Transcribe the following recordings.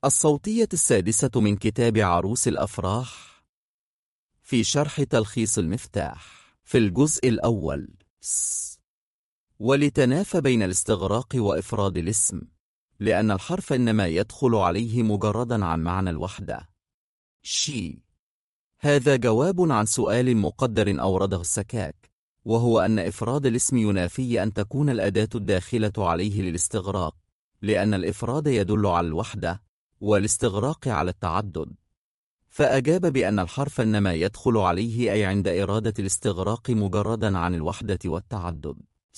الصوتية السادسة من كتاب عروس الأفراح في شرح تلخيص المفتاح في الجزء الأول ولتنافى بين الاستغراق وإفراد الاسم، لأن الحرف إنما يدخل عليه مجردا عن معنى الوحدة. هذا جواب عن سؤال مقدر أورده السكاك، وهو أن إفراد الاسم ينافي أن تكون الأداة الداخلة عليه للاستغراق، لأن الإفراد يدل على الوحدة والاستغراق على التعدد. فأجاب بأن الحرف إنما يدخل عليه أي عند إرادة الاستغراق مجردا عن الوحدة والتعدد.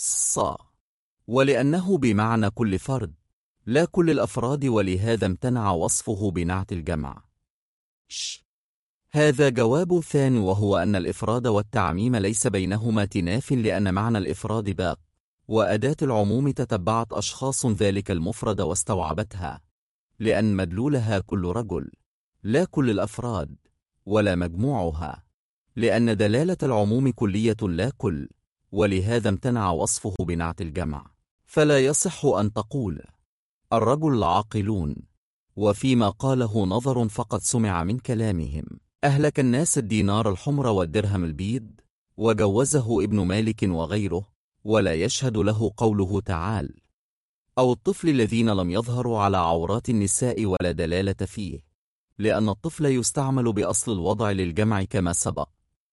ولأنه بمعنى كل فرد لا كل الأفراد، ولهذا امتنع وصفه بنعت الجمع. هذا جواب ثاني، وهو أن الإفراد والتعميم ليس بينهما تناف، لأن معنى الإفراد باق، وأداة العموم تتبعت أشخاص ذلك المفرد واستوعبتها، لأن مدلولها كل رجل لا كل الأفراد، ولا مجموعها، لأن دلالة العموم كلية لا كل، ولهذا امتنع وصفه بنعت الجمع. فلا يصح أن تقول الرجل العاقلون، وفيما قاله نظر فقد سمع من كلامهم. أهلك الناس الدينار الحمر والدرهم البيض، وجوزه ابن مالك وغيره، ولا يشهد له قوله تعالى أو الطفل الذين لم يظهروا على عورات النساء، ولا دلالة فيه، لأن الطفل يستعمل بأصل الوضع للجمع كما سبق.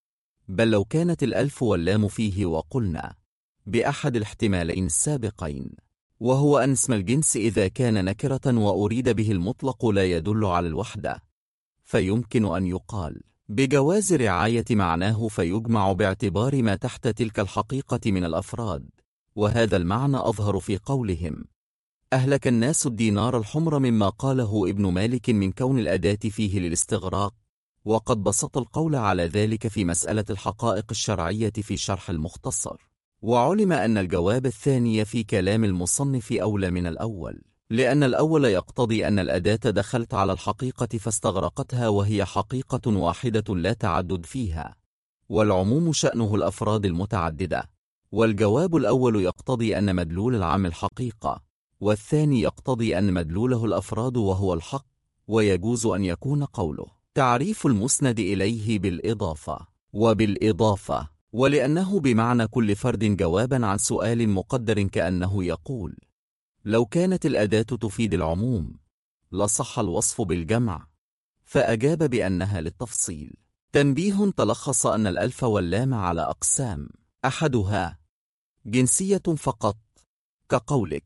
بل لو كانت الألف واللام فيه وقلنا بأحد الاحتمالين السابقين، وهو أن اسم الجنس إذا كان نكرة وأريد به المطلق لا يدل على الوحدة، فيمكن أن يقال بجواز رعاية معناه، فيجمع باعتبار ما تحت تلك الحقيقة من الأفراد. وهذا المعنى أظهر في قولهم أهلك الناس الدينار الحمر، مما قاله ابن مالك من كون الأداة فيه للاستغراق، وقد بسط القول على ذلك في مسألة الحقائق الشرعية في شرح المختصر. وعلم أن الجواب الثاني في كلام المصنف أولى من الأول، لأن الأول يقتضي أن الأداة دخلت على الحقيقة فاستغرقتها، وهي حقيقة واحدة لا تعدد فيها، والعموم شأنه الأفراد المتعددة. والجواب الأول يقتضي أن مدلول العام الحقيقة، والثاني يقتضي أن مدلوله الأفراد وهو الحق. ويجوز أن يكون قوله تعريف المسند إليه بالإضافة وبالإضافة، ولأنه بمعنى كل فرد جوابا عن سؤال مقدر، كأنه يقول لو كانت الأداة تفيد العموم لصح الوصف بالجمع، فأجاب بأنها للتفصيل. تنبيه: تلخص أن الألف واللام على أقسام: أحدها جنسية فقط، كقولك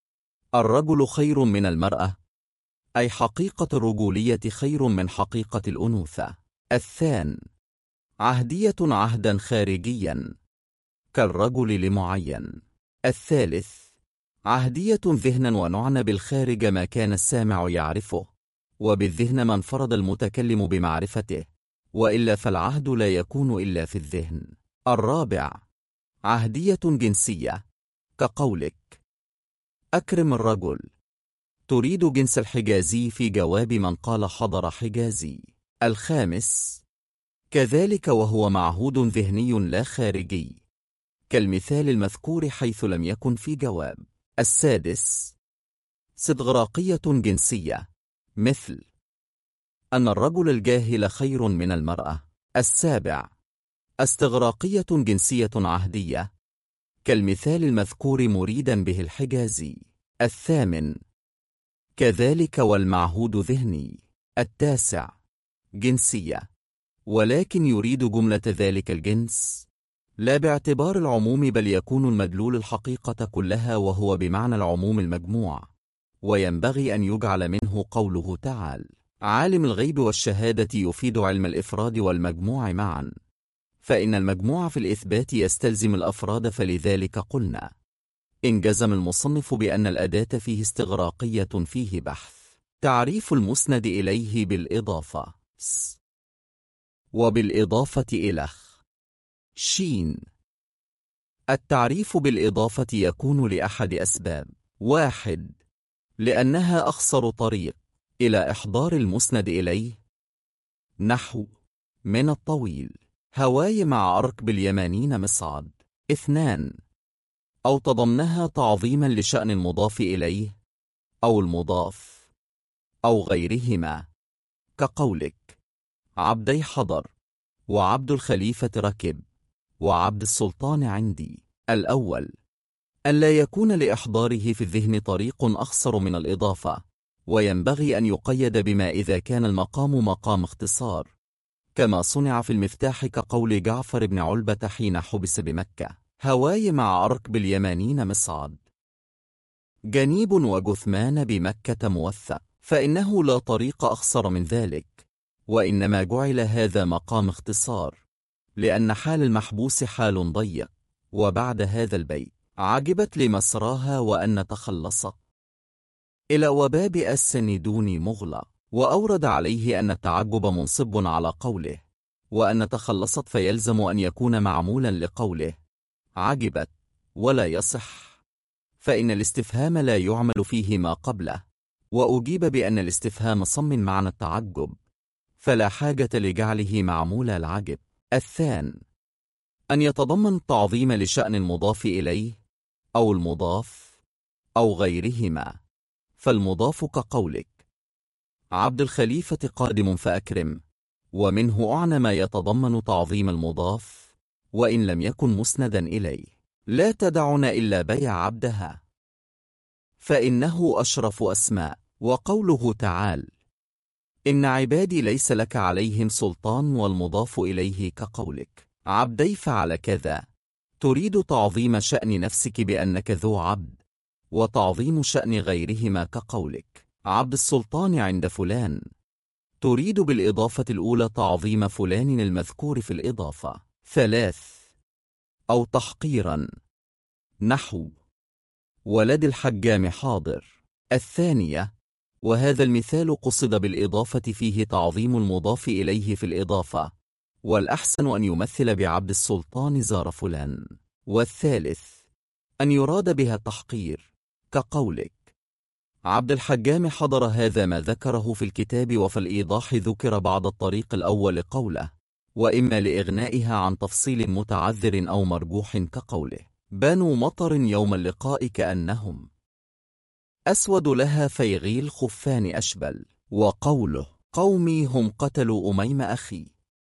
الرجل خير من المرأة، أي حقيقة الرجولية خير من حقيقة الأنوثة. الثان عهدية، عهدا خارجيا، كالرجل لمعين. الثالث عهدية ذهنا ونعنى بالخارج ما كان السامع يعرفه، وبالذهن ما انفرد المتكلم بمعرفته، وإلا فالعهد لا يكون إلا في الذهن. الرابع عهدية جنسية، كقولك أكرم الرجل، تريد جنس الحجازي في جواب من قال حضر حجازي. الخامس كذلك، وهو معهود ذهني لا خارجي، كالمثال المذكور حيث لم يكن في جواب. السادس استغراقية جنسية، مثل أن الرجل الجاهل خير من المرأة. السابع استغراقية جنسية عهدية، كالمثال المذكور مريدا به الحجازي. الثامن كذلك والمعهود ذهني. التاسع جنسية، ولكن يريد جملة ذلك الجنس لا باعتبار العموم، بل يكون المدلول الحقيقة كلها، وهو بمعنى العموم المجموع. وينبغي أن يجعل منه قوله تعالى عالم الغيب والشهادة، يفيد علم الإفراد والمجموع معا، فإن المجموع في الإثبات يستلزم الأفراد. فلذلك قلنا إن جزم المصنف بأن الأداة فيه استغراقية فيه بحث. تعريف المسند إليه بالإضافة: وبالإضافة إلخ. التعريف بالإضافة يكون لأحد أسباب: 1. لأنها أخصر طريق إلى إحضار المسند إليه، نحو من الطويل هواي مع أركب اليمانين مصعد. 2. أو تضمنها تعظيما لشأن المضاف إليه أو المضاف، أو غيرهما، كقولك عبدي حضر، وعبد الخليفة ركب، وعبد السلطان عندي. الأول ألا يكون لإحضاره في الذهن طريق أخصر من الإضافة، وينبغي أن يقيد بما إذا كان المقام مقام اختصار، كما صنع في المفتاح كقول جعفر بن علبة حين حبس بمكة: هواي مع أركب اليمانين مصعد، جنيب وجثمان بمكة موثق. فإنه لا طريق أخصر من ذلك، وإنما جعل هذا مقام اختصار، لأن حال المحبوس حال ضيق. وبعد هذا البيت عجبت لمسراها وأن تخلص إلى وباب السن دوني مغلق. وأورد عليه أن التعجب منصب على قوله، وأن تخلصت فيلزم أن يكون معمولا لقوله عجبت، ولا يصح، فإن الاستفهام لا يعمل فيه ما قبله. وأجيب بأن الاستفهام صم معنى التعجب، فلا حاجة لجعله معمول العجب. الثان أن يتضمن التعظيم لشأن المضاف إليه أو المضاف أو غيرهما، فالمضاف كقولك عبد الخليفة قادم فأكرم، ومنه أعنى ما يتضمن تعظيم المضاف وإن لم يكن مسندا إليه. لا تدعن إلا بيع عبدها، فإنه أشرف أسماء. وقوله تعالى إن عبادي ليس لك عليهم سلطان، والمضاف إليه كقولك عبدي فعل كذا، تريد تعظيم شأن نفسك بأنك ذو عبد، وتعظيم شأن غيرهما كقولك عبد السلطان عند فلان، تريد بالإضافة الأولى تعظيم فلان المذكور في الإضافة. ثلاث أو تحقيرا، نحو ولد الحجام حاضر. الثانية، وهذا المثال قصد بالإضافة فيه تعظيم المضاف إليه في الإضافة، والأحسن أن يمثل بعبد السلطان زار فلان. والثالث أن يراد بها التحقير، كقولك عبد الحجام حضر، هذا ما ذكره في الكتاب. وفي الإيضاح ذكر بعد الطريق الأول قوله وإما لإغنائها عن تفصيل متعذر أو مرجوح، كقوله بنو مطر يوم اللقاء كأنهم أسود لها فيغي الخفان أشبل. وقوله قومي هم قتلوا أميم أخي،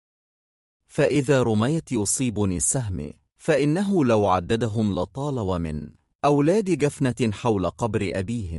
فإذا رميت يصيبني سهمي، فإنه لو عددهم لطال. ومن أولاد جفنة حول قبر أبيهم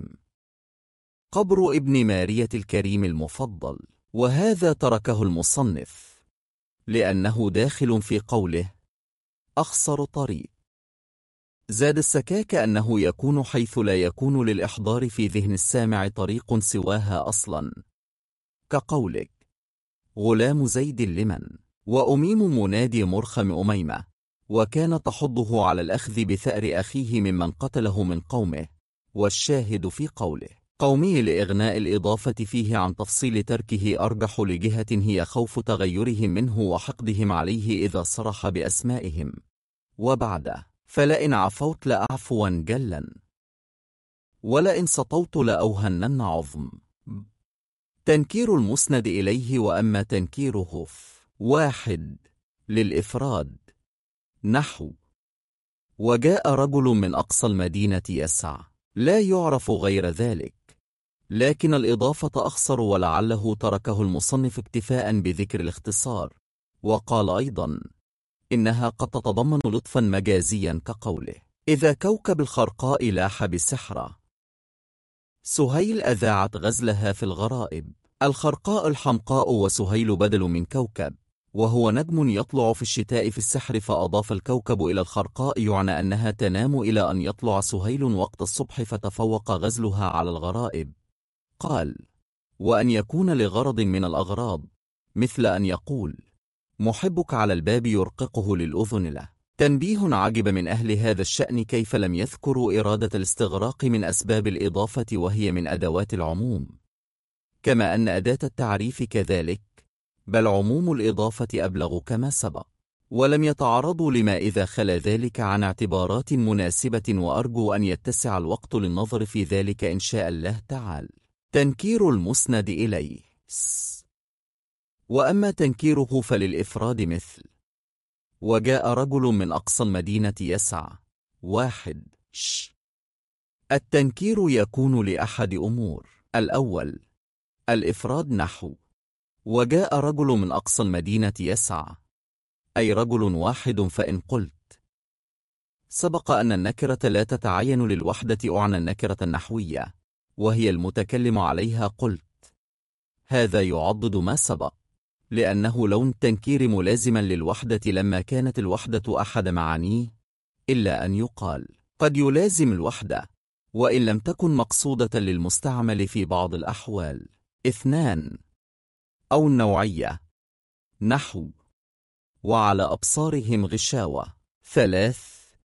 قبر ابن مارية الكريم المفضل. وهذا تركه المصنف لأنه داخل في قوله أخصر طريق. زاد السكاك أنه يكون حيث لا يكون للإحضار في ذهن السامع طريق سواها أصلا، كقولك غلام زيد لمن، وأميم منادي مرخم أميمة، وكان تحضه على الأخذ بثأر أخيه ممن قتله من قومه. والشاهد في قوله قومي لإغناء الإضافة فيه عن تفصيل تركه أرجح لجهة هي خوف تغيرهم منه وحقدهم عليه إذا صرح بأسمائهم. وبعده فلئن عفوت لأعفوا جلا، ولئن سطوت لأوهنن عظم. تنكير المسند إليه. وأما تنكيره واحد للإفراد، نحو وجاء رجل من أقصى المدينة يسعى، لا يعرف غير ذلك، لكن الإضافة أخصر، ولعله تركه المصنف اكتفاء بذكر الاختصار. وقال أيضا إنها قد تتضمن لطفا مجازيا، كقوله إذا كوكب الخرقاء لاح بسحرة، سهيل أذاعت غزلها في الغرائب. الخرقاء الحمقاء، وسهيل بدل من كوكب، وهو نجم يطلع في الشتاء في السحر، فأضاف الكوكب إلى الخرقاء، يعني أنها تنام إلى أن يطلع سهيل وقت الصبح فتفوق غزلها على الغرائب. قال وأن يكون لغرض من الأغراض، مثل أن يقول محبك على الباب يرققه للأذن له. تنبيه عجب من أهل هذا الشأن كيف لم يذكروا إرادة الاستغراق من أسباب الإضافة، وهي من أدوات العموم، كما أن أداة التعريف كذلك، بل عموم الإضافة أبلغ كما سبق. ولم يتعرضوا لما إذا خلا ذلك عن اعتبارات مناسبة، وأرجو أن يتسع الوقت للنظر في ذلك إن شاء الله تعالى. تنكير المسند إليه. وأما تنكيره فللإفراد، مثل وجاء رجل من أقصى المدينة يسعى. واحد التنكير يكون لأحد أمور: الأول الإفراد نحو: وجاء رجل من أقصى المدينة يسعى، أي رجل واحد. فإن قلت سبق أن النكرة لا تتعين للوحدة أعنى النكرة النحوية وهي المتكلم عليها، قلت هذا يعضد ما سبق، لأنه لون التنكير ملازما للوحدة لما كانت الوحدة أحد معانيه، إلا أن يقال قد يلازم الوحدة وإن لم تكن مقصودة للمستعمل في بعض الأحوال. 2. أو النوعية نحو: وعلى أبصارهم غشاوة. 3.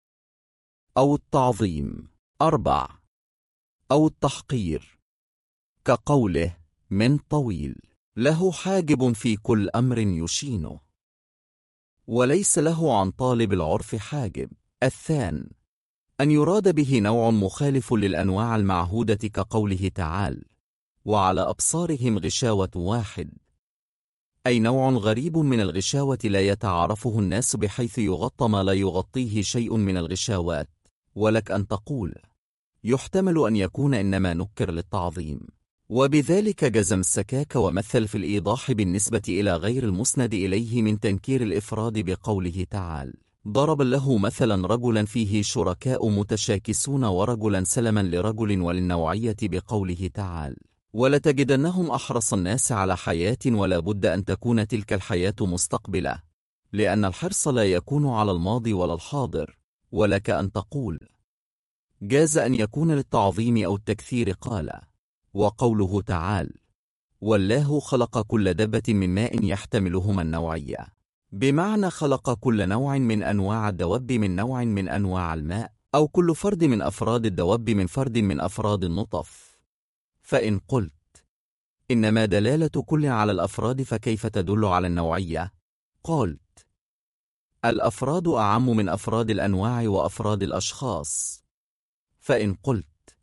أو التعظيم. 4. أو التحقير كقوله من طويل له حاجب في كل أمر يشينه، وليس له عن طالب العرف حاجب. 2. أن يراد به نوع مخالف للأنواع المعهودة كقوله تعالى وعلى أبصارهم غشاوة. 1. أي نوع غريب من الغشاوة لا يتعارفه الناس بحيث يغطى ما لا يغطيه شيء من الغشاوات. ولك أن تقول يحتمل أن يكون إنما نكر للتعظيم، وبذلك جزم السكاك ومثل في الإيضاح بالنسبة إلى غير المسند إليه من تنكير الإفراد بقوله تعالى ضرب له مثلا رجلا فيه شركاء متشاكسون ورجلا سلما لرجل، وللنوعية بقوله تعالى ولتجدنهم أحرص الناس على حياة ولا بد أن تكون تلك الحياة مستقبلة، لأن الحرص لا يكون على الماضي ولا الحاضر. ولك أن تقول جاز أن يكون للتعظيم أو التكثير. قال وقوله تعالى والله خلق كل دابة من ماء يحتملهما النوعية، بمعنى خلق كل نوع من أنواع الدواب من نوع من أنواع الماء، أو كل فرد من أفراد الدواب من فرد من أفراد النطف. فإن قلت إنما دلالة كل على الأفراد فكيف تدل على النوعية؟ قلت الأفراد أعم من أفراد الأنواع وأفراد الأشخاص. فإن قلت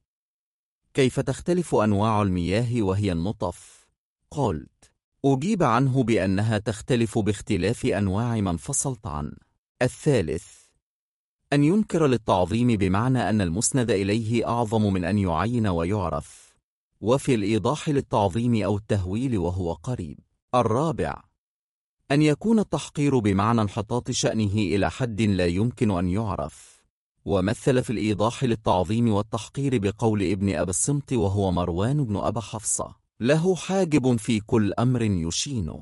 كيف تختلف أنواع المياه وهي النطف؟ قلت أجيب عنه بأنها تختلف باختلاف أنواع ما انفصلت عنه. 3. أن ينكر للتعظيم بمعنى أن المسند إليه أعظم من أن يعين ويعرف، وفي الإيضاح للتعظيم أو التهويل وهو قريب. 4. أن يكون التحقير بمعنى انحطاط شأنه إلى حد لا يمكن أن يعرف، ومثل في الإيضاح للتعظيم والتحقير بقول ابن أبي الصمت وهو مروان بن أبا حفصة له حاجب في كل أمر يشينه،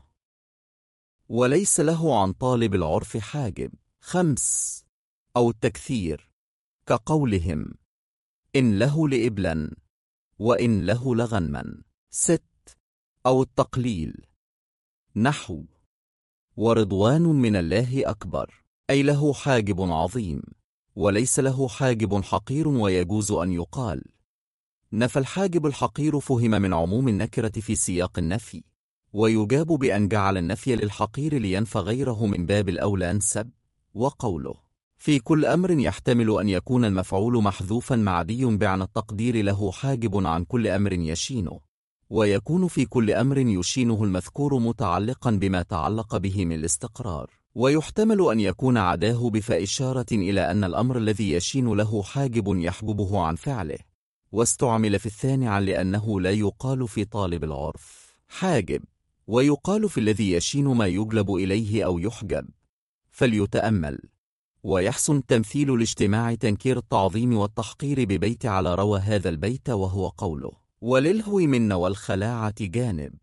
وليس له عن طالب العرف حاجب. 5. أو التكثير كقولهم إن له لإبلا وإن له لغنما. 6. أو التقليل نحو ورضوان من الله أكبر، أي له حاجب عظيم وليس له حاجب حقير. ويجوز أن يقال نفى الحاجب الحقير فهم من عموم النكرة في سياق النفي، ويجاب بأن جعل النفي للحقير لينفى غيره من باب الأولى أنسب. وقوله في كل أمر يحتمل أن يكون المفعول محذوفا معدي بمعنى التقدير له حاجب عن كل أمر يشينه، ويكون في كل أمر يشينه المذكور متعلقا بما تعلق به من الاستقرار، ويحتمل أن يكون عداه بفاء إشارة إلى أن الأمر الذي يشين له حاجب يحجبه عن فعله، واستعمل في الثاني عن لأنه لا يقال في طالب العرف حاجب، ويقال في الذي يشين ما يجلب إليه أو يحجب. فليتأمل ويحسن تمثيل لاجتماع تنكير التعظيم والتحقير ببيت على روى هذا البيت، وهو قوله وللهو من والخلاعة جانب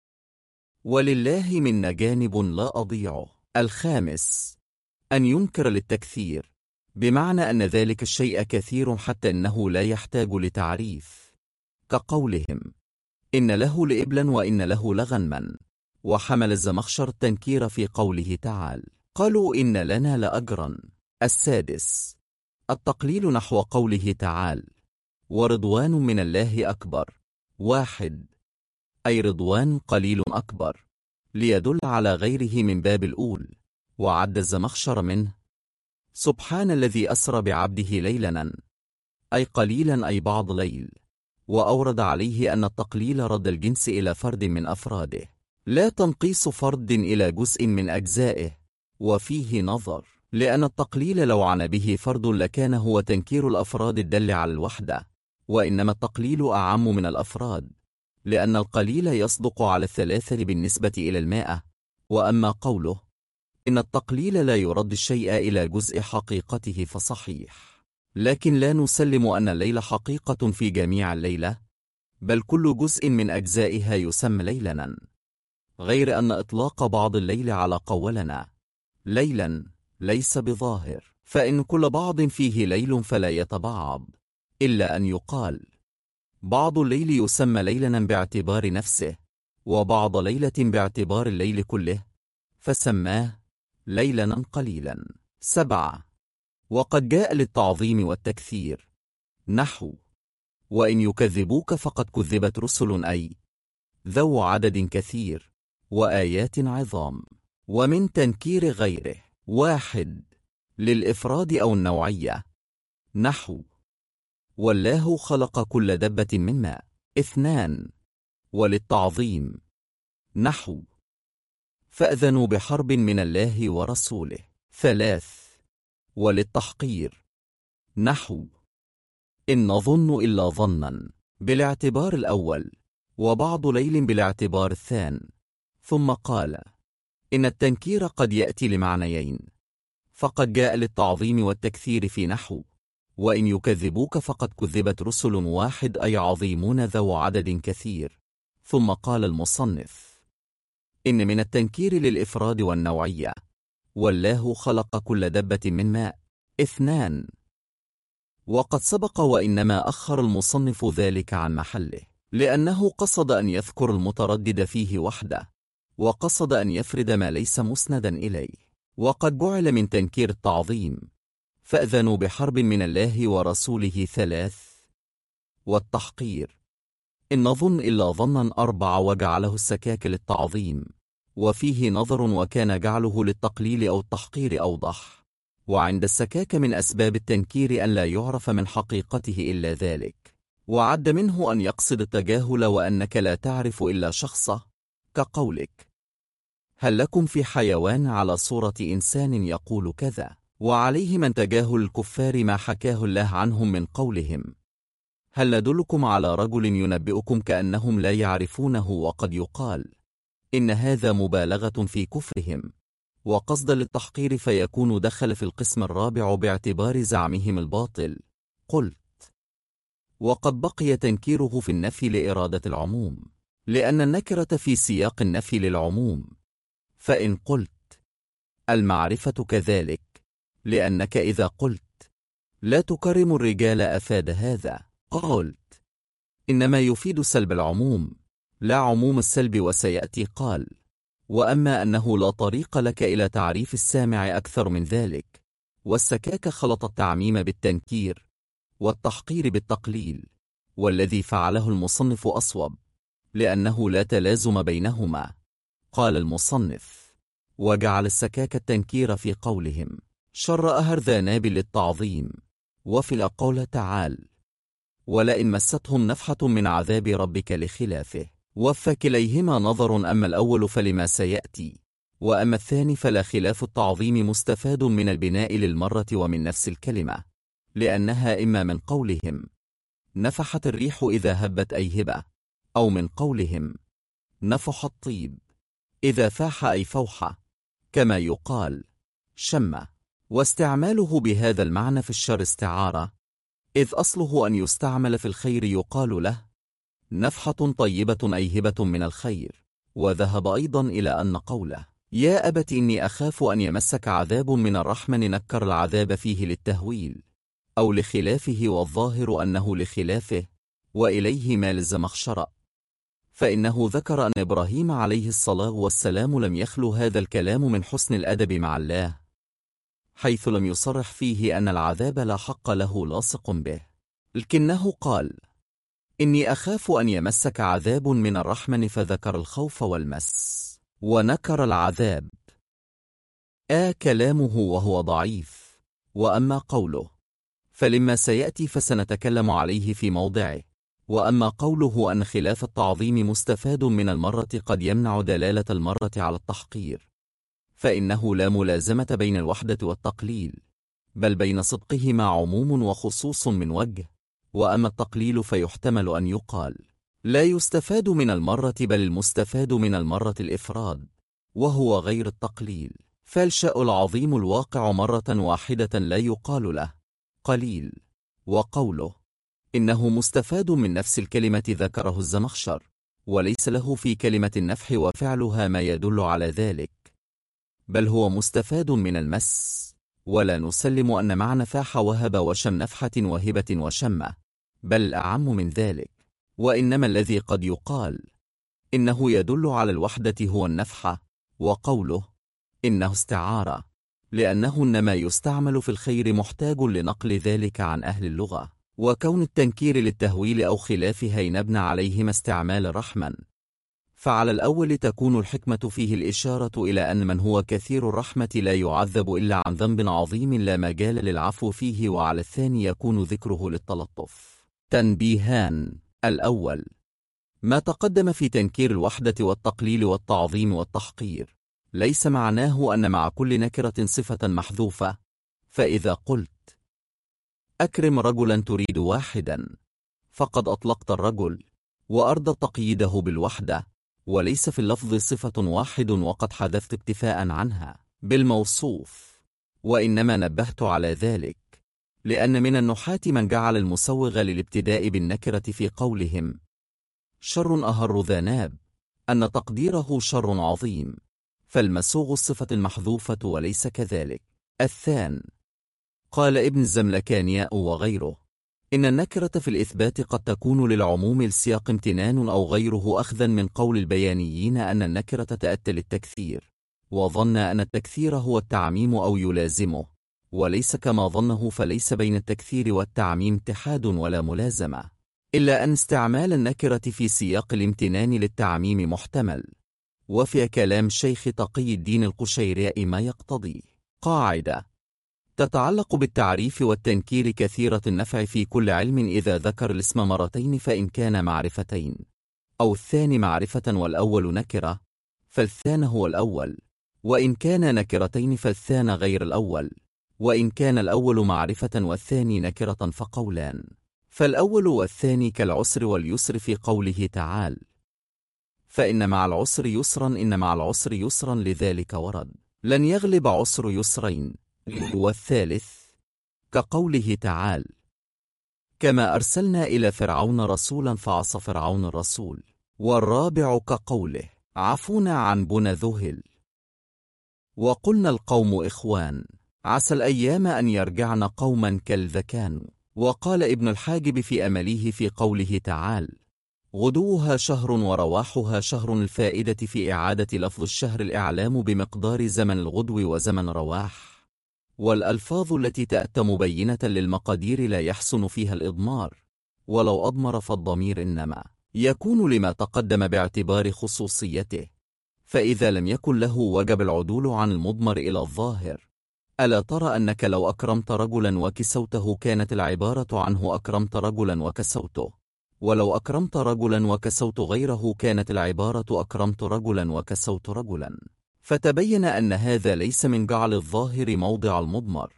ولله من جانب لا أضيعه. 5. أن ينكر للتكثير بمعنى أن ذلك الشيء كثير حتى أنه لا يحتاج لتعريف، كقولهم إن له لإبلا وإن له لغنما. وحمل الزمخشر التنكير في قوله تعالى قالوا إن لنا لأجرا. 6. التقليل نحو قوله تعالى ورضوان من الله أكبر. 1. أي رضوان قليل أكبر، ليدل على غيره من باب الأول. وعد الزمخشر منه سبحان الذي أسرى بعبده ليلا، أي قليلا أي بعض ليل. وأورد عليه أن التقليل رد الجنس إلى فرد من أفراده، لا تنقيص فرد إلى جزء من أجزائه. وفيه نظر، لأن التقليل لو عن به فرد لكان هو تنكير الأفراد الدل على الوحدة، وإنما التقليل أعم من الأفراد، لأن القليل يصدق على 3 بالنسبة إلى 100. وأما قوله إن التقليل لا يرد الشيء إلى جزء حقيقته فصحيح، لكن لا نسلم أن الليل حقيقة في جميع الليلة، بل كل جزء من أجزائها يسمى ليلاً، غير أن إطلاق بعض الليل على قولنا ليلاً ليس بظاهر، فإن كل بعض فيه ليل فلا يتبعض، إلا أن يقال بعض الليل يسمى ليلاً باعتبار نفسه، وبعض ليلة باعتبار الليل كله، فسماه ليلاً قليلاً. 7. وقد جاء للتعظيم والتكثير، نحو وإن يكذبوك فقد كذبت رسل، أي ذو عدد كثير وآيات عظام. ومن تنكير غيره: 1. للإفراد أو النوعية، نحو والله خلق كل دبة من ماء. 2. وللتعظيم، نحو فأذنوا بحرب من الله ورسوله. 3. وللتحقير، نحو إن نظن إلا ظنا بالاعتبار الأول، وبعض ليل بالاعتبار الثاني. ثم قال إن التنكير قد يأتي لمعنيين، فقد جاء للتعظيم والتكثير في نحو وإن يكذبوك فقد كذبت رسل 1، أي عظيمون ذو عدد كثير. ثم قال المصنف إن من التنكير للإفراد والنوعية والله خلق كل دبة من ماء. 2. وقد سبق وإنما أخر المصنف ذلك عن محله، لأنه قصد أن يذكر المتردد فيه وحده، وقصد أن يفرد ما ليس مسندا إليه. وقد جعل من تنكير التعظيم فأذنوا بحرب من الله ورسوله 3. والتحقير إن نظن إلا ظنا 4، وجعله السكاك للتعظيم، وفيه نظر، وكان جعله للتقليل أو التحقير أوضح. وعند السكاك من أسباب التنكير أن لا يعرف من حقيقته إلا ذلك، وعد منه أن يقصد التجاهل، وأنك لا تعرف إلا شخصه، كقولك هل لكم في حيوان على صورة إنسان يقول كذا، وعليه من تجاهل الكفار ما حكاه الله عنهم من قولهم هل ندلكم على رجل ينبئكم كأنهم لا يعرفونه، وقد يقال إن هذا مبالغة في كفرهم وقصد للتحقير، فيكون دخل في القسم الرابع باعتبار زعمهم الباطل. قلت وقد بقي تنكيره في النفي لإرادة العموم، لأن النكرة في سياق النفي للعموم. فإن قلت المعرفة كذلك، لأنك إذا قلت لا تكرم الرجال أفاد هذا. قلت إنما يفيد سلب العموم لا عموم السلب. وسيأتي قال وأما أنه لا طريق لك إلى تعريف السامع أكثر من ذلك. والسكاك خلط التعميم بالتنكير والتحقير بالتقليل، والذي فعله المصنف أصوب، لأنه لا تلازم بينهما. قال المصنف وجعل السكاك التنكير في قولهم شر أهر ذا نابل للتعظيم، وفي القول تعال ولئن مستهم نفحة من عذاب ربك لخلافه. وفكليهما نظر، أما الأول فلما سيأتي، وأما الثاني فلا خلاف التعظيم مستفاد من البناء للمرة ومن نفس الكلمة، لأنها إما من قولهم نفحت الريح إذا هبت أي هبة، أو من قولهم نفح الطيب إذا فاح أي فوحة، كما يقال شم. واستعماله بهذا المعنى في الشر استعارة، إذ أصله أن يستعمل في الخير يقال له نفحة طيبة أي هبة من الخير. وذهب أيضا إلى أن قوله يا أبت إني أخاف أن يمسك عذاب من الرحمن نكر العذاب فيه للتهويل أو لخلافه، والظاهر أنه لخلافه، وإليه ما للزمخشرة، فإنه ذكر أن إبراهيم عليه الصلاة والسلام لم يخلو هذا الكلام من حسن الأدب مع الله، حيث لم يصرح فيه أن العذاب لا حق له لاصق به، لكنه قال إني أخاف أن يمسك عذاب من الرحمن، فذكر الخوف والمس ونكر العذاب. كلامه وهو ضعيف. وأما قوله فلما سيأتي فسنتكلم عليه في موضعه. وأما قوله أن خلاف التعظيم مستفاد من المرة قد يمنع دلالة المرة على التحقير، فإنه لا ملازمة بين الوحدة والتقليل، بل بين صدقهما عموم وخصوص من وجه. وأما التقليل فيحتمل أن يقال لا يستفاد من المرة بل المستفاد من المرة الإفراد، وهو غير التقليل. فالشيء العظيم الواقع مرة واحدة لا يقال له قليل. وقوله إنه مستفاد من نفس الكلمة ذكره الزمخشر، وليس له في كلمة النفح وفعلها ما يدل على ذلك، بل هو مستفاد من المس. ولا نسلم أن معنى فاح وهب وشم نفحة وهبة وشمة، بل أعم من ذلك. وإنما الذي قد يقال إنه يدل على الوحدة هو النفحة. وقوله إنه استعارة لأنه إنما يستعمل في الخير محتاج لنقل ذلك عن أهل اللغة. وكون التنكير للتهويل أو خلافها ينبنى عليهما استعمال رحما، فعلى الأول تكون الحكمة فيه الإشارة إلى أن من هو كثير الرحمة لا يعذب إلا عن ذنب عظيم لا مجال للعفو فيه، وعلى الثاني يكون ذكره للتلطف. تنبيهان: الأول، ما تقدم في تنكير الوحدة والتقليل والتعظيم والتحقير ليس معناه أن مع كل نكرة صفة محذوفة، فإذا قلت أكرم رجلا تريد واحدا فقد أطلقت الرجل وأرضى تقييده بالوحدة، وليس في اللفظ صفة واحد وقد حذفت اكتفاء عنها بالموصوف. وإنما نبهت على ذلك لأن من النحاة من جعل المسوغ للابتداء بالنكرة في قولهم شر أهر ذناب أن تقديره شر عظيم، فالمسوغ الصفة المحذوفة وليس كذلك. الثان، قال ابن الزملكانياء وغيره إن النكرة في الإثبات قد تكون للعموم السياق امتنان أو غيره، أخذا من قول البيانيين أن النكرة تأتي للتكثير، وظن أن التكثير هو التعميم أو يلازمه، وليس كما ظنه، فليس بين التكثير والتعميم اتحاد ولا ملازمة، إلا أن استعمال النكرة في سياق الامتنان للتعميم محتمل، وفي كلام شيخ تقي الدين القشيري ما يقتضي. قاعدة تتعلق بالتعريف والتنكير كثيرة النفع في كل علم إذا ذكر الاسم مرتين فإن كان معرفتين أو الثاني معرفة والأول نكرة فالثان هو الأول، وإن كان نكرتين فالثان غير الأول، وإن كان الأول معرفة والثاني نكرة فقولان. فالأول والثاني كالعسر واليسر في قوله تعالى فإن مع العسر يسرا إن مع العسر يسرا، لذلك ورد لن يغلب عسر يسرين. والثالث كقوله تعالى كما أرسلنا إلى فرعون رسولا فعصى فرعون الرسول. والرابع كقوله عفونا عن بن ذهل وقلنا القوم إخوان عسى الأيام أن يرجعن قوما كالذ كانوا. وقال ابن الحاجب في أمليه في قوله تعالى غدوها شهر ورواحها شهر، الفائدة في إعادة لفظ الشهر الإعلام بمقدار زمن الغدو وزمن رواح، والألفاظ التي تأتى مبينة للمقادير لا يحسن فيها الإضمار، ولو أضمر فالضمير إنما يكون لما تقدم باعتبار خصوصيته، فإذا لم يكن له وجب العدول عن المضمر إلى الظاهر. ألا ترى أنك لو أكرمت رجلا وكسوته كانت العبارة عنه أكرمت رجلا وكسوته، ولو أكرمت رجلا وكسوت غيره كانت العبارة أكرمت رجلا وكسوت رجلا. فتبين أن هذا ليس من جعل الظاهر موضع المضمر،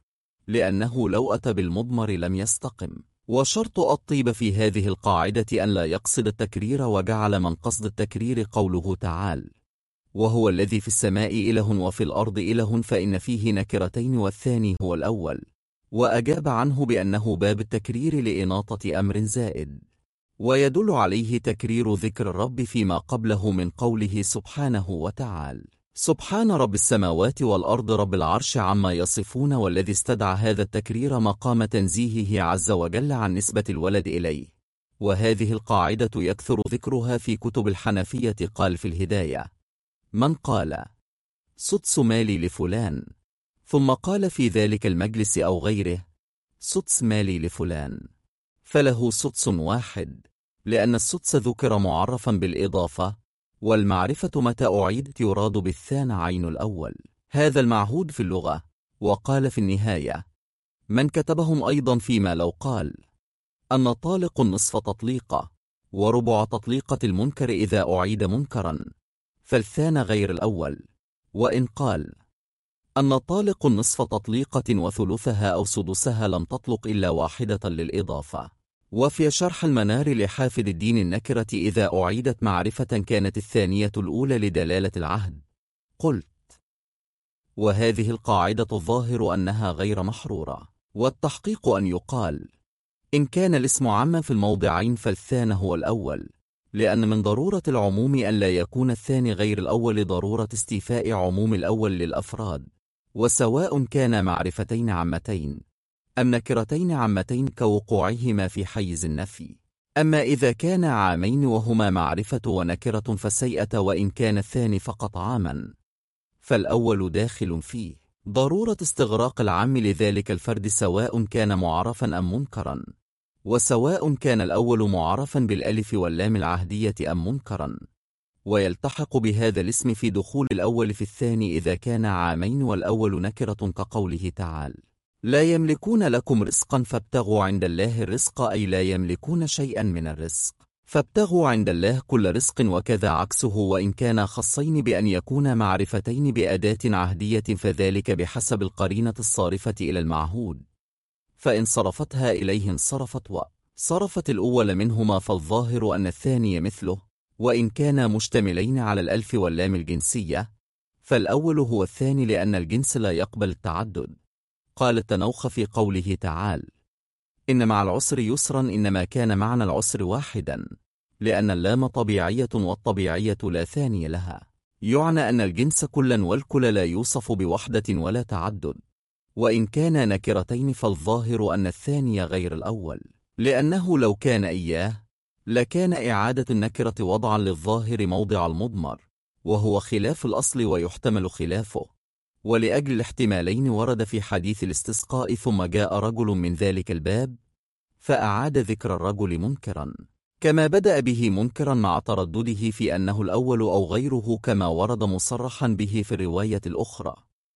لأنه لو أتى بالمضمر لم يستقم. وشرط الطيب في هذه القاعدة أن لا يقصد التكرير، وجعل من قصد التكرير قوله تعالى وهو الذي في السماء إله وفي الأرض إله، فإن فيه نكرتين والثاني هو الأول، وأجاب عنه بأنه باب التكرير لإناطة أمر زائد، ويدل عليه تكرير ذكر الرب فيما قبله من قوله سبحانه وتعالى سبحان رب السماوات والأرض رب العرش عما يصفون، والذي استدعى هذا التكرير مقام تنزيهه عز وجل عن نسبة الولد إليه. وهذه القاعدة يكثر ذكرها في كتب الحنفية. قال في الهداية من قال سدس مالي لفلان ثم قال في ذلك المجلس أو غيره سدس مالي لفلان فله سدس واحد، لأن السدس ذكر معرفا بالإضافة، والمعرفة متى أعيدت يراد بالثانى عين الأول، هذا المعهود في اللغة. وقال في النهاية من كتبهم أيضا فيما لو قال أن طالق نصف تطليقة وربع تطليقة المنكر إذا أعيد منكرا فالثانى غير الأول، وإن قال أن طالق نصف تطليقة وثلثها أو سدسها لم تطلق إلا واحدة للإضافة. وفي شرح المنار لحافظ الدين النكرة إذا أعيدت معرفة كانت الثانية الأولى لدلالة العهد. قلت: وهذه القاعدة الظاهر أنها غير محرورة، والتحقيق أن يقال إن كان الاسم عاما في الموضعين فالثاني هو الأول، لأن من ضرورة العموم أن لا يكون الثاني غير الأول لضرورة استيفاء عموم الأول للأفراد، وسواء كان معرفتين عامتين أم نكرتين عامتين كوقوعهما في حيز النفي. أما إذا كان عامين وهما معرفة ونكرة فسيئة، وإن كان الثاني فقط عاما فالأول داخل فيه ضرورة استغراق العام لذلك الفرد سواء كان معرفا أم منكرا، وسواء كان الأول معرفا بالألف واللام العهدية أم منكرا، ويلتحق بهذا الاسم في دخول الأول في الثاني إذا كان عامين والأول نكرة كقوله تعالى: لا يملكون لكم رزقا فابتغوا عند الله الرزق، أي لا يملكون شيئا من الرزق فابتغوا عند الله كل رزق، وكذا عكسه وإن كان خصين بأن يكون معرفتين بأداة عهدية فذلك بحسب القرينة الصارفة إلى المعهود، فإن صرفتها إليه انصرفت، وصرفت الأول منهما فالظاهر أن الثاني مثله، وإن كانا مشتملين على الألف واللام الجنسية فالأول هو الثاني لأن الجنس لا يقبل التعدد. قال التنوخ في قوله تعالى: إن مع العسر يسرا، إنما كان معنى العسر واحدا لأن اللام طبيعية والطبيعية لا ثاني لها، يعنى أن الجنس كلا والكل لا يوصف بوحدة ولا تعدد، وإن كان نكرتين فالظاهر أن الثاني غير الأول، لأنه لو كان إياه لكان إعادة النكرة وضعا للظاهر موضع المضمر، وهو خلاف الأصل ويحتمل خلافه، ولأجل الاحتمالين ورد في حديث الاستسقاء: ثم جاء رجل من ذلك الباب فأعاد ذكر الرجل منكرا، كما بدأ به منكرا مع تردده في أنه الأول أو غيره، كما ورد مصرحا به في الرواية الأخرى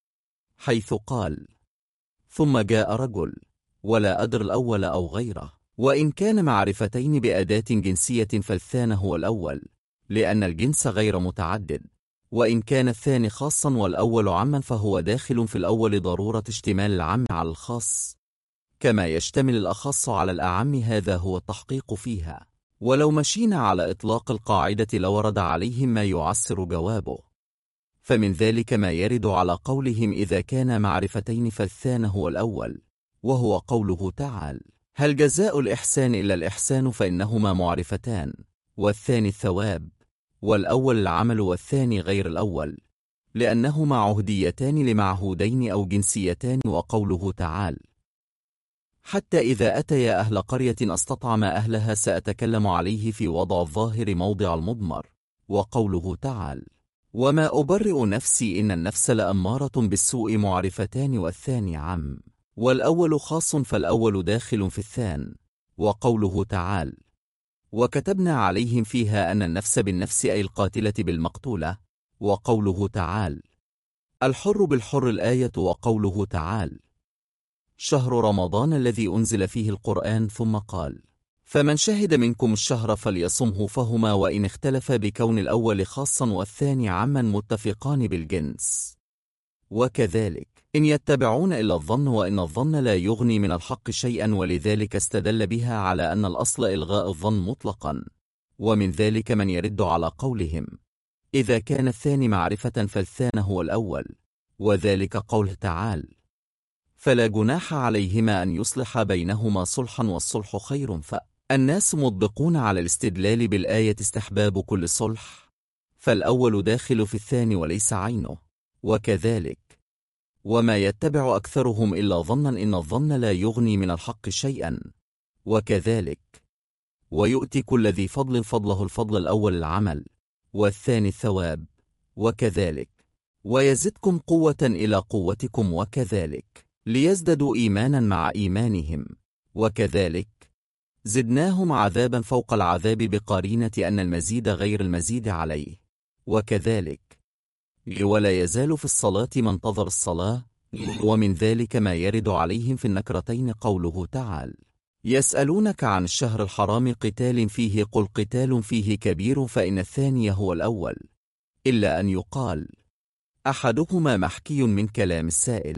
حيث قال: ثم جاء رجل ولا أدر الأول أو غيره. وإن كان معرفتين بأداة جنسية فالثاني هو الأول لأن الجنس غير متعدد، وإن كان الثاني خاصا والأول عاما فهو داخل في الأول ضرورة اشتمال العام على الخاص كما يشتمل الأخص على الأعم، هذا هو التحقيق فيها. ولو مشينا على إطلاق القاعدة لورد عليهم ما يعسر جوابه، فمن ذلك ما يرد على قولهم إذا كان معرفتين فالثاني هو الأول، وهو قوله تعالى: هل جزاء الإحسان إلا الإحسان، فإنهما معرفتان والثاني الثواب، والأول العمل والثاني غير الأول لأنهما عهديتان لمعهودين أو جنسيتان. وقوله تعالى: حتى إذا أتيا أهل قرية أستطعما أهلها، سأتكلم عليه في وضع الظاهر موضع المضمر. وقوله تعالى: وما أبرئ نفسي إن النفس لأمارة بالسوء، معرفتان والثاني عم، والأول خاص فالأول داخل في الثاني. وقوله تعالى: وكتبنا عليهم فيها أن النفس بالنفس أي القاتلة بالمقتولة. وقوله تعالى: الحر بالحر الآية. وقوله تعالى: شهر رمضان الذي أنزل فيه القرآن. ثم قال: فمن شهد منكم الشهر فليصمه. فهما وإن اختلف بكون الأول خاصا والثاني عاما متفقان بالجنس. وكذلك إن يتبعون إلا الظن، وإن الظن لا يغني من الحق شيئا، ولذلك استدل بها على أن الأصل إلغاء الظن مطلقا. ومن ذلك من يرد على قولهم إذا كان الثاني معرفة فالثاني هو الأول، وذلك قوله تعالى: فلا جناح عليهما أن يصلح بينهما صلحا والصلح خير. فالناس مطبقون على الاستدلال بالآية استحباب كل صلح، فالأول داخل في الثاني وليس عينه. وكذلك وما يتبع أكثرهم إلا ظنا، إن الظن لا يغني من الحق شيئا. وكذلك ويؤتي كل ذي فضل فضله. الفضل الأول العمل والثاني الثواب. وكذلك ويزدكم قوة إلى قوتكم. وكذلك ليزدادوا إيمانا مع إيمانهم. وكذلك زدناهم عذابا فوق العذاب بقرينة أن المزيد غير المزيد عليه. وكذلك ولا يزال في الصلاة من انتظر الصلاة. ومن ذلك ما يرد عليهم في النكرتين قوله تعالى: يسألونك عن الشهر الحرام قتال فيه، قل قتال فيه كبير، فإن الثاني هو الأول، إلا أن يقال أحدهما محكي من كلام السائل.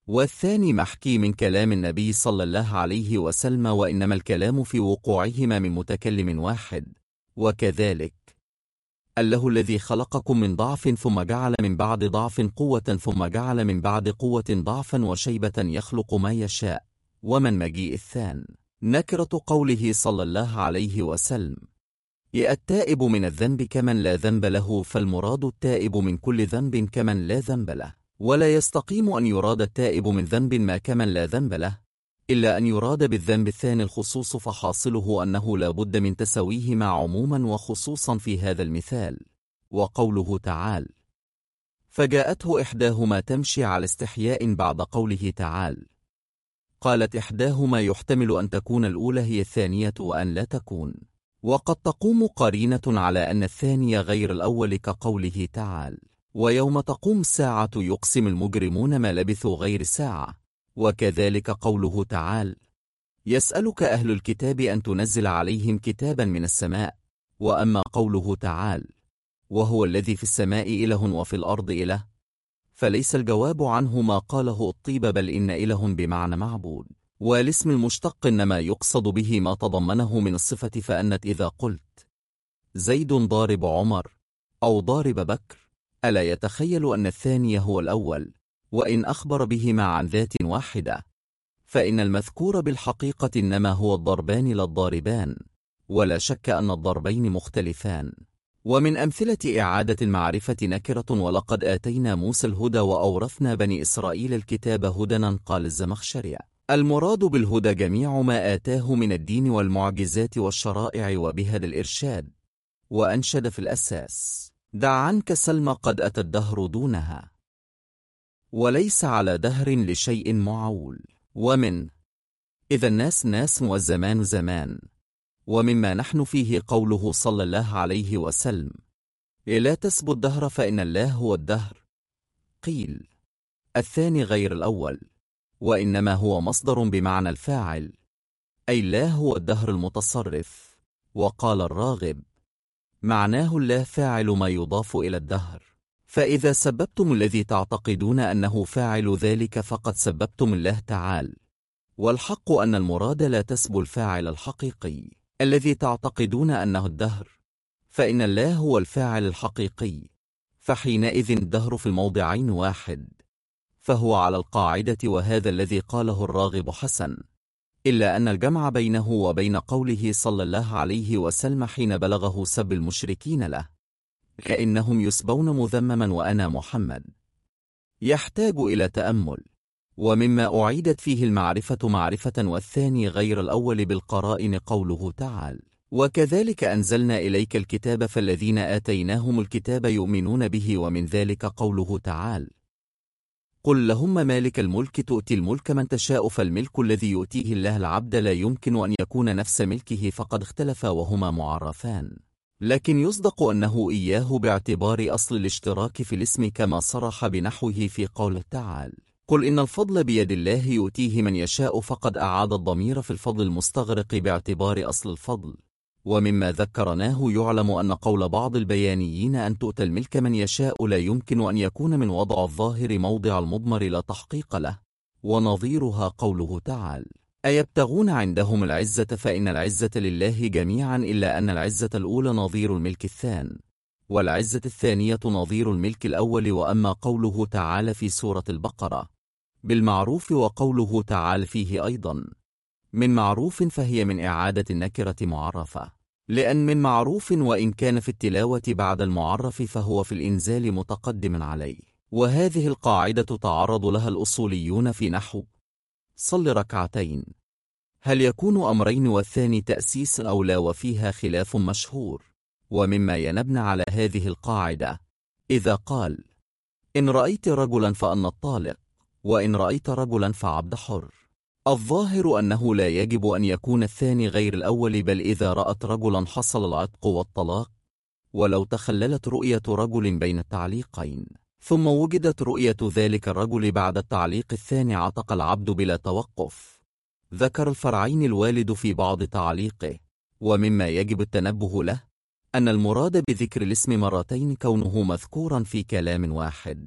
والثاني محكي من كلام النبي صلى الله عليه وسلم، وإنما الكلام في وقوعهما من متكلم واحد. وكذلك الله الذي خلقكم من ضعف ثم جعل من بعد ضعف قوة ثم جعل من بعد قوة ضعفا وشيبة يخلق ما يشاء. ومن مجيء الثان نكرة قوله صلى الله عليه وسلم: التائب من الذنب كمن لا ذنب له، فالمراد التائب من كل ذنب كمن لا ذنب له، ولا يستقيم أن يراد التائب من ذنب ما كمن لا ذنب له، إلا أن يراد بالذنب الثاني الخصوص، فحاصله أنه لا بد من تسويهما عموما وخصوصا في هذا المثال. وقوله تعالى: فجاءته إحداهما تمشي على استحياء، بعد قوله تعالى: قالت إحداهما يحتمل أن تكون الأولى هي الثانية وأن لا تكون، وقد تقوم قرينة على أن الثاني غير الأول، كقوله تعالى: ويوم تقوم الساعة يقسم المجرمون ما لبثوا غير ساعة. وكذلك قوله تعالى: يسألك أهل الكتاب أن تنزل عليهم كتابا من السماء. وأما قوله تعالى: وهو الذي في السماء إله وفي الأرض إله، فليس الجواب عنه ما قاله الطيب، بل إن إله بمعنى معبود، والاسم المشتق إنما يقصد به ما تضمنه من الصفة، فأنت إذا قلت زيد ضارب عمر أو ضارب بكر، ألا يتخيل أن الثاني هو الأول، وإن أخبر بهما عن ذات واحدة، فإن المذكور بالحقيقة إنما هو الضربان لا الضاربان، ولا شك أن الضربين مختلفان. ومن أمثلة إعادة المعرفة نكرة: ولقد آتينا موسى الهدى وأورثنا بني إسرائيل الكتاب هدى. قال الزمخشري: المراد بالهدى جميع ما آتاه من الدين والمعجزات والشرائع وبهذا الإرشاد. وأنشد في الأساس: دع عنك سلم قد أتى الدهر دونها، وليس على دهر لشيء معول. ومن إذا الناس ناس والزمان زمان. ومما نحن فيه قوله صلى الله عليه وسلم: لا تسبوا الدهر فإن الله هو الدهر. قيل: الثاني غير الأول، وإنما هو مصدر بمعنى الفاعل، أي الله هو الدهر المتصرف. وقال الراغب: معناه الله فاعل ما يضاف إلى الدهر، فإذا سببتم الذي تعتقدون أنه فاعل ذلك فقد سببتم الله تعالى. والحق أن المراد لا تسبوا الفاعل الحقيقي الذي تعتقدون أنه الدهر، فإن الله هو الفاعل الحقيقي، فحينئذ الدهر في الموضعين واحد، فهو على القاعدة. وهذا الذي قاله الراغب حسن، إلا أن الجمع بينه وبين قوله صلى الله عليه وسلم حين بلغه سب المشركين له: كأنهم يسبون مذمما وأنا محمد، يحتاج إلى تأمل. ومما أعيدت فيه المعرفة معرفة والثاني غير الأول بالقرائن قوله تعالى: وكذلك أنزلنا إليك الكتاب فالذين آتيناهم الكتاب يؤمنون به. ومن ذلك قوله تعالى: قل لهم مالك الملك تؤتي الملك من تشاء، فالملك الذي يؤتيه الله العبد لا يمكن أن يكون نفس ملكه، فقد اختلفا وهما معرفان، لكن يصدق أنه إياه باعتبار أصل الاشتراك في الاسم، كما صرح بنحوه في قوله تعالى: قل إن الفضل بيد الله يؤتيه من يشاء، فقد أعاد الضمير في الفضل المستغرق باعتبار أصل الفضل. ومما ذكرناه يعلم أن قول بعض البيانيين أن تؤتى الملك من يشاء لا يمكن أن يكون من وضع الظاهر موضع المضمر لا تحقيق له، ونظيرها قوله تعالى: أيبتغون عندهم العزة فإن العزة لله جميعا، إلا أن العزة الأولى نظير الملك الثاني، والعزة الثانية نظير الملك الأول. وأما قوله تعالى في سورة البقرة: بالمعروف، وقوله تعالى فيه أيضا: من معروف، فهي من إعادة النكرة معرفة، لأن من معروف وإن كان في التلاوة بعد المعرف فهو في الإنزال متقدم عليه. وهذه القاعدة تعرض لها الأصوليون في نحو صل ركعتين، هل يكون أمرين والثاني تأسيس أو لا؟ وفيها خلاف مشهور. ومما ينبن على هذه القاعدة: إذا قال إن رأيت رجلا فأن الطالق، وإن رأيت رجلا فعبد حر، الظاهر أنه لا يجب أن يكون الثاني غير الأول، بل إذا رأت رجلا حصل العتق والطلاق. ولو تخللت رؤية رجل بين التعليقين ثم وجدت رؤية ذلك الرجل بعد التعليق الثاني عتق العبد بلا توقف. ذكر الفرعين الوالد في بعض تعليقه. ومما يجب التنبه له أن المراد بذكر الاسم مرتين كونه مذكورا في كلام واحد،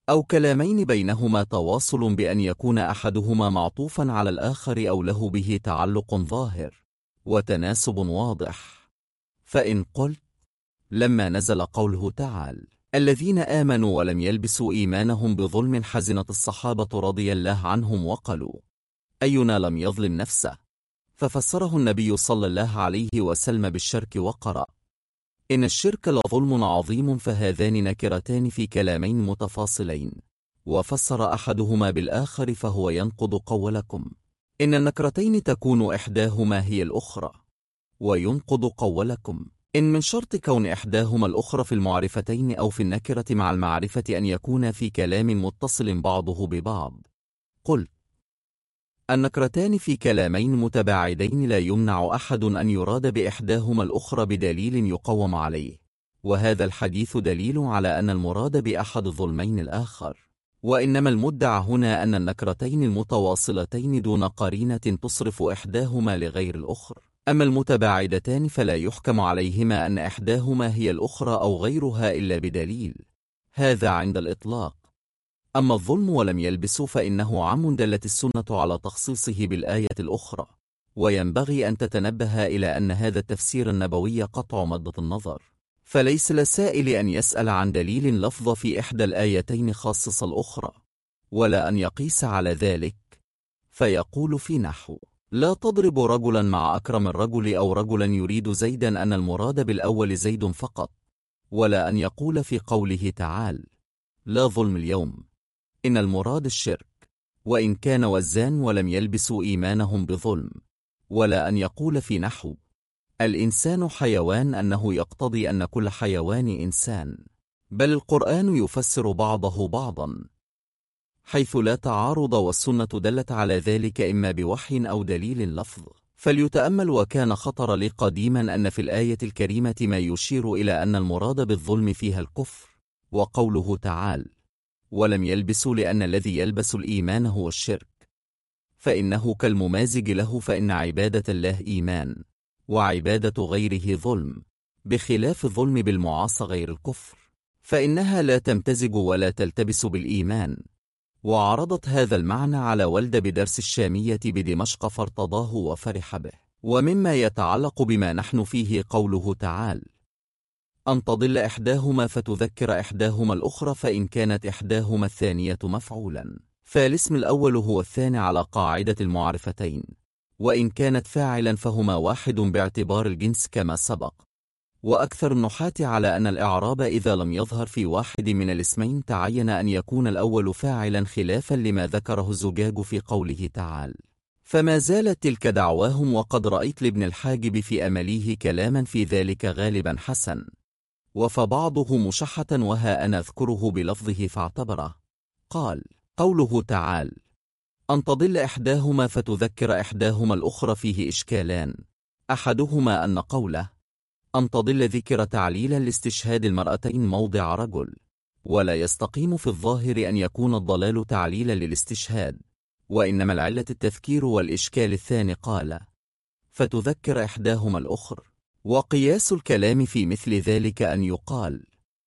أو كلامين بينهما تواصل بأن يكون أحدهما معطوفا على الآخر أو له به تعلق ظاهر وتناسب واضح. فإن قلت لما نزل قوله تعالى الذين آمنوا ولم يلبسوا إيمانهم بظلم حزنت الصحابة رضي الله عنهم وقالوا أينا لم يظلم نفسه، ففسره النبي صلى الله عليه وسلم بالشرك وقرأ إن الشرك لظلم عظيم، فهذان نكرتان في كلامين متفاصلين، وفسر أحدهما بالآخر فهو ينقض قولكم إن النكرتين تكون إحداهما هي الأخرى، وينقض قولكم إن من شرط كون إحداهما الأخرى في المعرفتين أو في النكرة مع المعرفة أن يكون في كلام متصل بعضه ببعض. قل النكرتان في كلامين متباعدين لا يمنع أحد أن يراد بإحداهما الأخرى بدليل يقوم عليه، وهذا الحديث دليل على أن المراد بأحد الظلمين الآخر، وإنما المدعى هنا أن النكرتين المتواصلتين دون قرينة تصرف إحداهما لغير الأخرى. أما المتباعدتان فلا يحكم عليهما أن إحداهما هي الأخرى أو غيرها إلا بدليل، هذا عند الإطلاق. أما الظلم ولم يلبسوا فإنه عام دلت السنة على تخصيصه بالآية الأخرى، وينبغي أن تتنبه إلى أن هذا التفسير النبوي قطع مدة النظر، فليس للسائل أن يسأل عن دليل لفظ في إحدى الآيتين خاصص الأخرى، ولا أن يقيس على ذلك فيقول في نحو لا تضرب رجلا مع أكرم الرجل أو رجلا يريد زيدا أن المراد بالأول زيد فقط، ولا أن يقول في قوله تعالى لا ظلم اليوم إن المراد الشرك وإن كان وزان ولم يلبسوا إيمانهم بظلم، ولا أن يقول في نحو الإنسان حيوان أنه يقتضي أن كل حيوان إنسان، بل القرآن يفسر بعضه بعضا حيث لا تعارض، والسنة دلت على ذلك إما بوحي أو دليل لفظ. فليتأمل وكان خطر لي قديما أن في الآية الكريمة ما يشير إلى أن المراد بالظلم فيها الكفر، وقوله تعالى ولم يلبسوا لأن الذي يلبس الإيمان هو الشرك، فإنه كالممازج له، فإن عبادة الله إيمان وعبادة غيره ظلم، بخلاف الظلم بالمعاصى غير الكفر فإنها لا تمتزج ولا تلتبس بالإيمان. وعرضت هذا المعنى على ولد بدرس الشامية بدمشق فارتضاه وفرح به. ومما يتعلق بما نحن فيه قوله تعالى أن تضل إحداهما فتذكر إحداهما الأخرى، فإن كانت إحداهما الثانية مفعولا فالاسم الأول هو الثاني على قاعدة المعرفتين، وإن كانت فاعلا فهما واحد باعتبار الجنس كما سبق. وأكثر النحاة على أن الإعراب إذا لم يظهر في واحد من الاسمين تعين أن يكون الأول فاعلا، خلافا لما ذكره الزجاج في قوله تعالى فما زالت تلك دعواهم، وقد رأيت لابن الحاجب في أمليه كلاما في ذلك غالبا حسن، وفبعضه مشحة وها أنا أذكره بلفظه فاعتبره. قال قوله تعالى أن تضل إحداهما فتذكر إحداهما الأخرى فيه إشكالان، أحدهما أن قوله أن تضل ذكر تعليلا لاستشهاد المرأتين موضع رجل، ولا يستقيم في الظاهر أن يكون الضلال تعليلا للاستشهاد، وإنما العلة التذكير. والإشكال الثاني قال فتذكر إحداهما الأخرى، وقياس الكلام في مثل ذلك أن يقال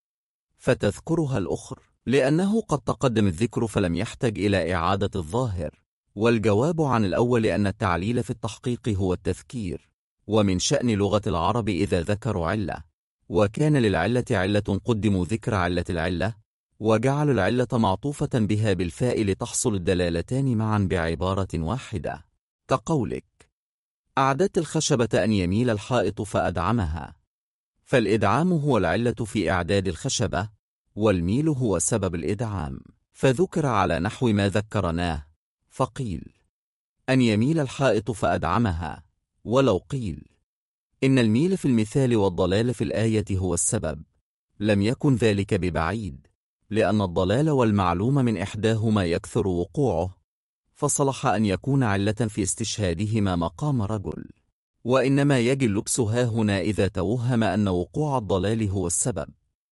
فتذكرها الأخرى، لأنه قد تقدم الذكر فلم يحتج إلى إعادة الظاهر. والجواب عن الأول أن التعليل في التحقيق هو التذكير، ومن شأن لغة العرب إذا ذكروا علة وكان للعلة علة قدموا ذكر علة العلة، وجعلوا العلة معطوفة بها بالفاء لتحصل الدلالتان معا بعبارة واحدة، كقولك أعددت الخشبة أن يميل الحائط فأدعمها، فالإدعام هو العلة في إعداد الخشبة، والميل هو سبب الإدعام، فذكر على نحو ما ذكرناه، فقيل أن يميل الحائط فأدعمها. ولو قيل إن الميل في المثال والضلال في الآية هو السبب لم يكن ذلك ببعيد، لأن الضلال والمعلوم من إحداهما يكثر وقوعه، فصلح أن يكون علة في استشهادهما مقام رجل، وإنما يجي اللبس هاهنا إذا توهم أن وقوع الضلال هو السبب،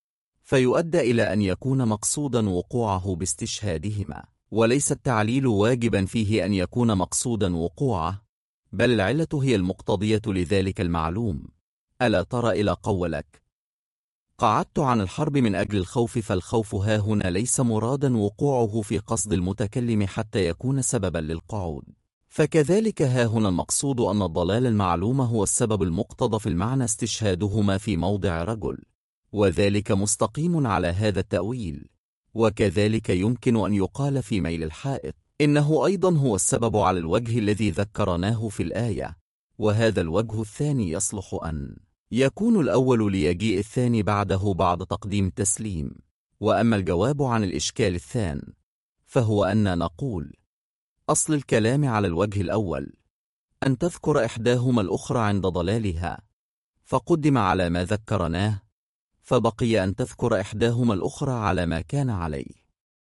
فيؤدى إلى أن يكون مقصودا وقوعه باستشهادهما، وليس التعليل واجبا فيه أن يكون مقصودا وقوعه، بل العلة هي المقتضية لذلك المعلوم. ألا ترى إلى قولك قعدت عن الحرب من أجل الخوف، فالخوف ها هنا ليس مرادا وقوعه في قصد المتكلم حتى يكون سببا للقعود. فكذلك ها هنا المقصود أن الضلال المعلوم هو السبب المقتضى في المعنى استشهادهما في موضع رجل، وذلك مستقيم على هذا التأويل. وكذلك يمكن أن يقال في ميل الحائط إنه أيضا هو السبب على الوجه الذي ذكرناه في الآية، وهذا الوجه الثاني يصلح أن يكون الأول ليجيء الثاني بعده بعد تقديم التسليم. وأما الجواب عن الإشكال الثان فهو أن نقول أصل الكلام على الوجه الأول أن تذكر إحداهما الأخرى عند ضلالها، فقدم على ما ذكرناه، فبقي أن تذكر إحداهما الأخرى على ما كان عليه.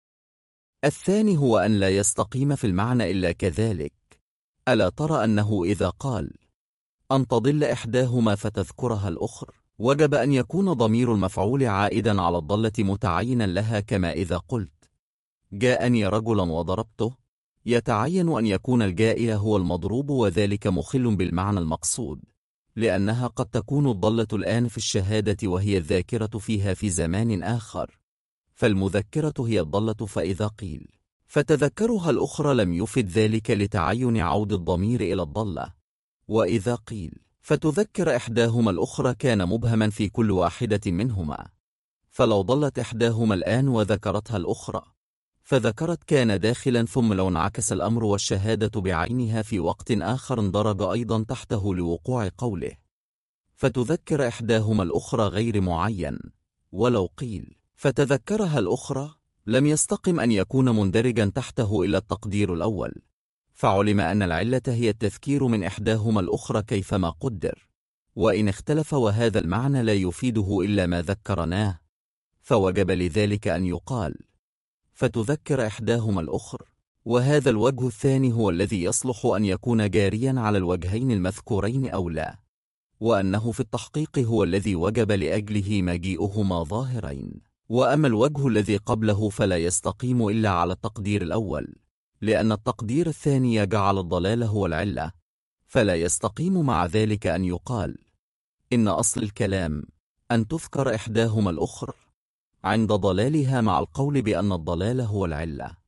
الثاني هو أن لا يستقيم في المعنى إلا كذلك. ألا ترى أنه إذا قال أن تضل إحداهما فتذكرها الأخرى، وجب أن يكون ضمير المفعول عائدا على الضلة متعينا لها، كما إذا قلت جاءني رجلا وضربته، يتعين أن يكون الجائي هو المضروب، وذلك مخل بالمعنى المقصود، لأنها قد تكون الضلة الآن في الشهادة وهي الذاكرة فيها في زمان آخر، فالمذكرة هي الضلة. فإذا قيل فتذكرها الأخرى لم يفد ذلك لتعين عود الضمير إلى الضلة، وإذا قيل فتذكر إحداهما الأخرى كان مبهما في كل واحدة منهما، فلو ضلت إحداهما الآن وذكرتها الأخرى فذكرت كان داخلا، ثم لو انعكس الأمر والشهادة بعينها في وقت آخر اندرج أيضا تحته لوقوع قوله فتذكر إحداهما الأخرى غير معين. ولو قيل فتذكرها الأخرى لم يستقم أن يكون مندرجا تحته إلا التقدير الأول، فعلم أن العلة هي التذكير من إحداهما الأخرى كيفما قدر، وإن اختلف وهذا المعنى لا يفيده إلا ما ذكرناه، فوجب لذلك أن يقال فتذكر إحداهما الأخرى. وهذا الوجه الثاني هو الذي يصلح أن يكون جاريا على الوجهين المذكورين أو لا، وأنه في التحقيق هو الذي وجب لأجله مجيئهما ظاهرين. وأما الوجه الذي قبله فلا يستقيم إلا على التقدير الأول، لأن التقدير الثاني يجعل الضلال هو العلة، فلا يستقيم مع ذلك أن يقال إن أصل الكلام أن تذكر إحداهما الأخرى عند ضلالها مع القول بأن الضلال هو العلة.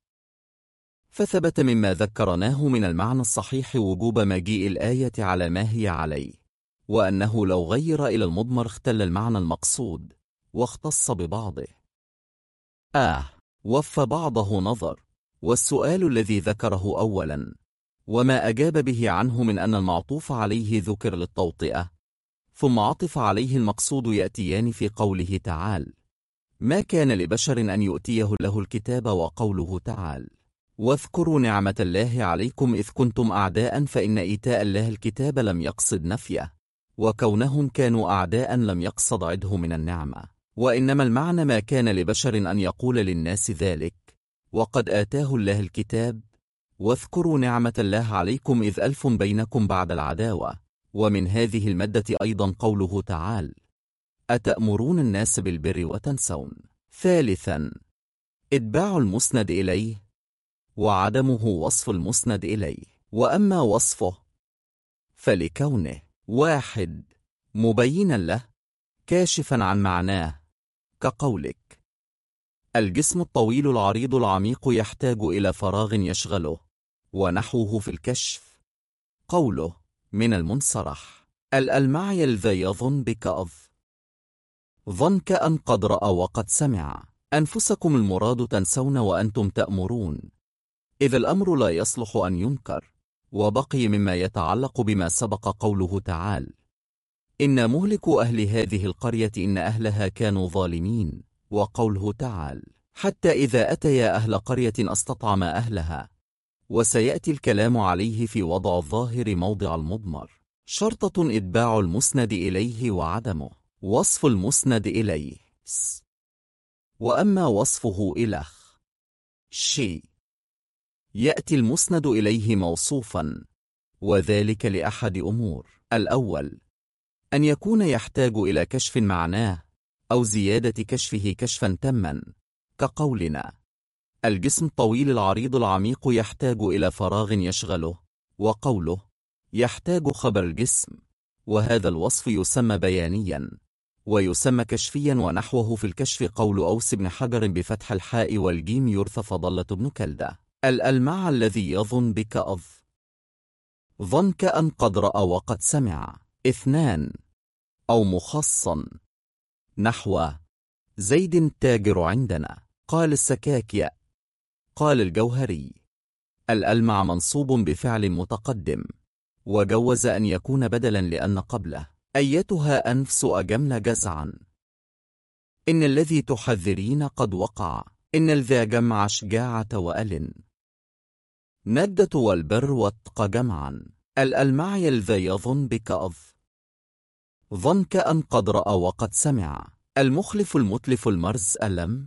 فثبت مما ذكرناه من المعنى الصحيح وجوب مجيء الآية على ما هي عليه، وأنه لو غير إلى المضمر اختل المعنى المقصود واختص ببعضه. وفى بعضه نظر، والسؤال الذي ذكره أولا وما أجاب به عنه من أن المعطوف عليه ذكر للتوطئة ثم عطف عليه المقصود يأتيان في قوله تعالى ما كان لبشر أن يؤتيه له الكتاب، وقوله تعالى واذكروا نعمة الله عليكم إذ كنتم أعداء، فإن إيتاء الله الكتاب لم يقصد نفيه، وكونهم كانوا أعداء لم يقصد عده من النعمة، وإنما المعنى ما كان لبشر أن يقول للناس ذلك وقد آتاه الله الكتاب، واذكروا نعمة الله عليكم إذ ألف بينكم بعد العداوة. ومن هذه المادة أيضا قوله تعالى أتأمرون الناس بالبر وتنسون. ثالثا إتباع المسند إليه، وعدمه وصف المسند إليه. وأما وصفه فلكونه 1 مبينا له كاشفا عن معناه، كقولك الجسم الطويل العريض العميق يحتاج إلى فراغ يشغله، ونحوه في الكشف. قوله من المنصرح الألمعي الذا يظن بك ظن كأن قد رأى وقد سمع. أنفسكم المراد تنسون وأنتم تأمرون، إذ الأمر لا يصلح أن ينكر. وبقي مما يتعلق بما سبق قوله تعالى إن مهلكوا أهل هذه القرية إن أهلها كانوا ظالمين، وقوله تعالى حتى إذا أتيا أهل قرية أستطعما أهلها. وسيأتي الكلام عليه في وضع الظاهر موضع المضمر. شرطة إتباع المسند إليه وعدمه. وصف المسند إليه. وأما وصفه إلخ شيء يأتي المسند إليه موصوفا، وذلك لأحد أمور: الأول أن يكون يحتاج إلى كشف معناه أو زيادة كشفه كشفا تما، كقولنا الجسم الطويل العريض العميق يحتاج إلى فراغ يشغله، وقوله يحتاج خبر الجسم، وهذا الوصف يسمى بيانيا، ويسمى كشفيا ونحوه في الكشف قول أوس بن حجر بفتح الحاء والجيم يرثى فضلة بن كلدة. الألمع الذي يظن بك ظن كأن قد رأى وقد سمع. 2 أو مخصا نحو زيد التاجر عندنا. قال السكاكي. قال الجوهري الألمع منصوب بفعل متقدم، وجوز أن يكون بدلا لأن قبله أيتها أنفس أجمل جزعا. إن الذي تحذرين قد وقع. إن الذا جمع شجاعة وأل. ندة والبر واتق جمعا. الألمعي الذا يظن بك ظن كأن قد رأى وقد سمع. المخلف المتلف المرز ألم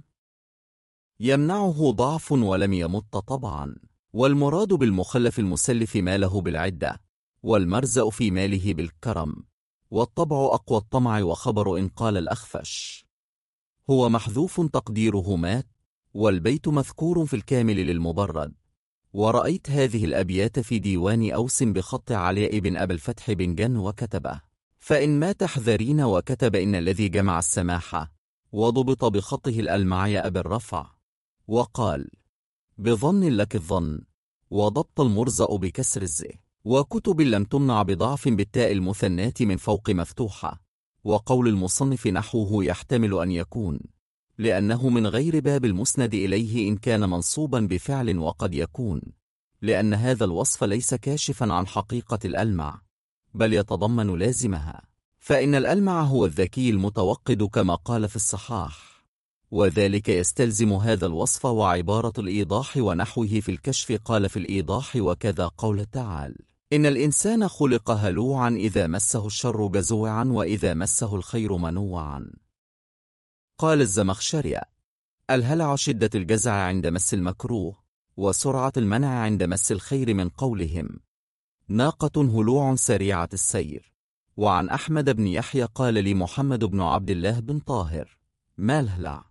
يمنعه ضعف ولم يمت طبعا. والمراد بالمخلف المسلف ماله بالعدة، والمرزأ في ماله بالكرم، والطبع أقوى الطمع. وخبر إن قال الأخفش هو محذوف تقديره مات، والبيت مذكور في الكامل للمبرد. ورأيت هذه الأبيات في ديوان أوس بخط علاء بن أبي الفتح بن جن وكتبه فإن مات احذرين، وكتب إن الذي جمع السماحة، وضبط بخطه الألمعي أبي الرفع. وقال بظن لك الظن، وضبط المرزأ بكسر الزه. وكتب لم تمنع بضعف بالتاء المثناة من فوق مفتوحة. وقول المصنف نحوه يحتمل أن يكون لأنه من غير باب المسند إليه إن كان منصوبا بفعل، وقد يكون لأن هذا الوصف ليس كاشفا عن حقيقة الألمع، بل يتضمن لازمها. فإن الألمع هو الذكي المتوقد كما قال في الصحاح، وذلك يستلزم هذا الوصف. وعبارة الإيضاح ونحوه في الكشف قال في الإيضاح وكذا قول تعالى إن الإنسان خلق هلوعا إذا مسه الشر جزوعا وإذا مسه الخير منوعا. قال الزمخشري الهلع شدة الجزع عند مس المكروه، وسرعة المنع عند مس الخير، من قولهم ناقة هلوع سريعة السير. وعن أحمد بن يحيى قال لي محمد بن عبد الله بن طاهر ما الهلع؟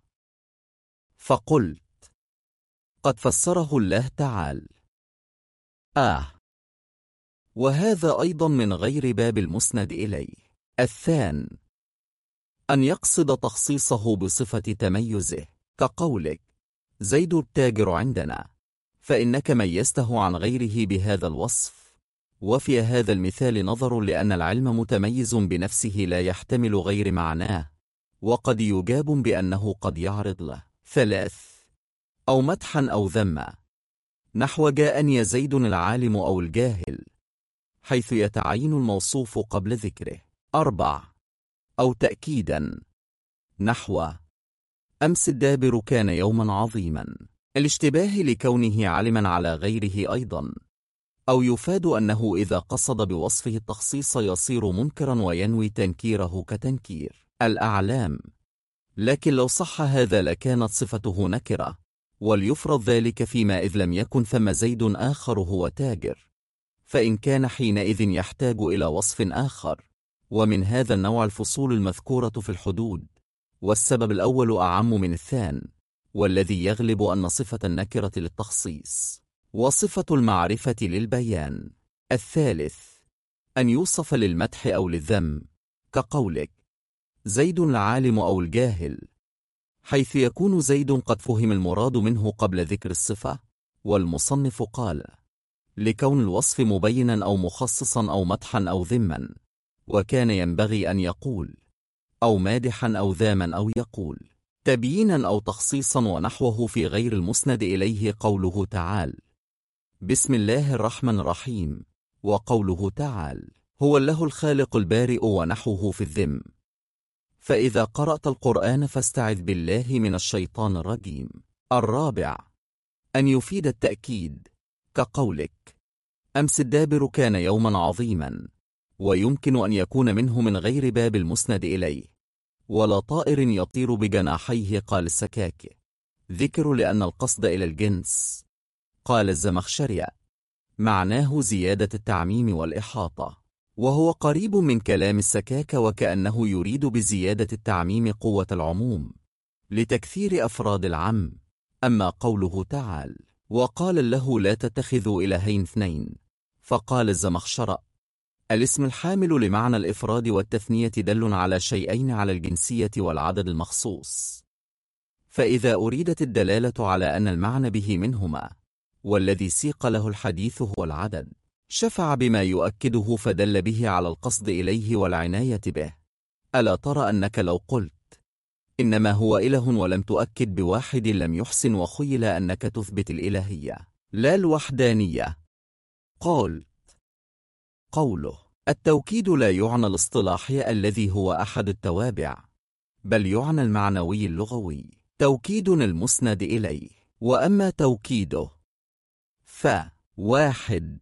فقلت قد فسره الله تعالى. وهذا أيضا من غير باب المسند إليه. الثاني أن يقصد تخصيصه بصفة تميزه، كقولك زيد التاجر عندنا، فإنك ميزته عن غيره بهذا الوصف. وفي هذا المثال نظر، لأن العلم متميز بنفسه لا يحتمل غير معناه، وقد يجاب بأنه قد يعرض له 3 أو مدحا أو ذما، نحو جاءني زيد العالم أو الجاهل، حيث يتعين الموصوف قبل ذكره. 4 أو تأكيدا، نحو أمس الدابر كان يوما عظيما، الاشتباه لكونه علما على غيره أيضا. أو يفاد أنه إذا قصد بوصفه التخصيص يصير منكرا وينوي تنكيره كتنكير الأعلام. لكن لو صح هذا لكانت صفته نكرة، وليفرض ذلك فيما إذ لم يكن ثم زيد آخر هو تاجر، فإن كان حينئذ يحتاج إلى وصف آخر. ومن هذا النوع الفصول المذكورة في الحدود، والسبب الأول أعم من الثاني، والذي يغلب أن صفة النكرة للتخصيص وصفة المعرفة للبيان. الثالث أن يوصف للمدح أو للذم، كقولك زيد العالم أو الجاهل، حيث يكون زيد قد فهم المراد منه قبل ذكر الصفة. والمصنف قال لكون الوصف مبينا أو مخصصا أو مدحا أو ذما، وكان ينبغي أن يقول أو مادحا أو ذاما، أو يقول تبيينا أو تخصيصا. ونحوه في غير المسند إليه قوله تعالى بسم الله الرحمن الرحيم، وقوله تعالى هو الله الخالق البارئ، ونحوه في الذم. فإذا قرأت القرآن فاستعذ بالله من الشيطان الرجيم. 4 أن يفيد التأكيد، كقولك أمس الدابر كان يوما عظيما، ويمكن أن يكون منه من غير باب المسند إليه. ولا طائر يطير بجناحيه. قال السكاكي ذكر لأن القصد إلى الجنس. قال الزمخشري معناه زيادة التعميم والإحاطة، وهو قريب من كلام السكاكة، وكأنه يريد بزيادة التعميم قوة العموم لتكثير أفراد العم. أما قوله تعالى وقال له لا تتخذوا إلهين اثنين، فقال الزمخشري الاسم الحامل لمعنى الإفراد والتثنية دل على شيئين: على الجنسية والعدد المخصوص. فإذا أريدت الدلالة على أن المعنى به منهما، والذي سيق له الحديث هو العدد، شفع بما يؤكده فدل به على القصد إليه والعناية به. ألا ترى أنك لو قلت إنما هو إله ولم تؤكد بواحد لم يحسن، وخيل أنك تثبت الإلهية لا الوحدانية. قوله التوكيد لا يعنى الاصطلاحي الذي هو أحد التوابع، بل يعنى المعنوي اللغوي، توكيد المسند إليه. وأما توكيده واحد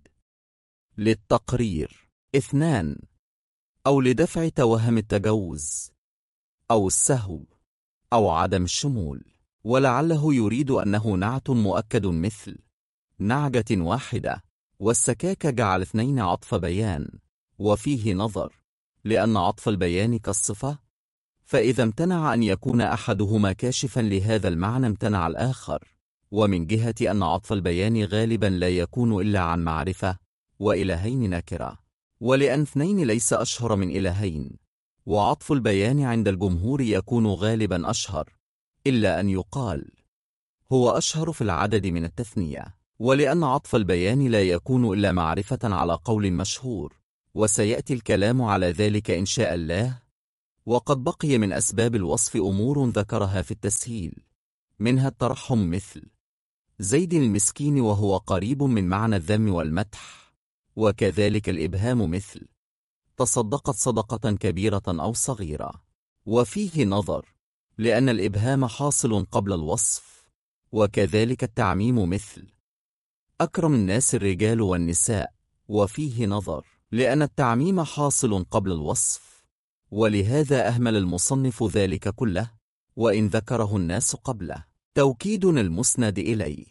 للتقرير، 2 أو لدفع توهم التجوز أو السهو أو عدم الشمول. ولعله يريد أنه نعت مؤكد مثل نعجة واحدة، والسكاك جعل 2 عطف بيان. وفيه نظر، لأن عطف البيان كالصفة، فإذا امتنع أن يكون أحدهما كاشفا لهذا المعنى امتنع الآخر. ومن جهة أن عطف البيان غالبا لا يكون إلا عن معرفة، وإلهين نكرة، ولأن 2 ليس أشهر من إلهين، وعطف البيان عند الجمهور يكون غالبا أشهر، إلا أن يقال هو أشهر في العدد من التثنية. ولأن عطف البيان لا يكون إلا معرفة على قول مشهور، وسيأتي الكلام على ذلك إن شاء الله. وقد بقي من أسباب الوصف أمور ذكرها في التسهيل، منها الترحم مثل زيد المسكين، وهو قريب من معنى الذم والمدح. وكذلك الإبهام مثل تصدقت صدقة كبيرة أو صغيرة. وفيه نظر، لأن الإبهام حاصل قبل الوصف. وكذلك التعميم مثل أكرم الناس الرجال والنساء. وفيه نظر، لأن التعميم حاصل قبل الوصف، ولهذا أهمل المصنف ذلك كله، وإن ذكره الناس قبله. توكيد المسند إليه.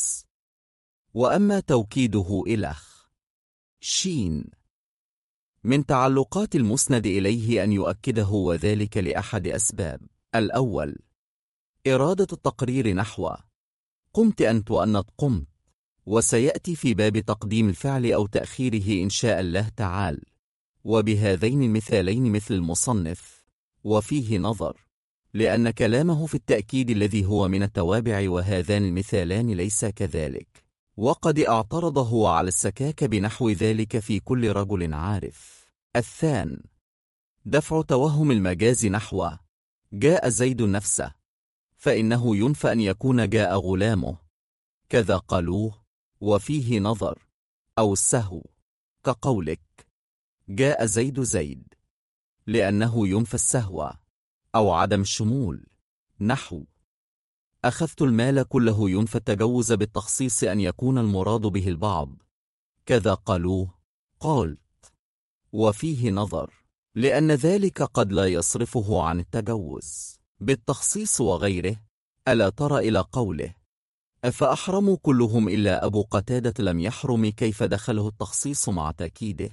وأما توكيده إلخ شين، من تعلقات المسند إليه أن يؤكده، وذلك لأحد أسباب: الأول إرادة التقرير نحو قمت أنت وأنت قمت، وسيأتي في باب تقديم الفعل أو تأخيره إن شاء الله تعالى. وبهذين المثالين مثل المصنف. وفيه نظر، لأن كلامه في التأكيد الذي هو من التوابع، وهذان المثالان ليس كذلك. وقد اعترضه على السكاك بنحو ذلك في كل رجل عارف. الثان دفع توهم المجاز نحو جاء زيد نفسه، فإنه ينفى أن يكون جاء غلامه، كذا قالوه. وفيه نظر، أو السهو، كقولك جاء زيد، لأنه ينفى السهو، أو عدم الشمول نحو أخذت المال كله، ينفى التجوز بالتخصيص أن يكون المراد به البعض، كذا قالوه. قالت. وفيه نظر، لأن ذلك قد لا يصرفه عن التجوز بالتخصيص وغيره. ألا ترى إلى قوله أفأحرموا كلهم إلا أبو قتادة لم يحرم، كيف دخله التخصيص مع تأكيده؟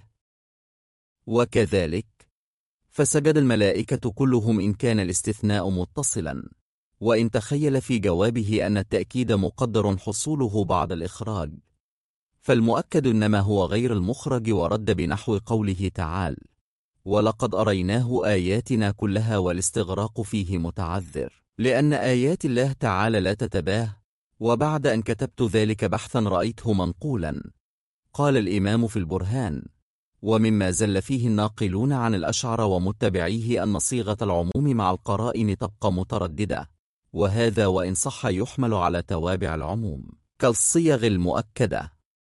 وكذلك فسجد الملائكة كلهم إن كان الاستثناء متصلا، وإن تخيل في جوابه أن التأكيد مقدر حصوله بعد الإخراج، فالمؤكد إنما هو غير المخرج. ورد بنحو قوله تعالى ولقد أريناه آياتنا كلها، والاستغراق فيه متعذر، لأن آيات الله تعالى لا تتباه. وبعد أن كتبت ذلك بحثا رأيته منقولا. قال الإمام في البرهان: ومما زل فيه الناقلون عن الأشعر ومتبعيه أن صيغة العموم مع القرائن تبقى مترددة، وهذا وإن صح يحمل على توابع العموم كالصيغ المؤكدة.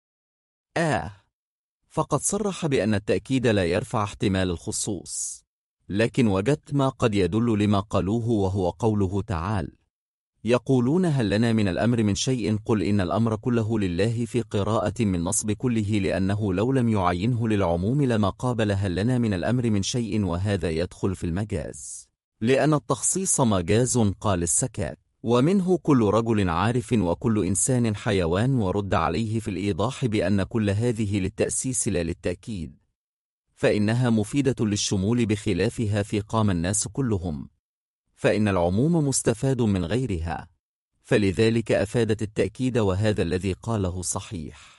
فقد صرح بأن التأكيد لا يرفع احتمال الخصوص، لكن وجدت ما قد يدل لما قالوه، وهو قوله تعالى يقولون هل لنا من الأمر من شيء، قل إن الأمر كله لله، في قراءة من نصب كله، لأنه لو لم يعينه للعموم لما قابل هل لنا من الأمر من شيء، وهذا يدخل في المجاز، لأن التخصيص مجاز. قال السكاك: ومنه كل رجل عارف وكل إنسان حيوان. ورد عليه في الإيضاح بأن كل هذه للتأسيس لا للتأكيد، فإنها مفيدة للشمول بخلافها في قام الناس كلهم، فإن العموم مستفاد من غيرها، فلذلك أفادت التأكيد، وهذا الذي قاله صحيح.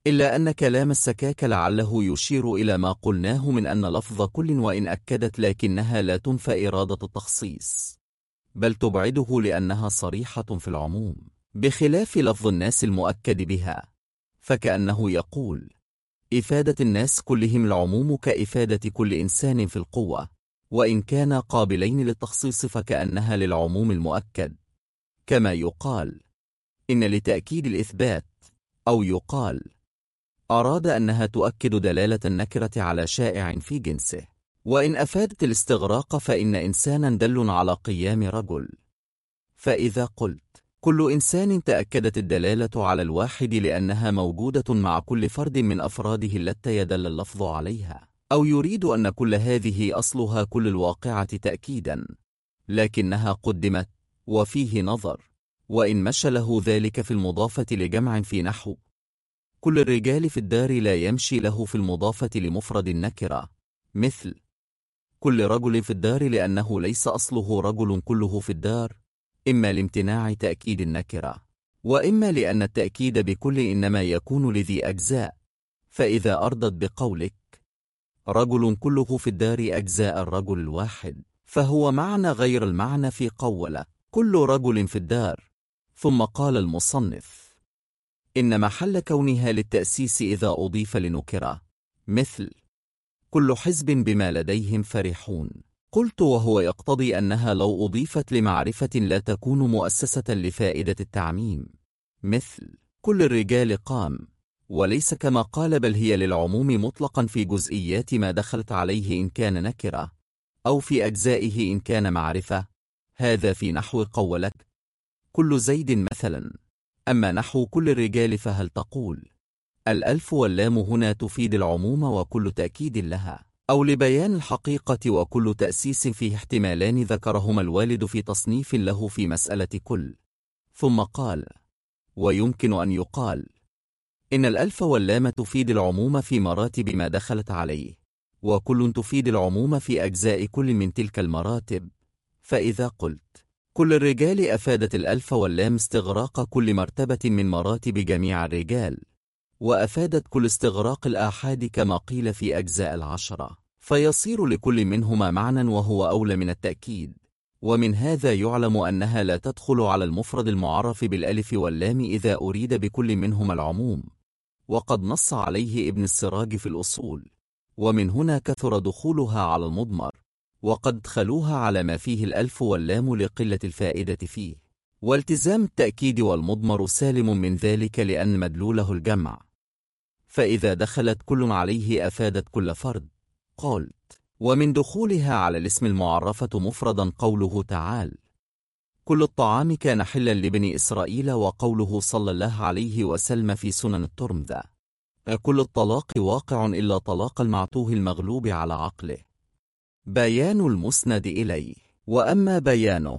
إلا أن كلام السكاك لعله يشير إلى ما قلناه من أن لفظ كل وإن أكدت لكنها لا تنفى إرادة التخصيص، بل تبعده لأنها صريحة في العموم، بخلاف لفظ الناس المؤكد بها، فكأنه يقول: إفادة الناس كلهم العموم كإفادة كل إنسان في القوة، وإن كان قابلين للتخصيص فكأنها للعموم المؤكد، كما يقال إن لتأكيد الإثبات، أو يقال أراد أنها تؤكد دلالة النكرة على شائع في جنسه. وإن أفادت الاستغراق فإن إنسانا دل على قيام رجل، فإذا قلت كل إنسان تأكدت الدلالة على الواحد لأنها موجودة مع كل فرد من أفراده التي يدل اللفظ عليها، أو يريد أن كل هذه أصلها كل الواقعة تأكيدا، لكنها قدمت وفيه نظر، وإن مشى له ذلك في المضافة لجمع في نحو كل الرجال في الدار لا يمشي له في المضافة لمفرد النكرة، مثل كل رجل في الدار لأنه ليس أصله رجل كله في الدار، إما لامتناع تأكيد النكرة، وإما لأن التأكيد بكل إنما يكون لذي أجزاء، فإذا أردت بقولك رجل كله في الدار أجزاء الرجل الواحد، فهو معنى غير المعنى في قول كل رجل في الدار. ثم قال المصنف: إن محل كونها للتأسيس إذا أضيف لنكرة، مثل كل حزب بما لديهم فرحون. قلت وهو يقتضي أنها لو أضيفت لمعرفة لا تكون مؤسسة لفائدة التعميم، مثل كل الرجال قام، وليس كما قال بل هي للعموم مطلقا في جزئيات ما دخلت عليه إن كان نكرة، أو في أجزائه إن كان معرفة. هذا في نحو قولك كل زيد مثلا. أما نحو كل الرجال فهل تقول الألف واللام هنا تفيد العموم وكل تأكيد لها، أو لبيان الحقيقة وكل تأسيس فيه احتمالان ذكرهما الوالد في تصنيف له في مسألة كل. ثم قال: ويمكن أن يقال إن الألف واللام تفيد العموم في مراتب ما دخلت عليه، وكل تفيد العموم في أجزاء كل من تلك المراتب. فإذا قلت كل الرجال أفادت الألف واللام استغراق كل مرتبة من مراتب جميع الرجال، وأفادت كل استغراق الآحاد كما قيل في أجزاء العشرة، فيصير لكل منهما معنى وهو أولى من التأكيد. ومن هذا يعلم أنها لا تدخل على المفرد المعرف بالألف واللام إذا أريد بكل منهما العموم، وقد نص عليه ابن السراج في الأصول، ومن هنا كثر دخولها على المضمر، وقد دخلوها على ما فيه الألف واللام لقلة الفائدة فيه، والتزام التأكيد والمضمر سالم من ذلك لأن مدلوله الجمع، فإذا دخلت كل عليه أفادت كل فرد. قلت ومن دخولها على الاسم المعرفة مفردا قوله تعالى كل الطعام كان حلا لبني إسرائيل، وقوله صلى الله عليه وسلم في سنن الترمذي كل الطلاق واقع إلا طلاق المعتوه المغلوب على عقله. بيان المسند إليه. وأما بيانه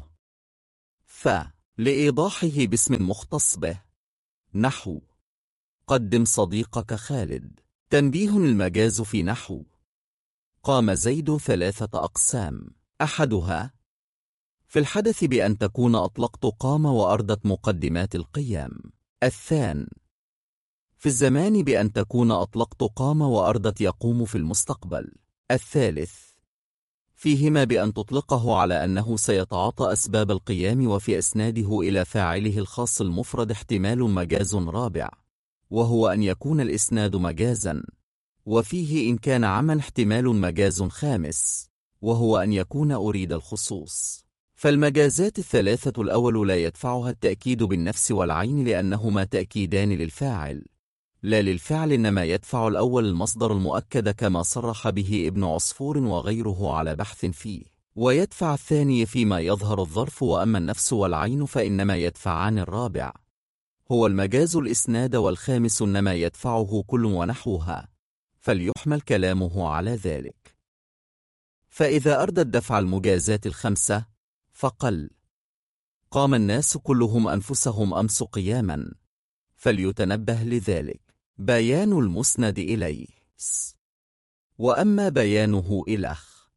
لإيضاحه باسم مختص به، نحو قدم صديقك خالد. تنبيه: المجاز في نحو قام زيد 3 أقسام: أحدها في الحدث بأن تكون أطلقت قام وأردت مقدمات القيام. الثاني في الزمان بأن تكون أطلقت قام وأردت يقوم في المستقبل. الثالث فيهما بأن تطلقه على أنه سيتعاطى أسباب القيام، وفي إسناده إلى فاعله الخاص المفرد احتمال مجاز رابع، وهو أن يكون الإسناد مجازا، وفيه إن كان عما احتمال مجاز خامس، وهو أن يكون أريد الخصوص. فالمجازات الثلاثة الأول لا يدفعها التأكيد بالنفس والعين لأنهما تأكيدان للفاعل لا للفعل، إنما يدفع الأول المصدر المؤكد كما صرح به ابن عصفور وغيره على بحث فيه، ويدفع الثاني فيما يظهر الظرف، وأما النفس والعين فإنما يدفعان الرابع هو المجاز الإسناد، والخامس إنما يدفعه كل ونحوها، فليحمل كلامه على ذلك. فإذا أردت دفع المجازات الخمسة فقل قام الناس كلهم أنفسهم أمس قياما، فليتنبه لذلك. بيان المسند إليه. وأما بيانه إلخ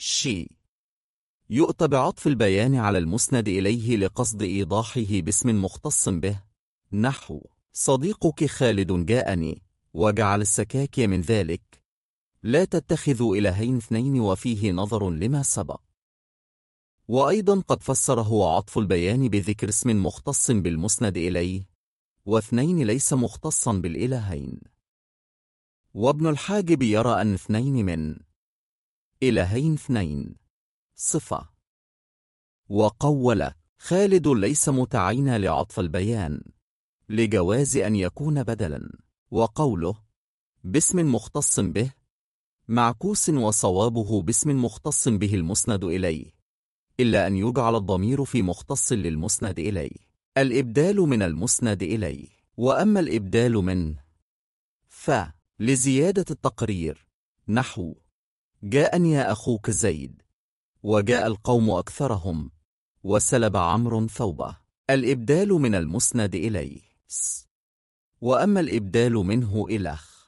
يؤتى بعطف البيان على المسند إليه لقصد إيضاحه باسم مختص به، نحو صديقك خالد جاءني، وجعل السكاكي من ذلك: لا تتخذوا إلهين اثنين وفيه نظر لما سبق. وأيضا قد فسره عطف البيان بذكر اسم مختص بالمسند إليه، واثنين ليس مختصا بالإلهين. وابن الحاجب يرى أن اثنين من إلهين اثنين صفة. وقول خالد ليس متعين لعطف البيان، لجواز أن يكون بدلا. وقوله باسم مختص به معكوس، وصوابه باسم مختص به المسند إليه، إلا أن يجعل الضمير في مختص للمسند إليه. الإبدال من المسند إليه. وأما الإبدال من لزيادة التقرير، نحو جاءني يا أخوك زيد، وجاء القوم أكثرهم، وسلب عمرو ثوبه. الإبدال من المسند إليه. وأما الإبدال منه إلخ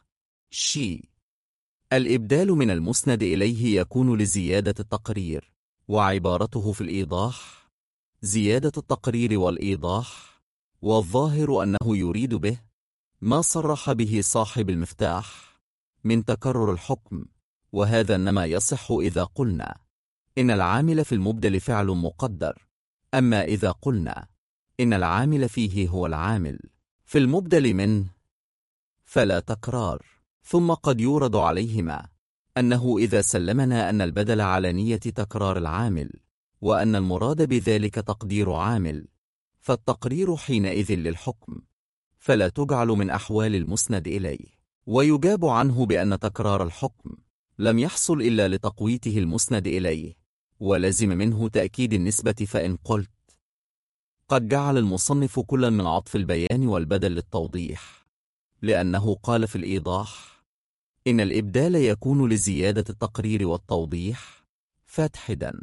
الإبدال من المسند إليه يكون لزيادة التقرير، وعبارته في الإيضاح زيادة التقرير والإيضاح، والظاهر أنه يريد به ما صرح به صاحب المفتاح من تكرر الحكم، وهذا إنما يصح إذا قلنا إن العامل في المبدل فعل مقدر. أما إذا قلنا إن العامل فيه هو العامل في المبدل منه فلا تكرار. ثم قد يورد عليهما أنه إذا سلمنا أن البدل على نية تكرار العامل، وأن المراد بذلك تقدير عامل، فالتقرير حينئذ للحكم، فلا تجعل من أحوال المسند إليه. ويجاب عنه بأن تكرار الحكم لم يحصل إلا لتقويته المسند إليه، ولزم منه تأكيد النسبة. فإن قلت قد جعل المصنف كلا من عطف البيان والبدل للتوضيح، لأنه قال في الإيضاح إن الإبدال يكون لزيادة التقرير والتوضيح، فتحدا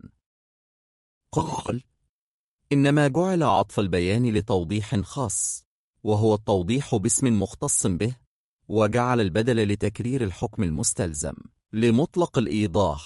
قال إنما جعل عطف البيان لتوضيح خاص، وهو التوضيح باسم مختص به، وجعل البدل لتكرير الحكم المستلزم لمطلق الإيضاح.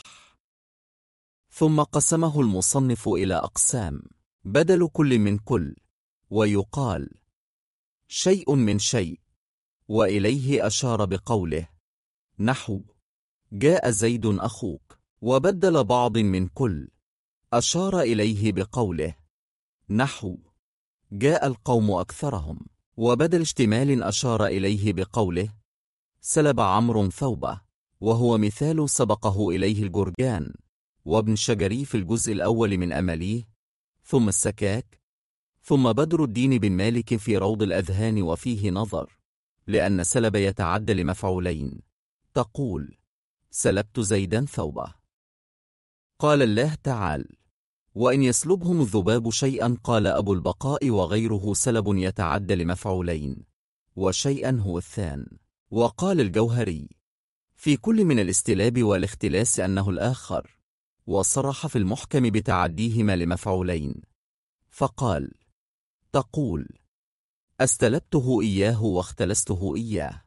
ثم قسمه المصنف إلى أقسام: بدل كل من كل، ويقال شيء من شيء، وإليه أشار بقوله نحو جاء زيد أخوك. وبدل بعض من كل، أشار إليه بقوله نحو جاء القوم أكثرهم. وبدل اشتمال أشار إليه بقوله سلب عمرو ثوبه، وهو مثال سبقه إليه الجرجان وابن شجري في الجزء الأول من أمليه، ثم السكاك، ثم بدر الدين بن مالك في روض الأذهان. وفيه نظر، لأن سلب يتعدى لمفعولين، تقول سلبت زيدا ثوبه. قال الله تعالى وإن يسلبهم الذباب شيئا، قال أبو البقاء وغيره سلب يتعدى لمفعولين، وشيئا هو الثان. وقال الجوهري في كل من الاستلاب والاختلاس أنه الآخر، وصرح في المحكم بتعديهما لمفعولين، فقال تقول استلبته إياه واختلسته إياه.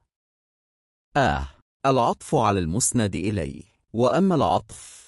العطف على المسند إليه. وأما العطف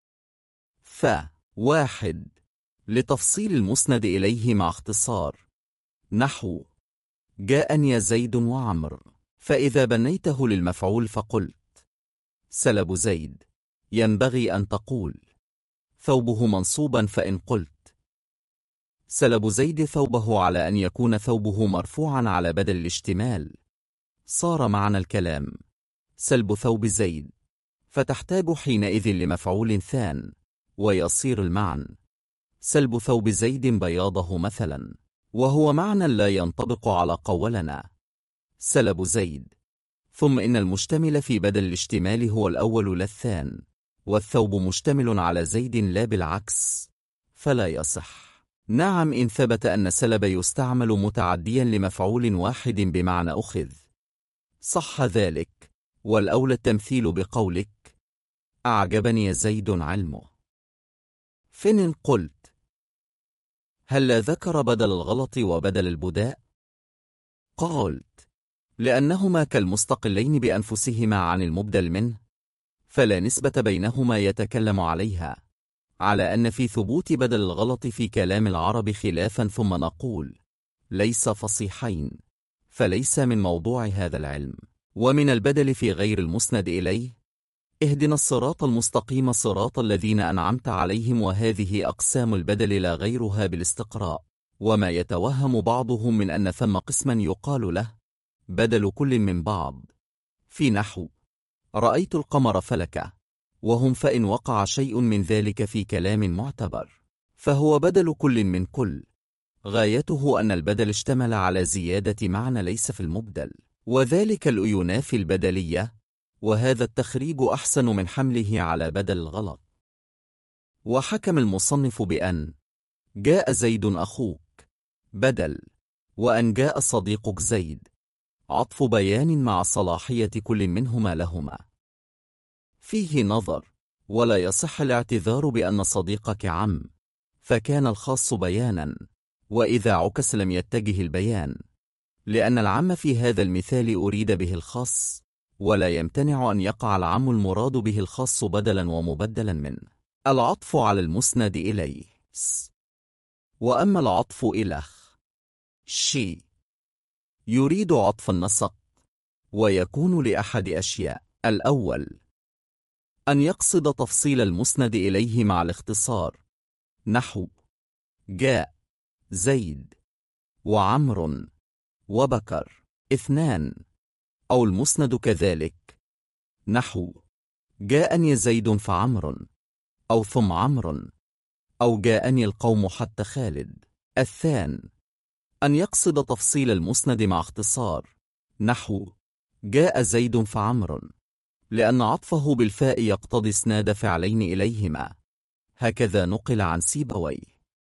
واحد لتفصيل المسند إليه مع اختصار، نحو جاءني زيد وعمر، فإذا بنيته للمفعول فقلت سلب زيد، ينبغي أن تقول ثوبه منصوبا. فإن قلت سلب زيد ثوبه على أن يكون ثوبه مرفوعا على بدل الاشتمال، صار معنى الكلام سلب ثوب زيد، فتحتاج حينئذ لمفعول ثان، ويصير المعنى سلب ثوب زيد بياضه مثلا، وهو معنى لا ينطبق على قولنا سلب زيد. ثم إن المشتمل في بدل الاشتمال هو الأول لا الثان، والثوب مشتمل على زيد لا بالعكس، فلا يصح. نعم، إن ثبت أن سلب يستعمل متعديا لمفعول واحد بمعنى أخذ صح ذلك، والأولى التمثيل بقولك أعجبني زيد علمه. فإن قلت هل ذكر بدل الغلط وبدل البداء؟ قلت لأنهما كالمستقلين بأنفسهما عن المبدل منه، فلا نسبة بينهما يتكلم عليها، على أن في ثبوت بدل الغلط في كلام العرب خلافا، ثم نقول ليس فصيحين، فليس من موضوع هذا العلم. ومن البدل في غير المسند إليه: اهدنا الصراط المستقيم صراط الذين أنعمت عليهم. وهذه أقسام البدل لا غيرها بالاستقراء. وما يتوهم بعضهم من أن ثم قسما يقال له بدل كل من بعض، في نحو رأيت القمر فلك، وهم فإن وقع شيء من ذلك في كلام معتبر فهو بدل كل من كل، غايته أن البدل اشتمل على زيادة معنى ليس في المبدل، وذلك الأيناف البدلية، وهذا التخريج أحسن من حمله على بدل الغلط. وحكم المصنف بأن جاء زيد أخوك بدل، وأن جاء صديقك زيد عطف بيان مع صلاحية كل منهما لهما. فيه نظر، ولا يصح الاعتذار بأن صديقك عم، فكان الخاص بيانا، وإذا عكس لم يتجه البيان، لأن العم في هذا المثال أريد به الخاص، ولا يمتنع أن يقع العم المراد به الخاص بدلا ومبدلا منه. العطف على المسند إليه. وأما العطف إلخ شي يريد عطف النسق، ويكون لأحد أشياء: الأول أن يقصد تفصيل المسند إليه مع الاختصار، نحو جاء زيد وعمر وبكر اثنان، أو المسند كذلك، نحو جاءني زيد فعمر، أو ثم عمر، أو جاءني القوم حتى خالد. الثان أن يقصد تفصيل المسند مع اختصار، نحو جاء زيد فعمر، لأن عطفه بالفاء يقتضي اسناد فعلين إليهما، هكذا نقل عن سيبويه.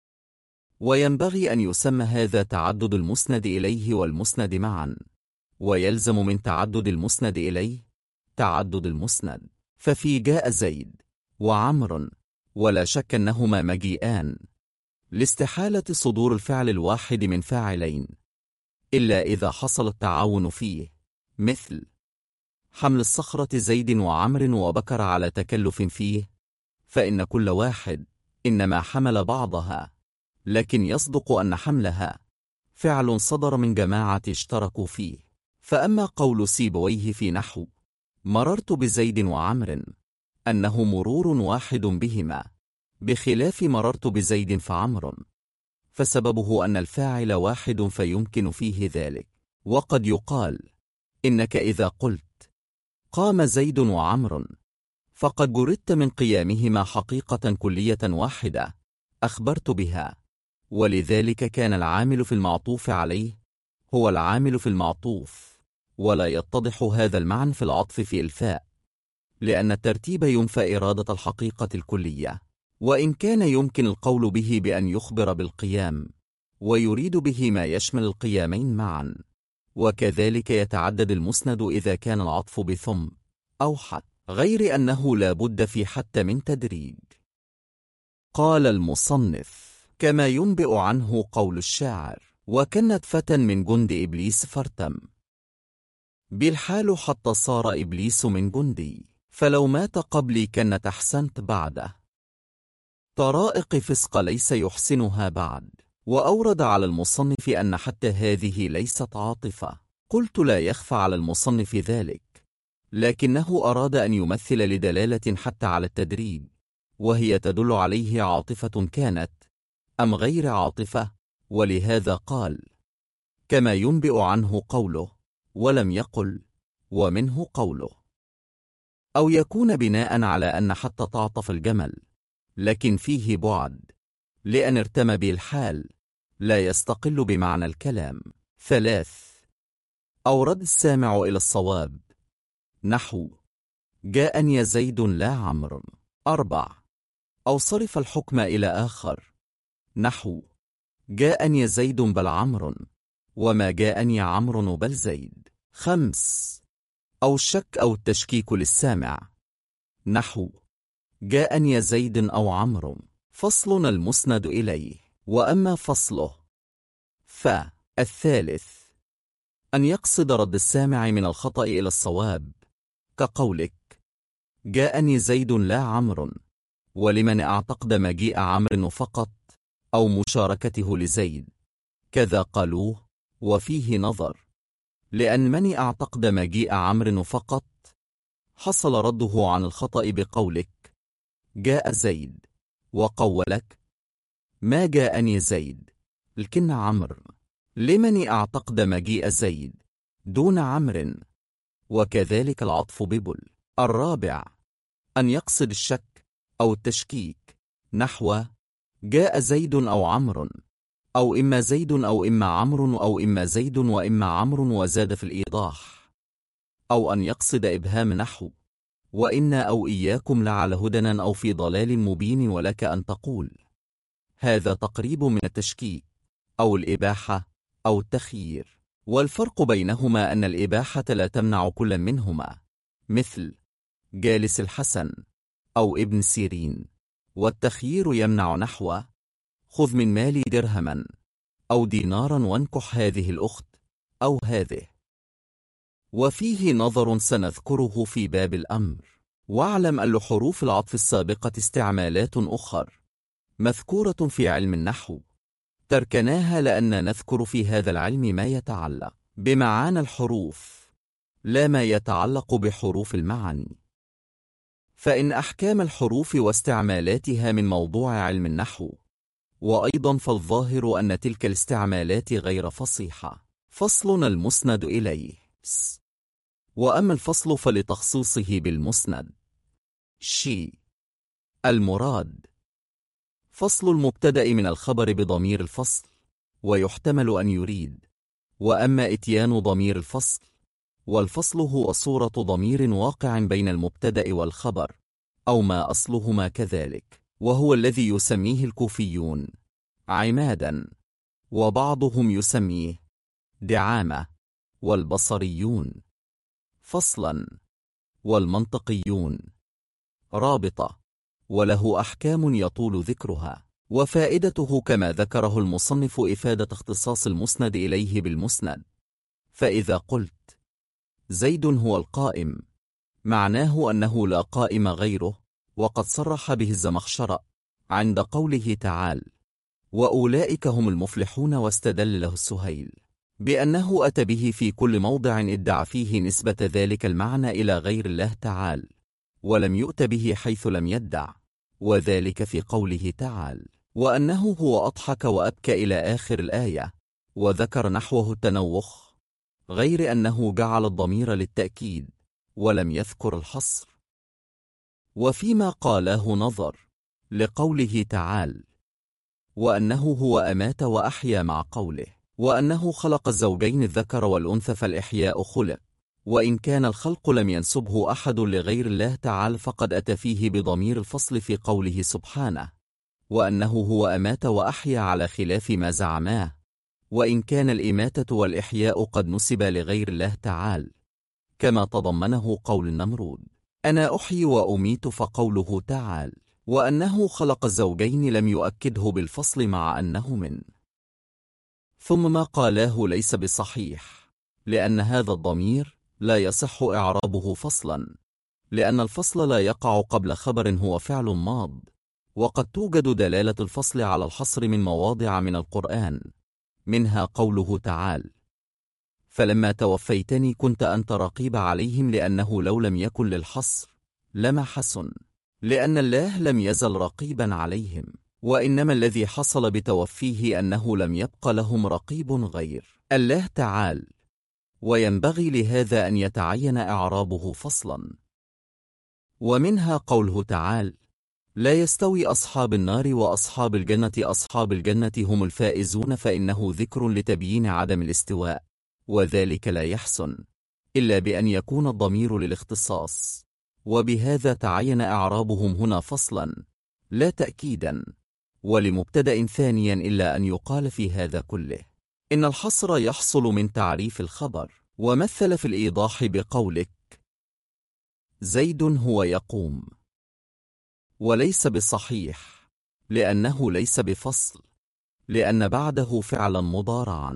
وينبغي أن يسمى هذا تعدد المسند إليه والمسند معا، ويلزم من تعدد المسند إليه تعدد المسند، ففي جاء زيد وعمر ولا شك أنهما مجيئان لاستحالة صدور الفعل الواحد من فاعلين، إلا إذا حصل التعاون فيه، مثل حمل الصخرة زيد وعمر وبكر على تكلف فيه، فإن كل واحد إنما حمل بعضها، لكن يصدق أن حملها فعل صدر من جماعة اشتركوا فيه. فأما قول سيبويه في نحو مررت بزيد وعمر أنه مرور واحد بهما، بخلاف مررت بزيد فعمر، فسببه أن الفاعل واحد فيمكن فيه ذلك. وقد يقال إنك إذا قلت قام زيد وعمر فقد جردت من قيامهما حقيقة كلية واحدة أخبرت بها، ولذلك كان العامل في المعطوف عليه هو العامل في المعطوف، ولا يتضح هذا المعنى في العطف في الفاء، لأن الترتيب ينفى إرادة الحقيقة الكلية، وإن كان يمكن القول به بأن يخبر بالقيام ويريد به ما يشمل القيامين معا. وكذلك يتعدد المسند إذا كان العطف بثم أو حتى، غير أنه لا بد في حتى من تدريج. قال المصنف: كما ينبئ عنه قول الشاعر: وكنت فتى من جند إبليس فارتم بالحال حتى صار إبليس من جندي، فلو مات قبلي كنت أحسنت بعده، طرائق فسق ليس يحسنها بعد. وأورد على المصنف أن حتى هذه ليست عاطفة. قلت لا يخفى على المصنف ذلك، لكنه أراد أن يمثل لدلالة حتى على التدريج، وهي تدل عليه عاطفة كانت أم غير عاطفة، ولهذا قال كما ينبئ عنه قوله، ولم يقل ومنه قوله. أو يكون بناء على أن حتى تعطف الجمل، لكن فيه بعد، لأن ارتمى بالحال لا يستقل بمعنى الكلام. 3. أو رد السامع إلى الصواب، نحو جاءني زيد لا عمرو. 4. أو صرف الحكم إلى آخر، نحو جاءني زيد بل عمرو، وما جاءني عمرو بل زيد. 5. أو الشك أو التشكيك للسامع، نحو جاءني زيد أو عمرو. فصل المسند إليه. وأما فصله فالثالث أن يقصد رد السامع من الخطأ إلى الصواب، كقولك جاءني زيد لا عمرو، ولمن اعتقد مجيء عمرو فقط أو مشاركته لزيد، كذا قالوه وفيه نظر، لأن من اعتقد مجيء عمرو فقط حصل رده عن الخطأ بقولك جاء زيد، وقولك ما جاءني زيد لكن عمرو، لمن اعتقد مجيء زيد دون عمرو، وكذلك العطف ببل. الرابع أن يقصد الشك أو التشكيك، نحو جاء زيد أو عمرو، أو إما زيد أو إما عمرو، أو إما زيد وإما عمرو وزاد في الإيضاح. أو أن يقصد إبهام، نحو وإنا أو إياكم لعلى هدى أو في ضلال مبين، ولك أن تقول. هذا تقريب من التشكيك أو الإباحة أو التخيير، والفرق بينهما أن الإباحة لا تمنع كل منهما، مثل جالس الحسن أو ابن سيرين، والتخيير يمنع، نحو خذ من مالي درهما أو دينارا وانكح هذه الأخت أو هذه. وفيه نظر سنذكره في باب الأمر. واعلم أن لحروف العطف السابقة استعمالات أخر مذكورة في علم النحو تركناها لأن نذكر في هذا العلم ما يتعلق بمعاني الحروف لا ما يتعلق بحروف المعاني. فإن أحكام الحروف واستعمالاتها من موضوع علم النحو، وأيضا فالظاهر أن تلك الاستعمالات غير فصيحة. فصلنا المسند إليه. وأما الفصل فلتخصيصه بالمسند. المراد فصل المبتدأ من الخبر بضمير الفصل، ويحتمل أن يريد. وأما إتيان ضمير الفصل، والفصل هو صورة ضمير واقع بين المبتدأ والخبر، أو ما أصلهما كذلك، وهو الذي يسميه الكوفيون عمادا، وبعضهم يسميه دعامة، والبصريون فصلا، والمنطقيون رابطة، وله أحكام يطول ذكرها. وفائدته كما ذكره المصنف إفادة اختصاص المسند إليه بالمسند. فإذا قلت زيد هو القائم، معناه أنه لا قائم غيره، وقد صرح به الزمخشري عند قوله تعالى وأولئك هم المفلحون، واستدل له السهيل بأنه أتى به في كل موضع ادعى فيه نسبة ذلك المعنى إلى غير الله تعالى، ولم يؤت به حيث لم يدع، وذلك في قوله تعالى وأنه هو أضحك وأبكى إلى آخر الآية، وذكر نحوه التنوخ، غير أنه جعل الضمير للتأكيد ولم يذكر الحصر. وفيما قاله نظر لقوله تعالى وأنه هو أمات وأحيا، مع قوله وأنه خلق الزوجين الذكر والأنثى، فالإحياء خلق، وإن كان الخلق لم ينسبه أحد لغير الله تعالى فقد أتى فيه بضمير الفصل في قوله سبحانه وأنه هو أمات وأحيا، على خلاف ما زعماه، وإن كان الإماتة والإحياء قد نسب لغير الله تعالى، كما تضمنه قول النمرود أنا أحيي وأميت، فقوله تعالى وأنه خلق الزوجين لم يؤكده بالفصل مع أنه من. ثم ما قالاه ليس بصحيح، لأن هذا الضمير لا يصح إعرابه فصلا، لأن الفصل لا يقع قبل خبر هو فعل ماض، وقد توجد دلالة الفصل على الحصر من مواضع من القرآن، منها قوله تعالى فلما توفيتني كنت أنت رقيب عليهم، لأنه لو لم يكن للحصر لما حسن، لأن الله لم يزل رقيبا عليهم، وإنما الذي حصل بتوفيه أنه لم يبق لهم رقيب غير الله تعالى، وينبغي لهذا أن يتعين إعرابه فصلا. ومنها قوله تعالى لا يستوي أصحاب النار وأصحاب الجنة، أصحاب الجنة هم الفائزون، فإنه ذكر لتبيين عدم الاستواء، وذلك لا يحسن إلا بأن يكون الضمير للاختصاص، وبهذا تعين إعرابهم هنا فصلا لا تأكيدا، ولمبتدأ ثانيا إلا أن يقال في هذا كله إن الحصر يحصل من تعريف الخبر. ومثل في الإيضاح بقولك زيد هو يقوم، وليس بصحيح لأنه ليس بفصل، لأن بعده فعلا مضارعا.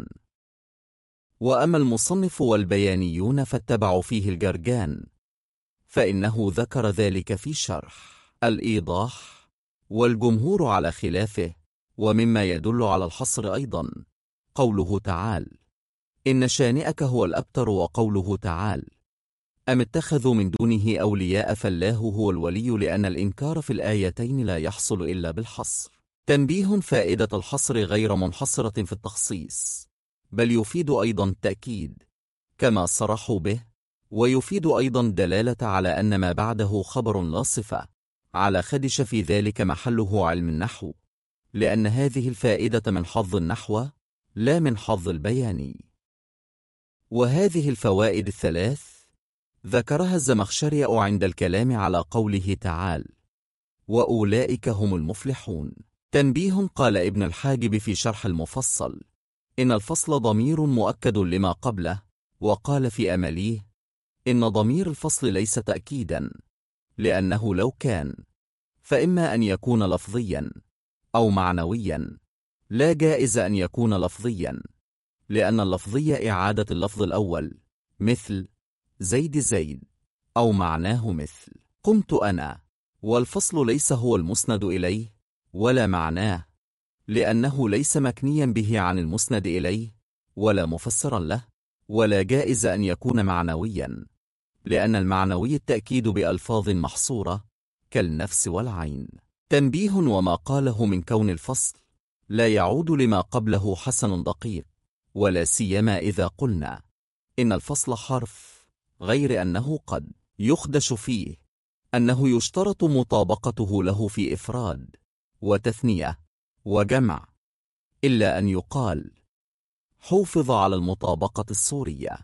وأما المصنف والبيانيون فاتبعوا فيه الجرجان، فإنه ذكر ذلك في شرح الإيضاح، والجمهور على خلافه. ومما يدل على الحصر أيضا قوله تعالى إن شانئك هو الأبتر. وقوله تعالى: أم اتخذوا من دونه أولياء فالله هو الولي، لأن الإنكار في الآيتين لا يحصل إلا بالحصر. تنبيه: فائدة الحصر غير منحصرة في التخصيص، بل يفيد أيضا التأكيد كما صرحوا به، ويفيد أيضا دلالة على أن ما بعده خبر لا صفة على خدش، في ذلك محله علم النحو، لأن هذه الفائدة من حظ النحو لا من حظ البيان. وهذه الفوائد الثلاث ذكرها الزمخشري عند الكلام على قوله تعالى: وأولئك هم المفلحون. تنبيه: قال ابن الحاجب في شرح المفصل: إن الفصل ضمير مؤكد لما قبله. وقال في أمليه: إن ضمير الفصل ليس تأكيدا، لأنه لو كان فإما أن يكون لفظيا أو معنويا، لا جائز أن يكون لفظيا، لأن اللفظية إعادة اللفظ الأول، مثل زيد زيد، أو معناه مثل قمت أنا. والفصل ليس هو المسند إليه ولا معناه، لأنه ليس مكنيا به عن المسند إليه ولا مفسرا له، ولا جائز أن يكون معنويا، لأن المعنوي التأكيد بألفاظ محصورة كالنفس والعين. تنبيه: وما قاله من كون الفصل لا يعود لما قبله حسن دقيق، ولا سيما إذا قلنا إن الفصل حرف، غير أنه قد يخدش فيه أنه يشترط مطابقته له في إفراد وتثنية وجمع، إلا أن يقال حوفظ على المطابقة الصورية.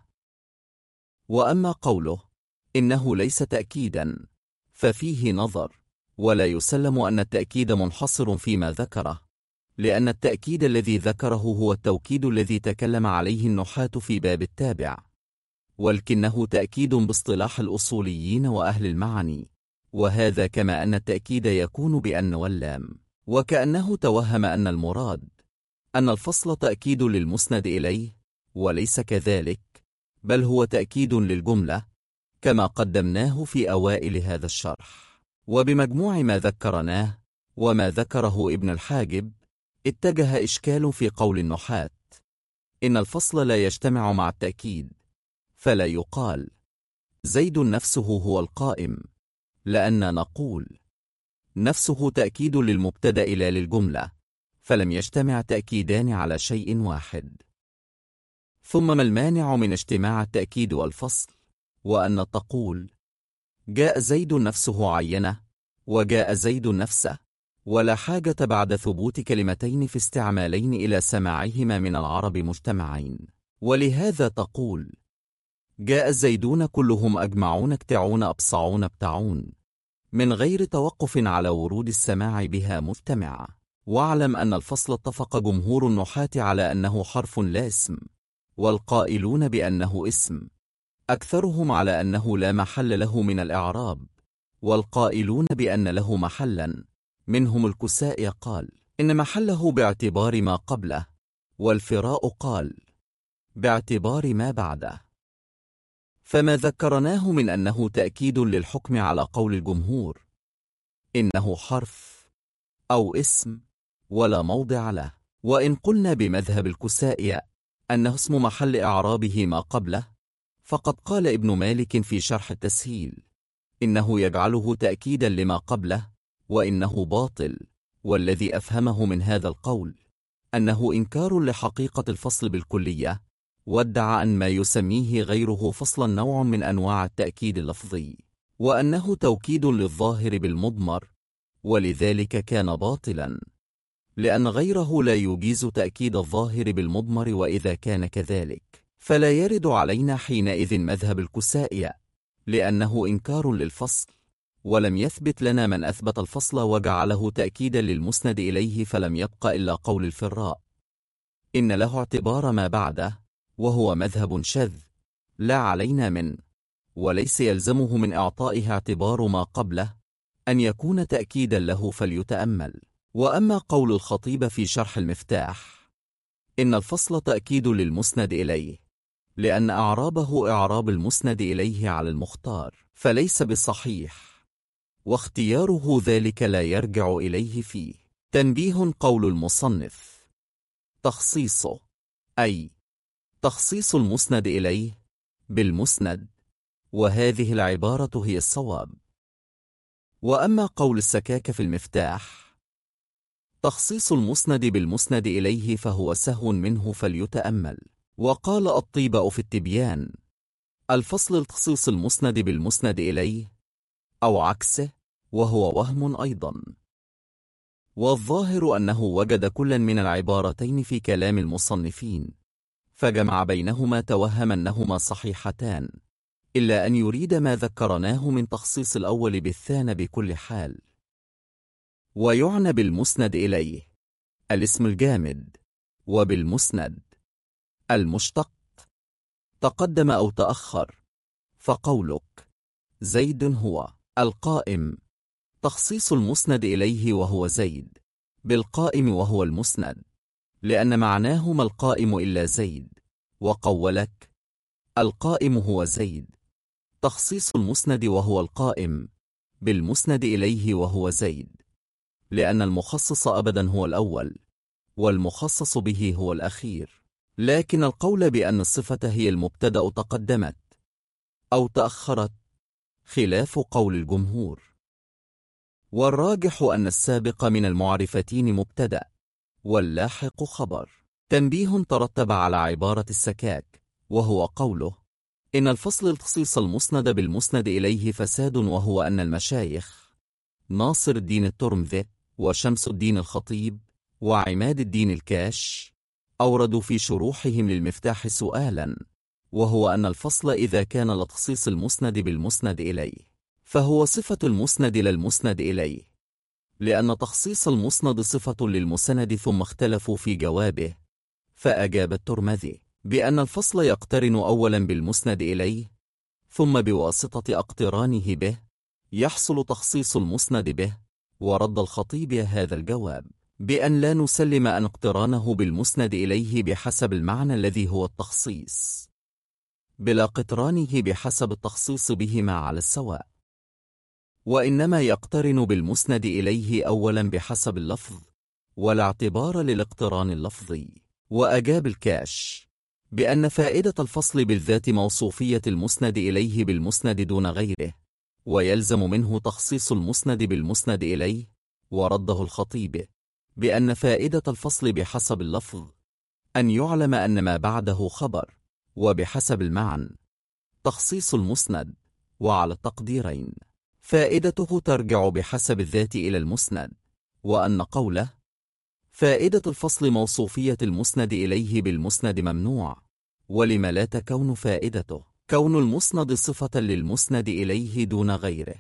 وأما قوله إنه ليس تأكيدا ففيه نظر، ولا يسلم أن التأكيد منحصر فيما ذكره، لأن التأكيد الذي ذكره هو التوكيد الذي تكلم عليه النحاة في باب التابع، ولكنه تأكيد باصطلاح الأصوليين وأهل المعاني، وهذا كما أن التأكيد يكون بأن واللام، وكأنه توهم أن المراد أن الفصل تأكيد للمسند إليه، وليس كذلك، بل هو تأكيد للجملة كما قدمناه في أوائل هذا الشرح. وبمجموع ما ذكرناه وما ذكره ابن الحاجب اتجه إشكال في قول النحاة إن الفصل لا يجتمع مع التأكيد، فلا يقال زيد نفسه هو القائم، لأن نقول نفسه تأكيد للمبتدأ لا للجملة، فلم يجتمع تأكيدان على شيء واحد. ثم ما المانع من اجتماع التأكيد والفصل؟ وأن تقول جاء زيد نفسه عينه، وجاء زيد نفسه، ولا حاجة بعد ثبوت كلمتين في استعمالين إلى سماعهما من العرب مجتمعين. ولهذا تقول جاء الزيدون كلهم أجمعون اكتعون أبصعون ابتعون، من غير توقف على ورود السماع بها مجتمعة. واعلم أن الفصل اتفق جمهور النحاة على أنه حرف لا اسم، والقائلون بأنه اسم أكثرهم على أنه لا محل له من الإعراب، والقائلون بأن له محلا منهم الكسائي قال إن محله باعتبار ما قبله، والفراء قال باعتبار ما بعده. فما ذكرناه من أنه تأكيد للحكم على قول الجمهور إنه حرف أو اسم ولا موضع له. وإن قلنا بمذهب الكسائي أنه اسم محل إعرابه ما قبله، فقد قال ابن مالك في شرح التسهيل إنه يجعله تأكيدا لما قبله، وإنه باطل، والذي أفهمه من هذا القول أنه إنكار لحقيقة الفصل بالكلية، وادعى أن ما يسميه غيره فصلا نوع من أنواع التأكيد اللفظي، وأنه توكيد للظاهر بالمضمر، ولذلك كان باطلا، لأن غيره لا يجيز تأكيد الظاهر بالمضمر، وإذا كان كذلك فلا يرد علينا حينئذ مذهب الكسائي، لأنه إنكار للفصل، ولم يثبت لنا من أثبت الفصل وجعله تأكيدا للمسند إليه، فلم يبق إلا قول الفراء إن له اعتبار ما بعده، وهو مذهب شاذ لا علينا منه، وليس يلزمه من إعطائه اعتبار ما قبله أن يكون تأكيدا له، فليتأمل. وأما قول الخطيب في شرح المفتاح إن الفصل تأكيد للمسند إليه لأن أعرابه إعراب المسند إليه على المختار، فليس بصحيح، واختياره ذلك لا يرجع إليه فيه. تنبيه: قول المصنف تخصيصه أي تخصيص المسند إليه بالمسند، وهذه العبارة هي الصواب. وأما قول السكاك في المفتاح: تخصيص المسند بالمسند إليه فهو سهو منه فليتأمل. وقال الطيبأ في التبيان: الفصل تخصيص المسند بالمسند إليه أو عكسه، وهو وهم أيضا. والظاهر أنه وجد كلا من العبارتين في كلام المصنفين، فجمع بينهما توهم أنهما صحيحتان، إلا أن يريد ما ذكرناه من تخصيص الأول بالثاني بكل حال. ويعنى بالمسند إليه الاسم الجامد، وبالمسند المشتق تقدم أو تأخر. فقولك زيد هو القائم تخصيص المسند إليه وهو زيد بالقائم وهو المسند، لأن معناهما القائم إلا زيد. وقولك القائم هو زيد تخصيص المسند وهو القائم بالمسند إليه وهو زيد، لأن المخصص أبدا هو الأول، والمخصص به هو الأخير. لكن القول بأن الصفة هي المبتدأ تقدمت أو تأخرت خلاف قول الجمهور. والراجح أن السابق من المعرفتين مبتدأ واللاحق خبر. تنبيه ترتب على عبارة السكاك، وهو قوله: إن الفصل تخصيص المسند بالمسند إليه فساد، وهو أن المشايخ ناصر الدين الترمذي وشمس الدين الخطيب وعماد الدين الكاش أوردوا في شروحهم للمفتاح سؤالا، وهو أن الفصل إذا كان لتخصيص المسند بالمسند إليه فهو صفة المسند للمسند إليه، لأن تخصيص المسند صفة للمسند، ثم اختلفوا في جوابه. فأجاب الترمذي بأن الفصل يقترن أولا بالمسند إليه، ثم بواسطة اقترانه به يحصل تخصيص المسند به. ورد الخطيب هذا الجواب بأن لا نسلم أن اقترانه بالمسند إليه بحسب المعنى الذي هو التخصيص، بلا قطرانه بحسب التخصيص بهما على السواء، وإنما يقترن بالمسند إليه أولا بحسب اللفظ، ولا اعتبار للاقتران اللفظي. وأجاب الكاش بأن فائدة الفصل بالذات موصوفية المسند إليه بالمسند دون غيره، ويلزم منه تخصيص المسند بالمسند إليه. ورده الخطيب بأن فائدة الفصل بحسب اللفظ أن يعلم أن ما بعده خبر، وبحسب المعنى تخصيص المسند. وعلى التقديرين فائدته ترجع بحسب الذات إلى المسند، وأن قوله فائدة الفصل موصوفية المسند إليه بالمسند ممنوع. ولم لا تكون فائدته كون المسند صفة للمسند إليه دون غيره.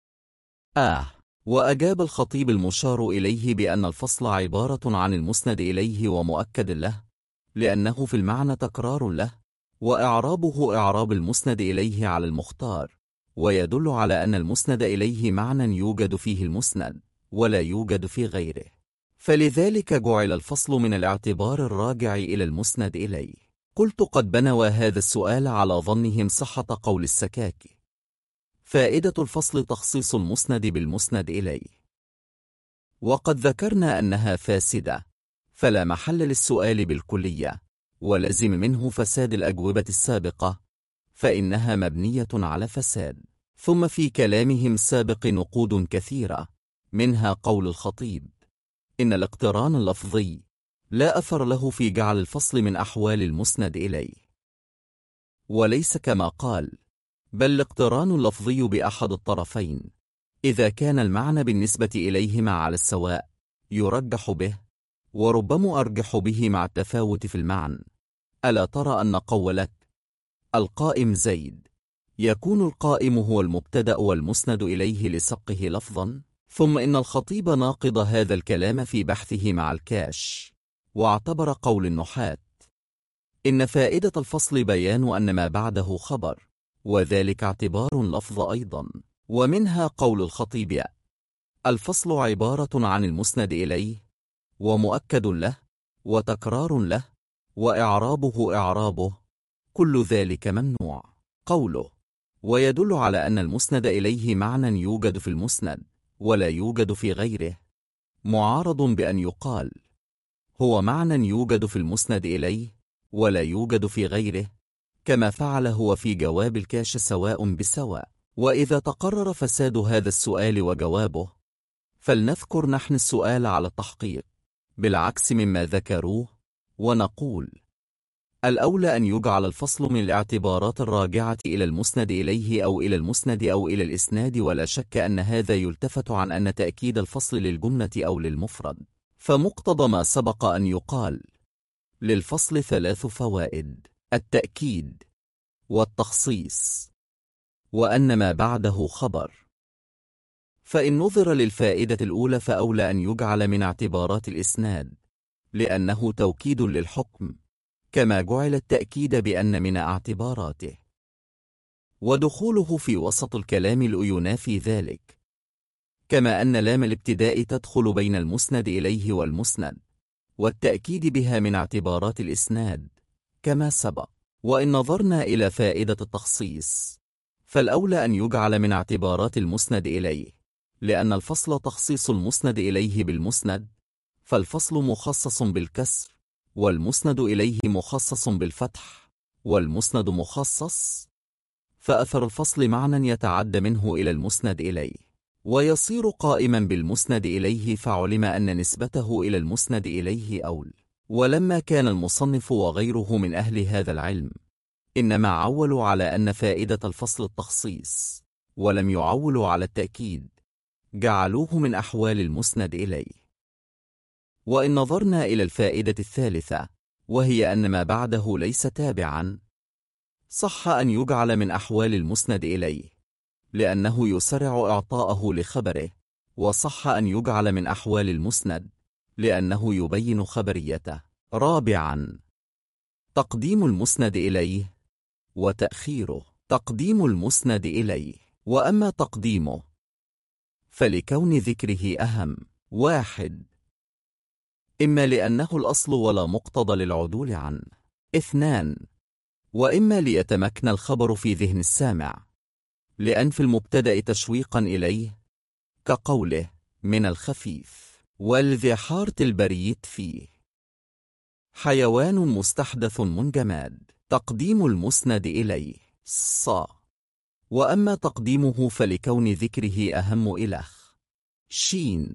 وأجاب الخطيب المشار إليه بأن الفصل عبارة عن المسند إليه ومؤكد له، لأنه في المعنى تكرار له، وإعرابه إعراب المسند إليه على المختار، ويدل على أن المسند إليه معنى يوجد فيه المسند ولا يوجد في غيره، فلذلك جعل الفصل من الاعتبار الراجع إلى المسند إليه. قلت قد بنوا هذا السؤال على ظنهم صحة قول السكاكي: فائدة الفصل تخصيص المسند بالمسند إليه، وقد ذكرنا أنها فاسدة، فلا محل للسؤال بالكلية، ولزم منه فساد الأجوبة السابقة، فإنها مبنية على فساد. ثم في كلامهم السابق نقود كثيرة، منها قول الخطيب: إن الاقتران اللفظي لا أثر له في جعل الفصل من أحوال المسند إليه، وليس كما قال، بل الاقتران اللفظي بأحد الطرفين إذا كان المعنى بالنسبة إليهما على السواء يرجح به، وربما أرجح به مع التفاوت في المعنى. ألا ترى أن قولك القائم زيد يكون القائم هو المبتدأ والمسند إليه لسبقه لفظا؟ ثم إن الخطيب ناقض هذا الكلام في بحثه مع الكاش، واعتبر قول النحاة إن فائدة الفصل بيان أن ما بعده خبر، وذلك اعتبار لفظ أيضا. ومنها قول الخطيب: الفصل عبارة عن المسند إليه ومؤكد له وتكرار له وإعرابه إعرابه، كل ذلك ممنوع. قوله ويدل على أن المسند إليه معنى يوجد في المسند ولا يوجد في غيره، معارض بأن يقال هو معنى يوجد في المسند إليه ولا يوجد في غيره، كما فعل هو في جواب الكاش سواء بسواء. وإذا تقرر فساد هذا السؤال وجوابه، فلنذكر نحن السؤال على التحقيق بالعكس مما ذكروه، ونقول: الأولى أن يجعل الفصل من الاعتبارات الراجعة إلى المسند إليه أو إلى المسند أو إلى الإسناد، ولا شك أن هذا يلتفت عن أن تأكيد الفصل للجملة أو للمفرد، فمقتضى ما سبق أن يقال: للفصل 3 فوائد: التأكيد والتخصيص، وأن ما بعده خبر. فإن نظر للفائدة الأولى فأولى أن يجعل من اعتبارات الإسناد، لأنه توكيد للحكم، كما جعل التأكيد بأن من اعتباراته، ودخوله في وسط الكلام لينافي ذلك، كما أن لام الابتداء تدخل بين المسند إليه والمسند، والتأكيد بها من اعتبارات الإسناد كما سبق. وإن نظرنا إلى فائدة التخصيص، فالأولى أن يجعل من اعتبارات المسند إليه، لأن الفصل تخصيص المسند إليه بالمسند، فالفصل مخصص بالكسر، والمسند إليه مخصص بالفتح، والمسند مخصص، فأثر الفصل معنى يتعد منه إلى المسند إليه، ويصير قائما بالمسند إليه، فعلم أن نسبته إلى المسند إليه أول. ولما كان المصنف وغيره من أهل هذا العلم إنما عولوا على أن فائدة الفصل التخصيص، ولم يعولوا على التأكيد، جعلوه من أحوال المسند إليه. وإن نظرنا إلى الفائدة الثالثة، وهي أن ما بعده ليس تابعا، صح أن يجعل من أحوال المسند إليه، لأنه يسرع إعطاءه لخبره، وصح أن يجعل من أحوال المسند، لأنه يبين خبريته. رابعا، تقديم المسند إليه وتأخيره. تقديم المسند إليه، وأما تقديمه فلكون ذكره أهم: 1. إما لأنه الأصل ولا مقتضى للعدول عنه. 2. وإما ليتمكن الخبر في ذهن السامع، لأن في المبتدأ تشويقا إليه، كقوله: من الخفيف، والذي حارت البريت فيه، حيوان مستحدث منجماد. تقديم المسند إليه. وأما تقديمه فلكون ذكره أهم إلخ. ش.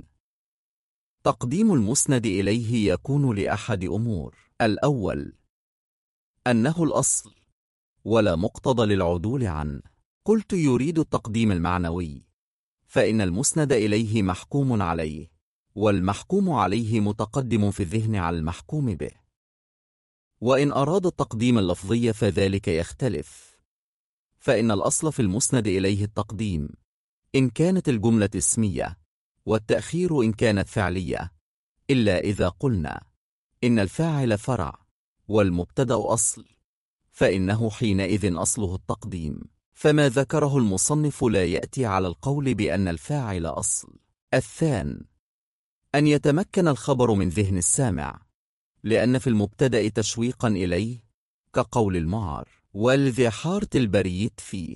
تقديم المسند إليه يكون لأحد أمور: الأول أنه الأصل ولا مقتضى للعدول عنه. قلت يريد التقديم المعنوي، فإن المسند إليه محكوم عليه، والمحكوم عليه متقدم في الذهن على المحكوم به. وإن أراد التقديم اللفظي فذلك يختلف، فإن الأصل في المسند إليه التقديم إن كانت الجملة اسمية، والتأخير إن كانت فعلية، إلا إذا قلنا إن الفاعل فرع والمبتدأ أصل، فإنه حينئذ أصله التقديم. فما ذكره المصنف لا يأتي على القول بأن الفاعل أصل. الثاني أن يتمكن الخبر من ذهن السامع، لأن في المبتدأ تشويقا إليه، كقول المعار: والذي حارت البريت فيه،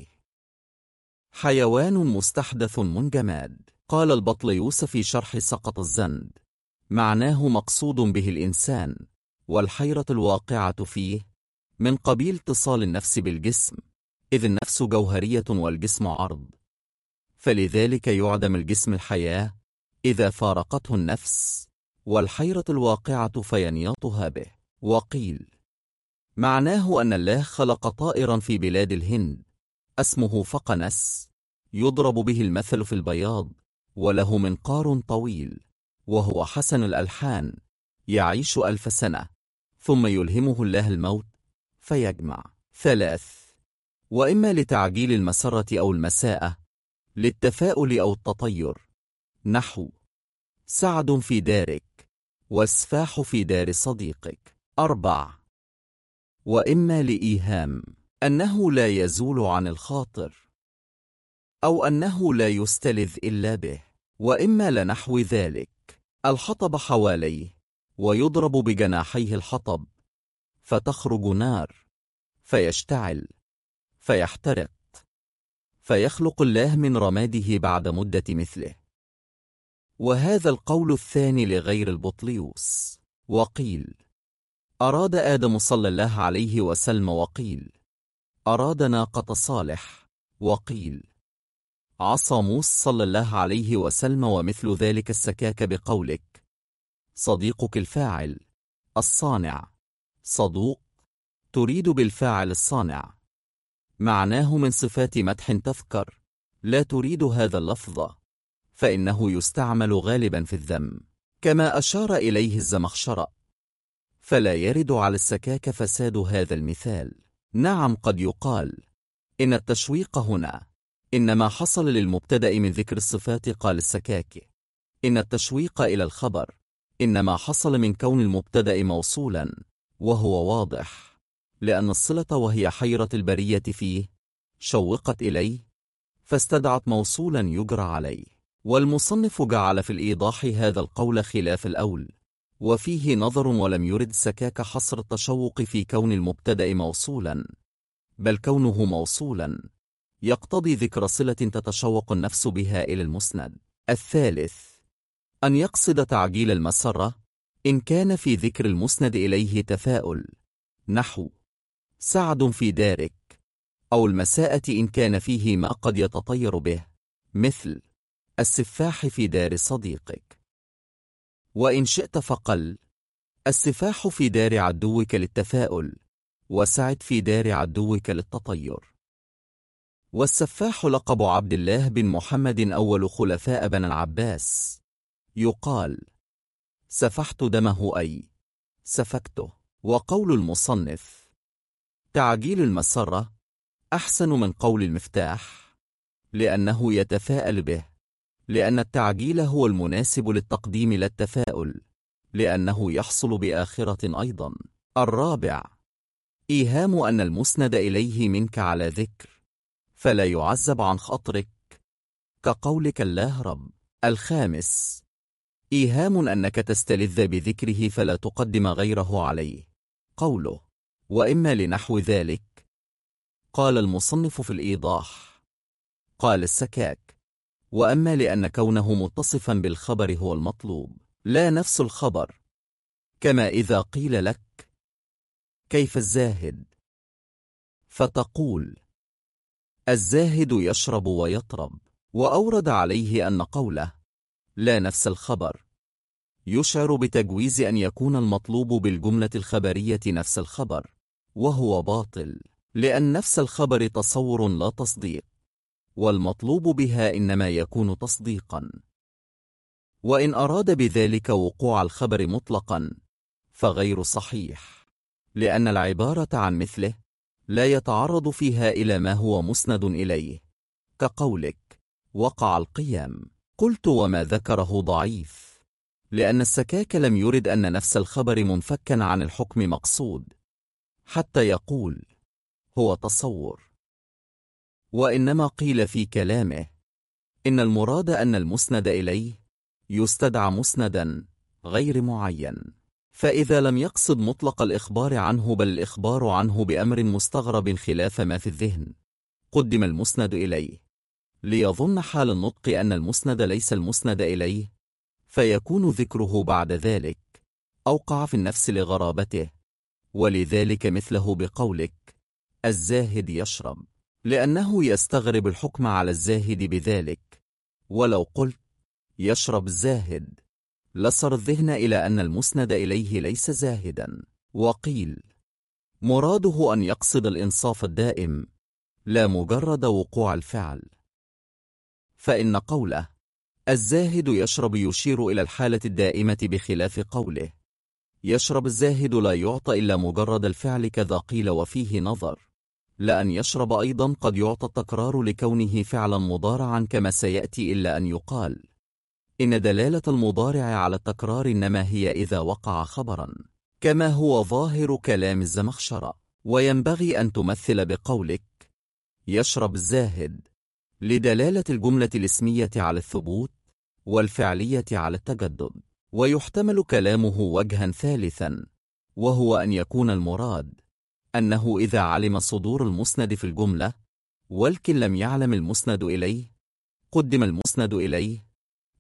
حيوان مستحدث منجماد. قال البطليوس في شرح سقط الزند: معناه مقصود به الإنسان، والحيرة الواقعة فيه من قبيل اتصال النفس بالجسم، إذ النفس جوهرية والجسم عرض، فلذلك يعدم الجسم الحياة إذا فارقته النفس، والحيرة الواقعة فينياطها به. وقيل معناه أن الله خلق طائرا في بلاد الهند اسمه فقنس، يضرب به المثل في البياض، وله منقار طويل، وهو حسن الألحان، يعيش 1000 سنة، ثم يلهمه الله الموت فيجمع. 3. وإما لتعجيل المسرة أو المساءة، للتفاؤل أو التطير، نحو: سعد في دارك، والسفاح في دار صديقك. 4. وإما لإيهام أنه لا يزول عن الخاطر، أو أنه لا يستلذ إلا به. وإما لنحو ذلك: الحطب حواليه، ويضرب بجناحيه الحطب، فتخرج نار، فيشتعل، فيحترق، فيخلق الله من رماده بعد مدة مثله. وهذا القول الثاني لغير البطليوس. وقيل أراد آدم صلى الله عليه وسلم وقيل أراد ناقة صالح وقيل عصا موسى صلى الله عليه وسلم، ومثل ذلك السكاك بقولك صديقك الفاعل الصانع صدوق، تريد بالفاعل الصانع، معناه من صفات مدح تذكر، لا تريد هذا اللفظ، فإنه يستعمل غالبا في الذم، كما أشار إليه الزمخشري، فلا يرد على السكاك فساد هذا المثال. نعم، قد يقال إن التشويق هنا إنما حصل للمبتدأ من ذكر الصفات. قال السكاك إن التشويق إلى الخبر إنما حصل من كون المبتدأ موصولا، وهو واضح لأن الصلة وهي حيرة البرية فيه شوقت إليه فاستدعت موصولا يجرى عليه. والمصنف جعل في الإيضاح هذا القول خلاف الأول، وفيه نظر، ولم يرد سكاك حصر التشوق في كون المبتدأ موصولا، بل كونه موصولا يقتضي ذكر صلة تتشوق النفس بها إلى المسند. الثالث أن يقصد تعجيل المسرة إن كان في ذكر المسند إليه تفاؤل، نحو سعد في دارك، أو المساءة إن كان فيه ما قد يتطير به، مثل السفاح في دار صديقك. وإن شئت فقل السفاح في دار عدوك للتفاؤل، وسعد في دار عدوك للتطير. والسفاح لقب عبد الله بن محمد أول خلفاء بن العباس، يقال سفحت دمه أي سفكته. وقول المصنف تعجيل المسرة أحسن من قول المفتاح، لأنه يتفاءل به، لأن التعجيل هو المناسب للتقديم لا التفاؤل، لأنه يحصل بآخرة أيضا. الرابع إيهام أن المسند إليه منك على ذكر فلا يعزب عن خاطرك، كقولك الله رب. الخامس إيهام أنك تستلذ بذكره فلا تقدم غيره عليه، قوله وإما لنحو ذلك. قال المصنف في الإيضاح قال السكاك وأما لأن كونه متصفا بالخبر هو المطلوب لا نفس الخبر، كما إذا قيل لك كيف الزاهد فتقول الزاهد يشرب ويطرب. وأورد عليه أن قوله لا نفس الخبر يشعر بتجويز أن يكون المطلوب بالجملة الخبرية نفس الخبر، وهو باطل، لأن نفس الخبر تصور لا تصديق، والمطلوب بها إنما يكون تصديقا. وإن أراد بذلك وقوع الخبر مطلقا فغير صحيح، لأن العبارة عن مثله لا يتعرض فيها إلى ما هو مسند إليه، كقولك وقع القيام، قلت وما ذكره ضعيف، لأن السكاك لم يرد أن نفس الخبر منفكا عن الحكم مقصود حتى يقول هو تصور، وإنما قيل في كلامه إن المراد أن المسند إليه يستدعى مسندا غير معين، فإذا لم يقصد مطلق الإخبار عنه بل الإخبار عنه بأمر مستغرب خلاف ما في الذهن قدم المسند إليه، ليظن حال النطق أن المسند ليس المسند إليه، فيكون ذكره بعد ذلك أوقع في النفس لغرابته. ولذلك مثله بقولك الزاهد يشرب، لأنه يستغرب الحكم على الزاهد بذلك، ولو قلت يشرب الزاهد لصر الذهن إلى أن المسند إليه ليس زاهدا. وقيل مراده أن يقصد الإنصاف الدائم لا مجرد وقوع الفعل، فإن قوله الزاهد يشرب يشير إلى الحالة الدائمة، بخلاف قوله يشرب الزاهد لا يعطى إلا مجرد الفعل، كذا قيل وفيه نظر، لأن يشرب أيضا قد يعطى التكرار لكونه فعلا مضارعا كما سيأتي، إلا أن يقال إن دلالة المضارع على التكرار إنما هي إذا وقع خبرا، كما هو ظاهر كلام الزمخشري. وينبغي أن تمثل بقولك يشرب الزاهد لدلالة الجملة الاسمية على الثبوت والفعلية على التجدد. ويحتمل كلامه وجها ثالثا، وهو أن يكون المراد أنه إذا علم صدور المسند في الجملة ولكن لم يعلم المسند إليه قدم المسند إليه،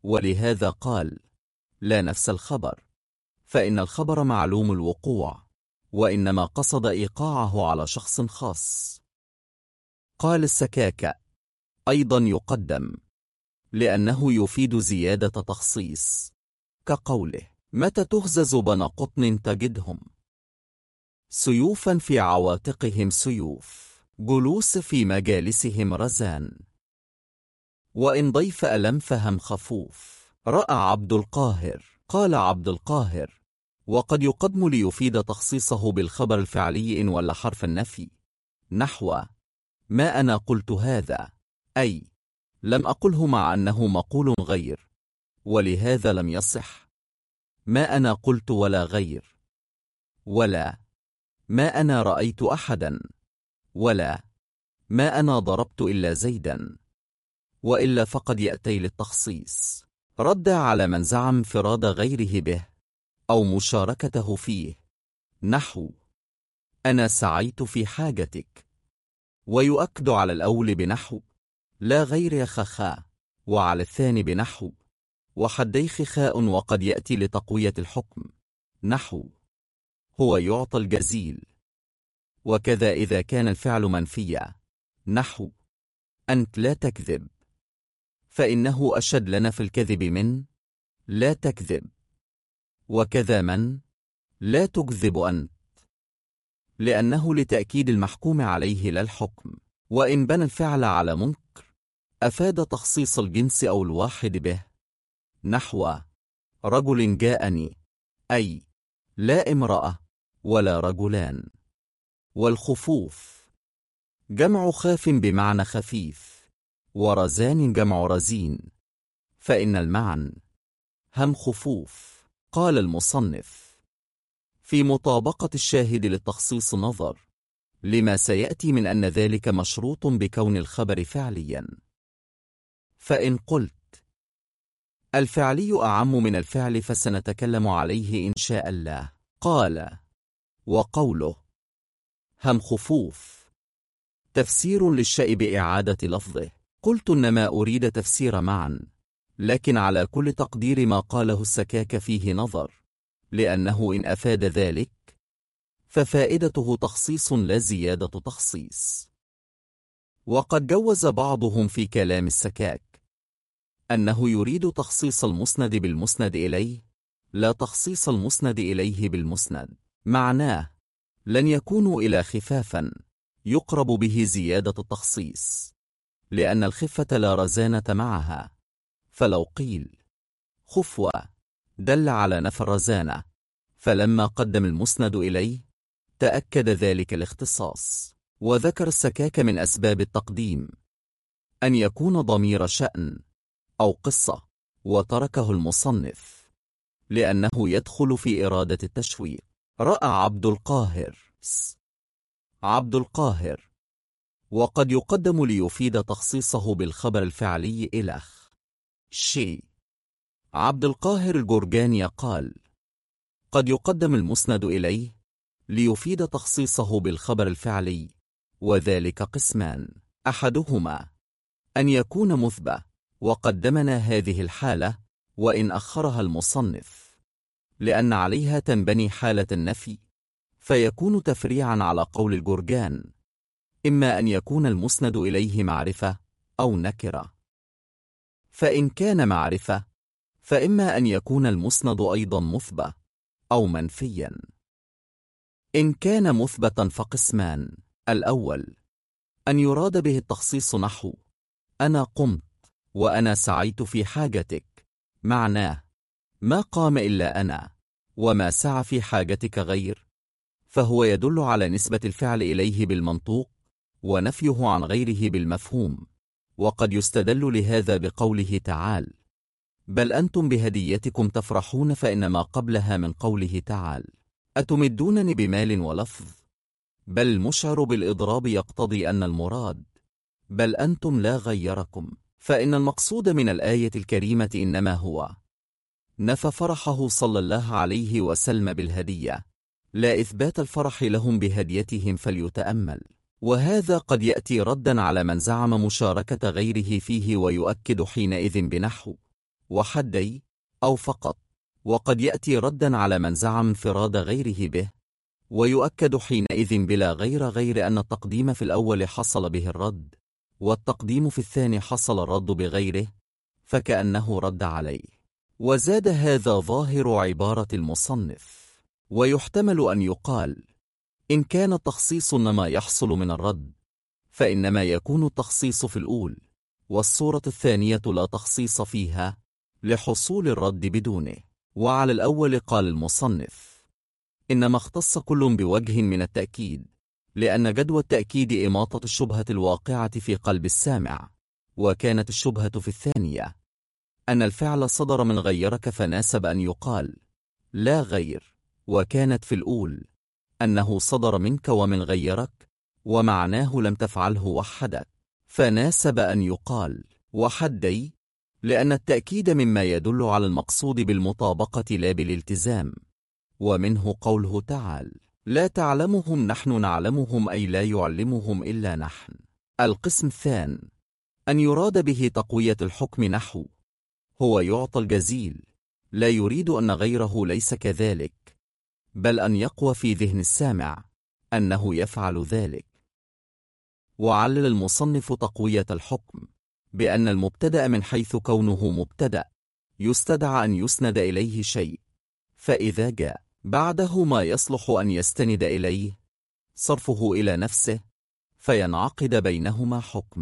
ولهذا قال لا نفس الخبر، فإن الخبر معلوم الوقوع وإنما قصد إيقاعه على شخص خاص. قال السكاكة: أيضا يقدم لأنه يفيد زيادة تخصيص، كقوله: متى تهزز بن قطن تجدهم سيوفا في عواتقهم سيوف، جلوس في مجالسهم رزان، وإن ضيف ألم فهم خفوف. رأى عبد القاهر. قال عبد القاهر: وقد يقدم ليفيد تخصيصه بالخبر الفعلي إن ولا حرف النفي، نحو: ما أنا قلت هذا، أي لم أقله مع أنه مقول غير، ولهذا لم يصح. ما أنا قلت ولا غير، ولا ما أنا رأيت أحدا، ولا ما أنا ضربت إلا زيدا، وإلا فقد يأتي للتخصيص. رد على من زعم انفراد غيره به أو مشاركته فيه، نحو: أنا سعيت في حاجتك، ويؤكد على الأول بنحو: لا غير يخخا، وعلى الثاني بنحو: وحدي خخاء. وقد يأتي لتقوية الحكم، نحو: هو يعطى الجزيل. وكذا إذا كان الفعل منفيا، نحو: أنت لا تكذب، فإنه أشد لنا في الكذب من لا تكذب. وكذا من لا تكذب أنت، لأنه لتأكيد المحكوم عليه لا الحكم. وإن بنى الفعل على منكر أفاد تخصيص الجنس أو الواحد به، نحو: رجل جاءني، أي لا امرأة ولا رجلان. والخفوف جمع خاف بمعنى خفيف، ورزان جمع رزين، فإن المعن هم خفوف. قال المصنف: في مطابقة الشاهد للتخصيص نظر لما سيأتي من أن ذلك مشروط بكون الخبر فعليا. فإن قلت الفعلي أعم من الفعل فسنتكلم عليه إن شاء الله. قال: وقوله هم خفوف تفسير للشيء بإعادة لفظه. قلت إنما أريد تفسير معا، لكن على كل تقدير ما قاله السكاك فيه نظر، لأنه إن أفاد ذلك ففائدته تخصيص لا زيادة تخصيص. وقد جوز بعضهم في كلام السكاك أنه يريد تخصيص المسند بالمسند إليه، لا تخصيص المسند إليه بالمسند. معناه لن يكونوا إلى خفافا يقرب به زيادة التخصيص، لأن الخفة لا رزانة معها، فلو قيل خفوة دل على نفي الرزانة، فلما قدم المسند إليه تأكد ذلك الاختصاص. وذكر السكاك من أسباب التقديم أن يكون ضمير شأن أو قصة، وتركه المصنف لأنه يدخل في إرادة التشويق. رأى عبد القاهر. عبد القاهر: وقد يقدم ليفيد تخصيصه بالخبر الفعلي إلخ شيء. عبد القاهر الجرجاني قال: قد يقدم المسند إليه ليفيد تخصيصه بالخبر الفعلي، وذلك قسمان: أحدهما أن يكون مثبت، وقدمنا هذه الحالة وإن أخرها المصنف، لأن عليها تنبني حالة النفي، فيكون تفريعا على قول الجرجان: إما أن يكون المسند إليه معرفة أو نكرة. فإن كان معرفة فإما أن يكون المسند أيضا مثبت أو منفيا. إن كان مثبتا فقسمان: الأول أن يراد به التخصيص، نحو: أنا قمت وأنا سعيت في حاجتك، معناه ما قام إلا أنا، وما سعى في حاجتك غير، فهو يدل على نسبة الفعل إليه بالمنطوق ونفيه عن غيره بالمفهوم. وقد يستدل لهذا بقوله تعالى: بل أنتم بهديتكم تفرحون، فإن ما قبلها من قوله تعالى: أتمدونني بمال ولفظ. بل المشعر بالإضراب يقتضي أن المراد بل أنتم لا غيركم، فإن المقصود من الآية الكريمة إنما هو نفى فرحه صلى الله عليه وسلم بالهدية، لا إثبات الفرح لهم بهديتهم. فليتأمل. وهذا قد يأتي ردا على من زعم مشاركة غيره فيه، ويؤكد حينئذ بنحو وحدي أو فقط. وقد يأتي ردا على من زعم انفراد غيره به، ويؤكد حينئذ بلا غير أن التقديم في الأول حصل به الرد، والتقديم في الثاني حصل الرد بغيره، فكأنه رد عليه. وزاد هذا ظاهر عبارة المصنف. ويحتمل أن يقال إن كان التخصيص إنما يحصل من الرد، فإنما يكون التخصيص في الأول، والصورة الثانية لا تخصيص فيها لحصول الرد بدونه. وعلى الأول قال المصنف إنما اختص كل بوجه من التأكيد، لأن جدوى التأكيد إماطة الشبهة الواقعة في قلب السامع، وكانت الشبهة في الثانية أن الفعل صدر من غيرك فناسب أن يقال لا غير، وكانت في الأول أنه صدر منك ومن غيرك، ومعناه لم تفعله وحدك، فناسب أن يقال وحدي، لأن التأكيد مما يدل على المقصود بالمطابقة لا بالالتزام. ومنه قوله تعالى لا تعلمهم نحن نعلمهم، أي لا يعلمهم إلا نحن. القسم الثاني أن يراد به تقوية الحكم، نحو هو يعطى الجزيل، لا يريد أن غيره ليس كذلك، بل أن يقوى في ذهن السامع أنه يفعل ذلك. وعلل المصنف تقوية الحكم بأن المبتدأ من حيث كونه مبتدأ يستدعى أن يسند إليه شيء، فإذا جاء بعده ما يصلح أن يستند إليه صرفه إلى نفسه، فينعقد بينهما حكم.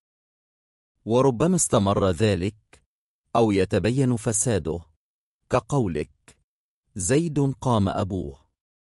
وربما استمر ذلك أو يتبين فساده، كقولك زيد قام أبوه،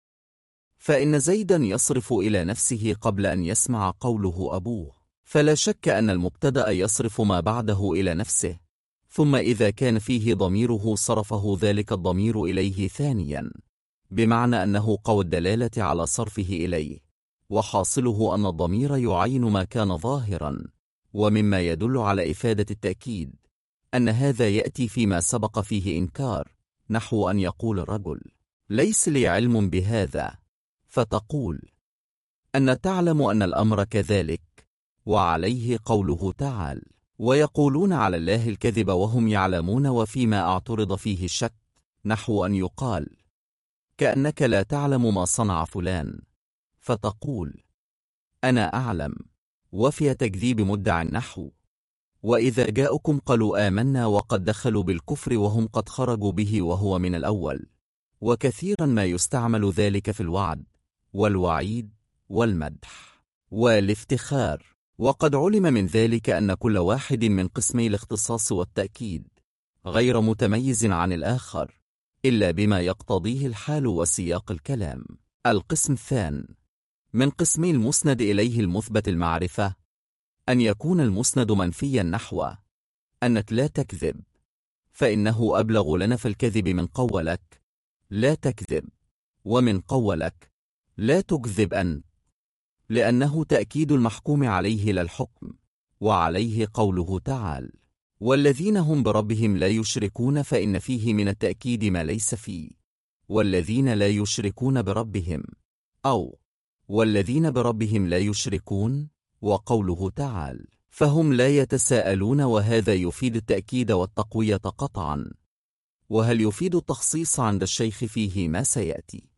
فإن زيدا يصرف إلى نفسه قبل أن يسمع قوله أبوه، فلا شك أن المبتدأ يصرف ما بعده إلى نفسه، ثم إذا كان فيه ضميره صرفه ذلك الضمير إليه ثانيا، بمعنى أنه قوى الدلالة على صرفه إليه، وحاصله أن الضمير يعين ما كان ظاهرا. ومما يدل على إفادة التأكيد أن هذا يأتي فيما سبق فيه إنكار، نحو أن يقول الرجل ليس لي علم بهذا، فتقول أن تعلم أن الأمر كذلك. وعليه قوله تعالى ويقولون على الله الكذب وهم يعلمون، وفيما اعترض فيه الشك، نحو أن يقال كأنك لا تعلم ما صنع فلان، فتقول أنا أعلم، وفي تكذيب مدع، نحو وإذا جاءكم قالوا آمنا وقد دخلوا بالكفر وهم قد خرجوا به وهو من الأول. وكثيرا ما يستعمل ذلك في الوعد والوعيد والمدح والافتخار، وقد علم من ذلك أن كل واحد من قسمي الاختصاص والتأكيد غير متميز عن الآخر إلا بما يقتضيه الحال وسياق الكلام. القسم الثاني من قسمي المسند إليه المثبت المعرفة، أن يكون المسند منفيا، نحو أنك لا تكذب، فإنه أبلغ لنا في الكذب من قولك لا تكذب، ومن قولك لا تكذب أنت، لأنه تأكيد المحكوم عليه لا الحكم. وعليه قوله تعالى والذين هم بربهم لا يشركون، فإن فيه من التأكيد ما ليس فيه والذين لا يشركون بربهم، أو والذين بربهم لا يشركون. وقوله تعالى فهم لا يتساءلون، وهذا يفيد التأكيد والتقوية قطعا. وهل يفيد التخصيص عند الشيخ فيه ما سيأتي.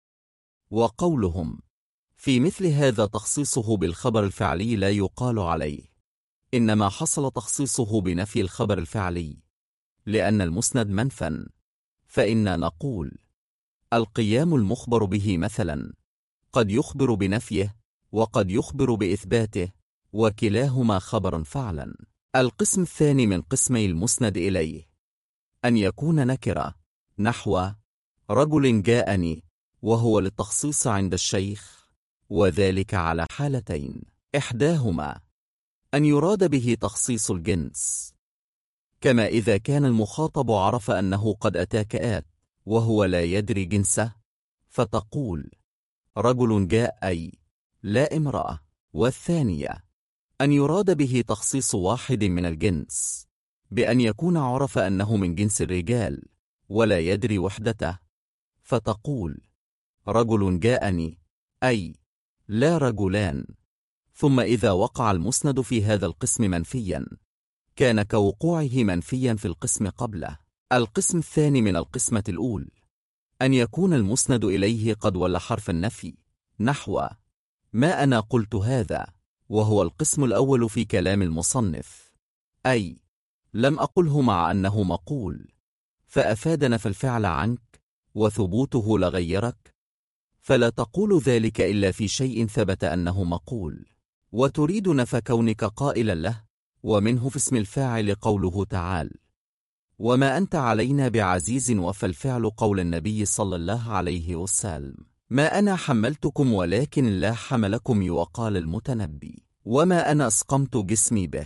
وقولهم في مثل هذا تخصيصه بالخبر الفعلي لا يقال عليه، إنما حصل تخصيصه بنفي الخبر الفعلي، لأن المسند منفى، فإن نقول القيام المخبر به مثلا قد يخبر بنفيه وقد يخبر بإثباته، وكلاهما خبر فعلا. القسم الثاني من قسمي المسند إليه أن يكون نكرة، نحو رجل جاءني، وهو للتخصيص عند الشيخ، وذلك على حالتين، إحداهما أن يراد به تخصيص الجنس، كما إذا كان المخاطب عرف أنه قد أتاك آت وهو لا يدري جنسه، فتقول رجل جاء أي لا امرأة. والثانية أن يراد به تخصيص واحد من الجنس، بأن يكون عرف أنه من جنس الرجال ولا يدري وحدته، فتقول رجل جاءني أي لا رجلان. ثم إذا وقع المسند في هذا القسم منفيا كان كوقوعه منفيا في القسم قبله. القسم الثاني من القسمة الأولى أن يكون المسند إليه قد ولى حرف النفي، نحو ما أنا قلت هذا، وهو القسم الأول في كلام المصنف، أي لم أقله مع أنه مقول، فأفاد نفى الفعل عنك وثبوته لغيرك، فلا تقول ذلك إلا في شيء ثبت أنه مقول، وتريد نفى كونك قائلا له، ومنه في اسم الفاعل قوله تعالى وما أنت علينا بعزيز، وفى الفعل قول النبي صلى الله عليه وسلم ما أنا حملتكم ولكن لا حملكم، وقال المتنبي وما أنا أسقمت جسمي به،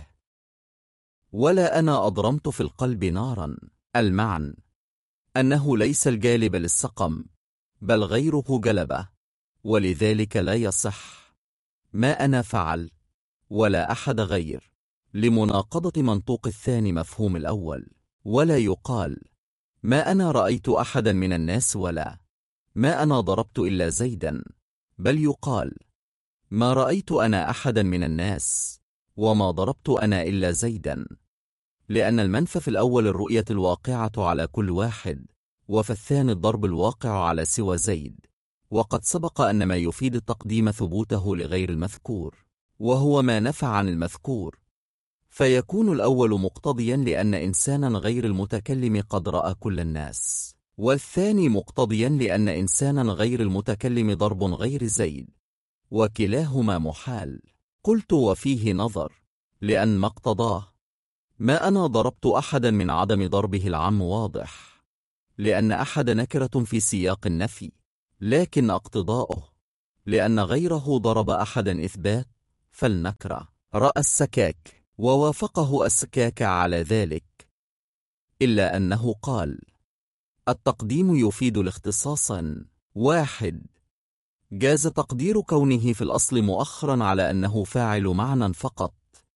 ولا أنا أضرمت في القلب نارا، المعنى أنه ليس الجالب للسقم بل غيره جلبه، ولذلك لا يصح ما أنا فعل ولا أحد غير، لمناقضة منطوق الثاني مفهوم الأول، ولا يقال ما أنا رأيت أحدا من الناس، ولا ما أنا ضربت إلا زيدا، بل يقال ما رأيت أنا أحدا من الناس، وما ضربت أنا إلا زيدا، لأن المنفى في الأول الرؤية الواقعة على كل واحد، وفي الثاني الضرب الواقع على سوى زيد، وقد سبق أن ما يفيد التقديم ثبوته لغير المذكور، وهو ما نفى عن المذكور، فيكون الأول مقتضيا لأن إنسانا غير المتكلم قد رأى كل الناس، والثاني مقتضيا لأن إنسانا غير المتكلم ضرب غير زيد، وكلاهما محال. قلت وفيه نظر، لأن ما اقتضاه ما أنا ضربت أحدا من عدم ضربه العام واضح، لأن أحد نكرة في سياق النفي، لكن اقتضاؤه لأن غيره ضرب أحدا إثبات، فالنكرة رأى السكاك ووافقه السكاك على ذلك، إلا أنه قال التقديم يفيد الاختصاصا. 1. جاز تقدير كونه في الأصل مؤخرا على أنه فاعل معنى فقط،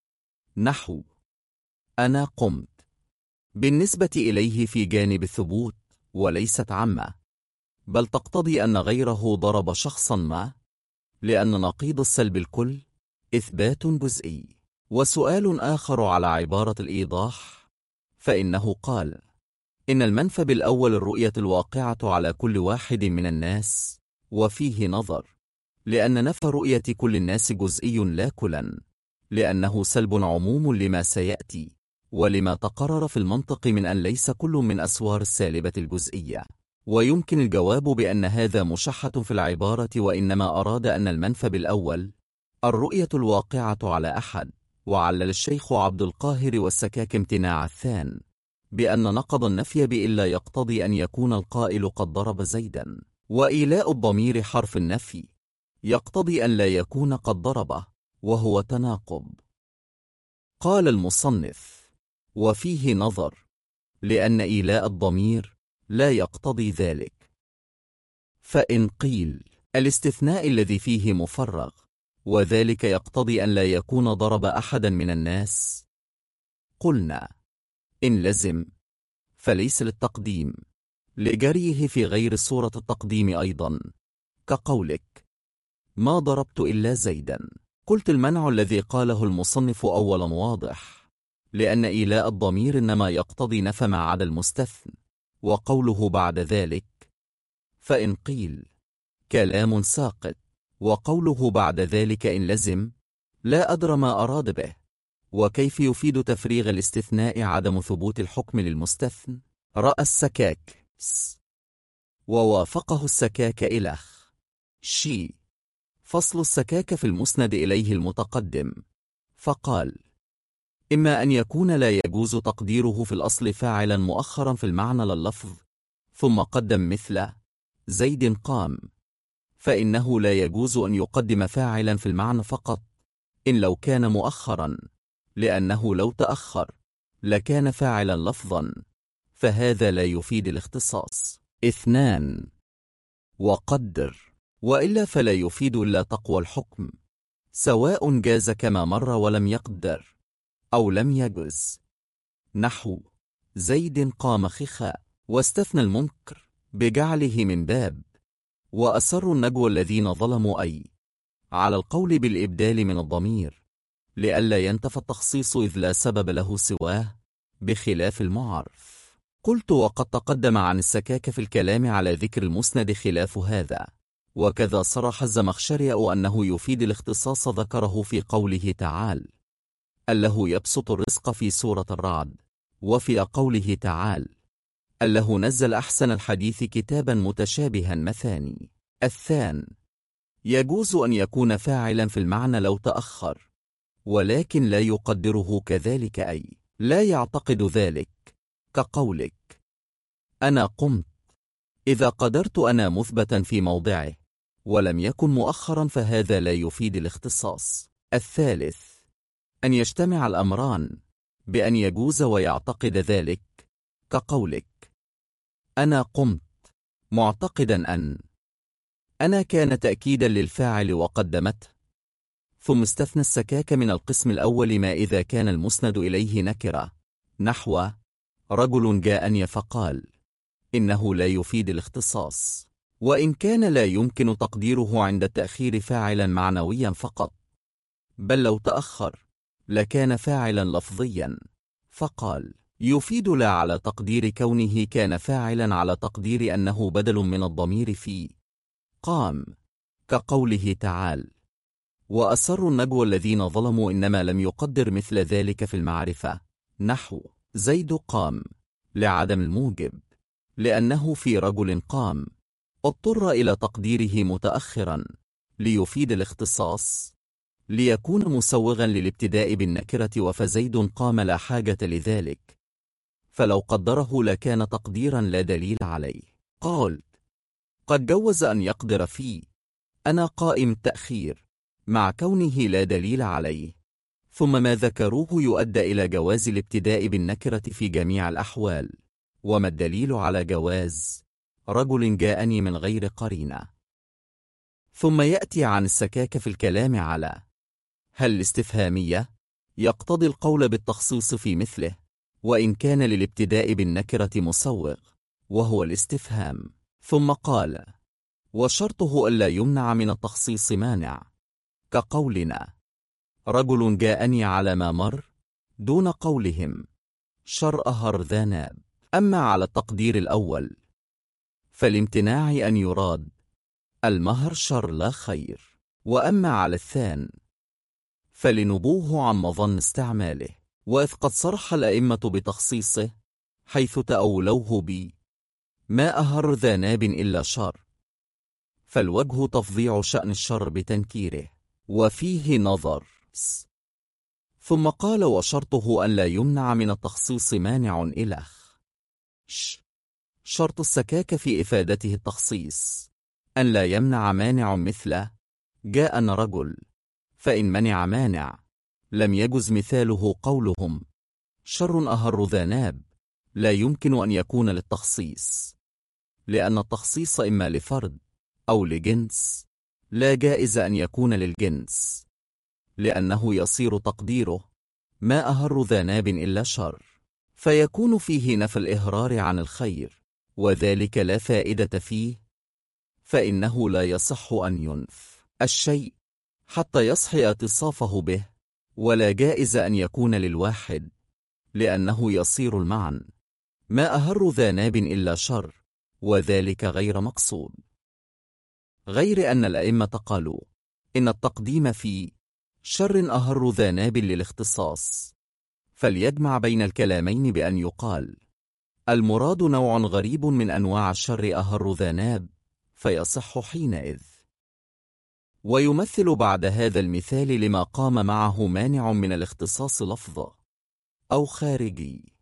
نحو أنا قمت، بالنسبة إليه في جانب الثبوت، وليست عامة، بل تقتضي أن غيره ضرب شخصا ما، لأن نقيض السلب الكل إثبات جزئي. وسؤال آخر على عبارة الإيضاح، فإنه قال إن المنفى بالأول الرؤية الواقعة على كل واحد من الناس، وفيه نظر، لأن نفى رؤية كل الناس جزئي لا كلا، لأنه سلب عموم لما سيأتي، ولما تقرر في المنطق من أن ليس كل من أسوار السالبة الجزئية. ويمكن الجواب بأن هذا مشحة في العبارة، وإنما أراد أن المنفى بالأول الرؤية الواقعة على أحد، وعلل الشيخ عبد القاهر والسكاك امتناع الثان بأن نقض النفي بإلا يقتضي أن يكون القائل قد ضرب زيدا، وإيلاء الضمير حرف النفي يقتضي أن لا يكون قد ضربه، وهو تناقض. قال المصنف وفيه نظر، لأن إيلاء الضمير لا يقتضي ذلك. فإن قيل الاستثناء الذي فيه مفرغ، وذلك يقتضي أن لا يكون ضرب أحدا من الناس، قلنا إن لزم فليس للتقديم، لجريه في غير صورة التقديم أيضا، كقولك ما ضربت إلا زيدا. قلت المنع الذي قاله المصنف أولا واضح، لأن إيلاء الضمير إنما يقتضي نفى ما عدا المستثنى، وقوله بعد ذلك فإن قيل كلام ساقط، وقوله بعد ذلك إن لزم لا أدرى ما أراد به، وكيف يفيد تفريغ الاستثناء عدم ثبوت الحكم للمستثنى. رأى السكاك ووافقه السكاك إلخ شي فصل السكاك في المسند إليه المتقدم، فقال إما أن يكون لا يجوز تقديره في الأصل فاعلا مؤخرا في المعنى لللفظ، ثم قدم مثل زيد قام، فإنه لا يجوز أن يقدم فاعلا في المعنى فقط إن لو كان مؤخرا، لأنه لو تأخر لكان فاعلا لفظا، فهذا لا يفيد الاختصاص. 2. وقدر، وإلا فلا يفيد إلا تقوى الحكم، سواء جاز كما مر ولم يقدر أو لم يجز، نحو زيد قام خخاء، واستثنى المنكر بجعله من باب وأسروا النجوى الذين ظلموا، أي على القول بالإبدال من الضمير، لئلا ينتفى التخصيص إذ لا سبب له سواه، بخلاف المعرف. قلت: وقد تقدم عن السكاك في الكلام على ذكر المسند خلاف هذا، وكذا صرح الزمخشري أنه يفيد الاختصاص، ذكره في قوله تعالى: الله يبسط الرزق في سورة الرعد، وفي قوله تعالى: الله نزل أحسن الحديث كتابا متشابها مثاني. الثان: يجوز أن يكون فاعلا في المعنى لو تأخر، ولكن لا يقدره كذلك، أي لا يعتقد ذلك، كقولك أنا قمت. إذا قدرت أنا مثبتا في موضعه ولم يكن مؤخرا فهذا لا يفيد الاختصاص. الثالث: أن يجتمع الأمران بأن يجوز ويعتقد ذلك، كقولك أنا قمت معتقدا أن أنا كان تأكيدا للفاعل وقدمته. ثم استثنى السكاك من القسم الأول ما إذا كان المسند إليه نكرة، نحو رجل جاءني فقال، إنه لا يفيد الاختصاص، وإن كان لا يمكن تقديره عند التأخير فاعلا معنويا فقط، بل لو تأخر لكان فاعلا لفظيا، فقال يفيد لا على تقدير كونه كان فاعلا على تقدير أنه بدل من الضمير في قام، كقوله تعالى: وأسروا النجوى الذين ظلموا، إنما لم يقدر مثل ذلك في المعرفة، نحو زيد قام، لعدم الموجب، لأنه في رجل قام، اضطر إلى تقديره متأخرا ليفيد الاختصاص، ليكون مسوغا للابتداء بالنكرة، وفزيد قام لا حاجة لذلك، فلو قدره لكان تقديرا لا دليل عليه. قال: قد جوز أن يقدر فيه أنا قائم التأخير مع كونه لا دليل عليه، ثم ما ذكروه يؤدى إلى جواز الابتداء بالنكرة في جميع الأحوال. وما الدليل على جواز رجل جاءني من غير قرينة؟ ثم يأتي عن السكاك في الكلام على هل الاستفهامية يقتضي القول بالتخصيص في مثله، وإن كان للابتداء بالنكرة مسوغ وهو الاستفهام. ثم قال: وشرطه ألا يمنع من التخصيص مانع، كقولنا رجل جاءني على ما مر، دون قولهم شر أهر ذا ناب. أما على التقدير الأول فالامتناع أن يراد المهر شر لا خير، وأما على الثان فلنبوه عن مظن استعماله. وإذ قد صرح الأئمة بتخصيصه حيث تأولوه ما أهر ذا ناب إلا شر، فالوجه تفضيع شأن الشر بتنكيره، وفيه نظر. ثم قال: وشرطه أن لا يمنع من التخصيص مانع إلخ. شرط السكاك في إفادته التخصيص أن لا يمنع مانع مثله جاءنا رجل، فإن منع مانع لم يجز مثاله قولهم شر أهر ذا ناب، لا يمكن أن يكون للتخصيص، لأن التخصيص إما لفرد أو لجنس، لا جائز أن يكون للجنس، لأنه يصير تقديره ما أهر ذا ناب إلا شر، فيكون فيه نفي الإهرار عن الخير، وذلك لا فائدة فيه، فإنه لا يصح أن ينف الشيء حتى يصحي اتصافه به، ولا جائز أن يكون للواحد، لأنه يصير المعن ما أهر ذا ناب إلا شر، وذلك غير مقصود. غير أن الأئمة قالوا إن التقديم في شر أهر ذا ناب للاختصاص، فليجمع بين الكلامين بأن يقال المراد نوع غريب من أنواع الشر أهر ذا ناب، فيصح حينئذ. ويمثل بعد هذا المثال لما قام معه مانع من الاختصاص لفظة أو خارجي.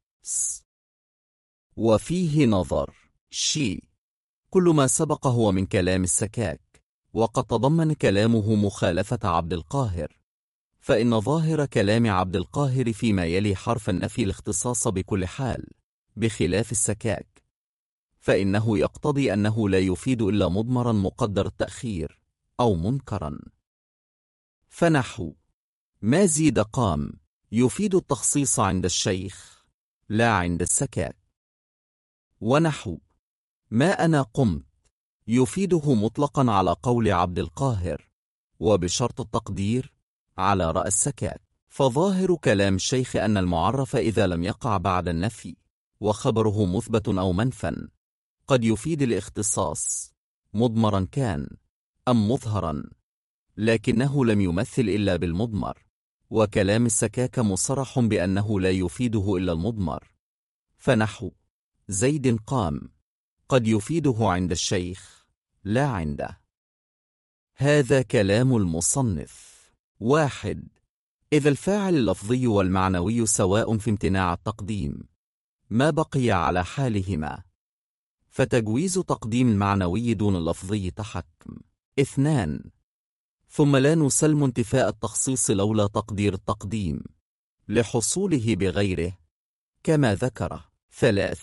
وفيه نظر. كل ما سبق هو من كلام السكاك، وقد تضمن كلامه مخالفة عبد القاهر، فإن ظاهر كلام عبد القاهر فيما يلي حرف النفي الاختصاص بكل حال، بخلاف السكاك، فإنه يقتضي أنه لا يفيد إلا مضمرا مقدر التأخير أو منكرا. فنحو ما زيد قام يفيد التخصيص عند الشيخ لا عند السكاك، ونحو ما أنا قمت يفيده مطلقا على قول عبد القاهر، وبشرط التقدير على رأس السكاك. فظاهر كلام الشيخ أن المعرف إذا لم يقع بعد النفي وخبره مثبت أو منفى، قد يفيد الاختصاص مضمرا كان أم مظهرا، لكنه لم يمثل إلا بالمضمر، وكلام السكاك مصرح بأنه لا يفيده إلا المضمر. فنحو زيد قام قد يفيده عند الشيخ لا عنده. هذا كلام المصنف. 1. إذا الفاعل اللفظي والمعنوي سواء في امتناع التقديم ما بقي على حالهما، فتجويز تقديم المعنوي دون اللفظي تحكم. 2. ثم لا نسلم انتفاء التخصيص لولا تقدير التقديم لحصوله بغيره كما ذكره. 3.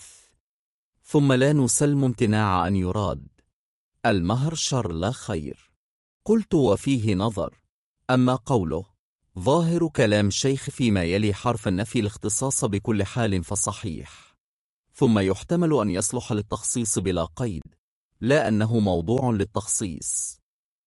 ثم لا نسلم امتناع أن يراد المهر شر لا خير. قلت وفيه نظر. أما قوله ظاهر كلام شيخ فيما يلي حرف النفي الاختصاص بكل حال فصحيح، ثم يحتمل أن يصلح للتخصيص بلا قيد، لا أنه موضوع للتخصيص،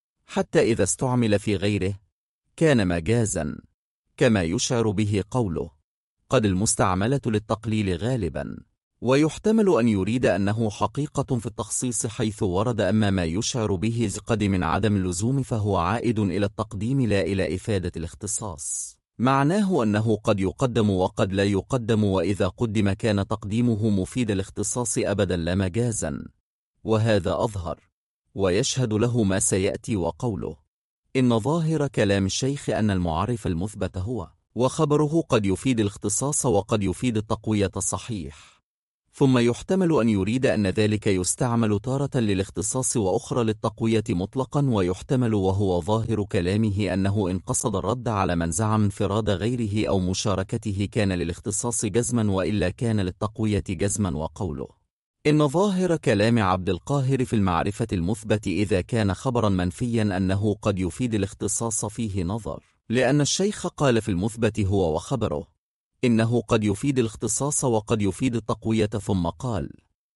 حتى إذا استعمل في غيره كان مجازا، كما يشعر به قوله قد المستعملة للتقليل غالبا. ويحتمل أن يريد أنه حقيقة في التخصيص حيث ورد، أما ما يشعر به قد من عدم اللزوم فهو عائد إلى التقديم لا إلى إفادة الاختصاص. معناه أنه قد يقدم وقد لا يقدم، وإذا قدم كان تقديمه مفيد الاختصاص أبدا لا مجازا، وهذا أظهر ويشهد له ما سيأتي. وقوله إن ظاهر كلام الشيخ أن المعرف المثبت هو، وخبره قد يفيد الاختصاص وقد يفيد التقوية الصحيح. ثم يحتمل أن يريد أن ذلك يستعمل تارة للاختصاص وأخرى للتقوية مطلقا، ويحتمل وهو ظاهر كلامه أنه إن قصد الرد على من زعم انفراد غيره أو مشاركته كان للاختصاص جزما وإلا كان للتقوية جزما. وقوله إن ظاهر كلام عبد القاهر في المعرفة المثبت إذا كان خبرا منفيا أنه قد يفيد الاختصاص فيه نظر، لأن الشيخ قال في المثبت هو وخبره إنه قد يفيد الاختصاص وقد يفيد التقوية، ثم قال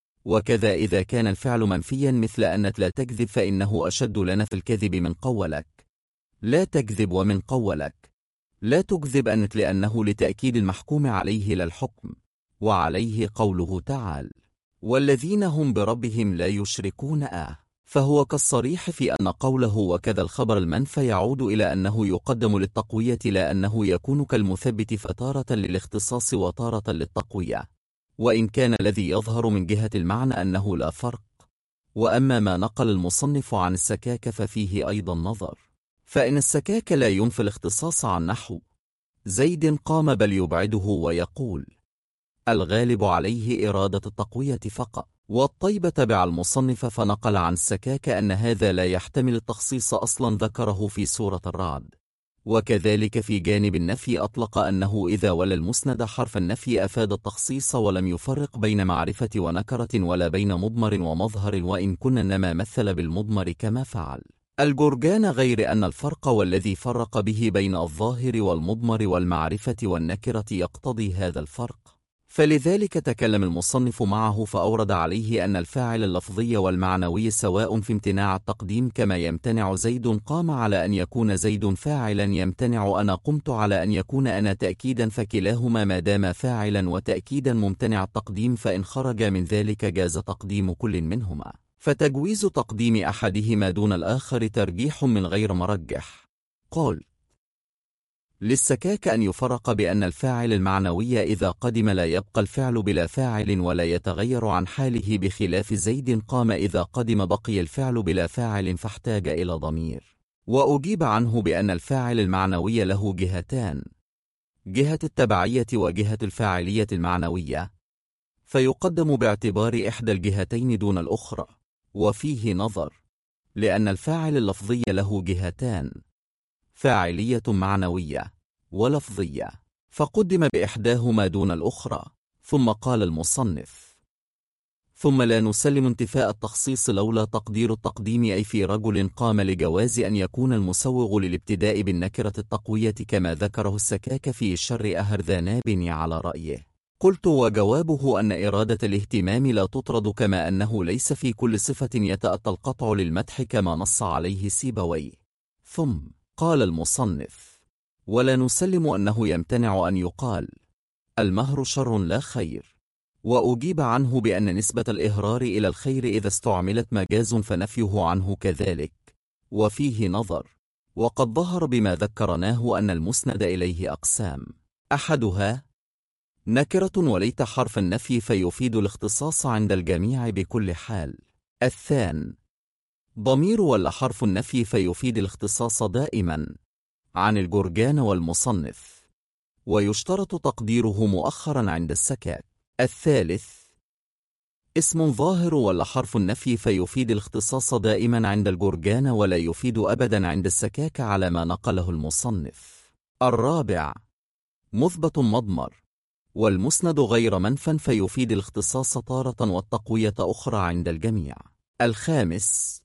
وكذا إذا كان الفعل منفيا مثل أنت لا تكذب فإنه أشد لنا في الكذب من قولك لا تكذب، ومن قولك لا تكذب أنت لأنه لتأكيد المحكوم عليه لا الحكم. وعليه قوله تعالى والذين هم بربهم لا يشركون فهو كالصريح في أن قوله وكذا الخبر المنفى يعود إلى أنه يقدم للتقوية لا أنه يكون كالمثبت فتارة للاختصاص وتارة للتقوية، وإن كان الذي يظهر من جهة المعنى أنه لا فرق. وأما ما نقل المصنف عن السكاك ففيه أيضا نظر، فإن السكاك لا ينفي الاختصاص عن نحو زيد قام بل يبعده ويقول الغالب عليه إرادة التقوية فقط. والطيب تبع المصنف فنقل عن السكاك أن هذا لا يحتمل التخصيص أصلا ذكره في سورة الرعد. وكذلك في جانب النفي أطلق أنه إذا ولى المسند حرف النفي أفاد التخصيص ولم يفرق بين معرفة ونكرة ولا بين مضمر ومظهر، وإن كنا إنما مثل بالمضمر كما فعل الجرجان، غير أن الفرق والذي فرق به بين الظاهر والمضمر والمعرفة والنكرة يقتضي هذا الفرق، فلذلك تكلم المصنف معه فأورد عليه أن الفاعل اللفظي والمعنوي سواء في امتناع التقديم، كما يمتنع زيد قام على أن يكون زيد فاعلا، يمتنع أنا قمت على أن يكون أنا تأكيدا، فكلاهما ما دام فاعلا وتأكيدا ممتنع التقديم، فإن خرج من ذلك جاز تقديم كل منهما، فتجويز تقديم أحدهما دون الآخر ترجيح من غير مرجح. قال للسكاك أن يفرق بأن الفاعل المعنوي إذا قدم لا يبقى الفعل بلا فاعل ولا يتغير عن حاله، بخلاف زيد قام إذا قدم بقي الفعل بلا فاعل فاحتاج إلى ضمير. وأجيب عنه بأن الفاعل المعنوي له جهتان، جهة التبعية وجهة الفاعلية المعنوية، فيقدم باعتبار إحدى الجهتين دون الأخرى. وفيه نظر، لأن الفاعل اللفظي له جهتان، فاعلية معنوية ولفظية، فقدم بإحداهما دون الأخرى. ثم قال المصنف ثم لا نسلم انتفاء التخصيص لولا تقدير التقديم، أي في رجل قام لجواز أن يكون المسوغ للابتداء بالنكرة التقوية كما ذكره السكاك في شر أهرذاناب على رأيه. قلت وجوابه أن إرادة الاهتمام لا تطرد، كما أنه ليس في كل صفة يتأتى القطع للمدح كما نص عليه سيبويه. ثم قال المصنف ولا نسلم أنه يمتنع أن يقال المهر شر لا خير، وأجيب عنه بأن نسبة الإهرار إلى الخير إذا استعملت مجاز فنفيه عنه كذلك، وفيه نظر. وقد ظهر بما ذكرناه أن المسند إليه أقسام: أحدها نكرة وليت حرف النفي فيفيد الاختصاص عند الجميع بكل حال. الثان ضمير ولا حرف النفي فيفيد الاختصاص دائما، عن الجرجان والمصنف، ويشترط تقديره مؤخرا عند السكاك. الثالث اسم ظاهر ولا حرف النفي فيفيد الاختصاص دائما عند الجرجان ولا يفيد أبدا عند السكاك على ما نقله المصنف. الرابع مثبت مضمر والمسند غير منفى فيفيد الاختصاص تارة والتقوية أخرى عند الجميع. الخامس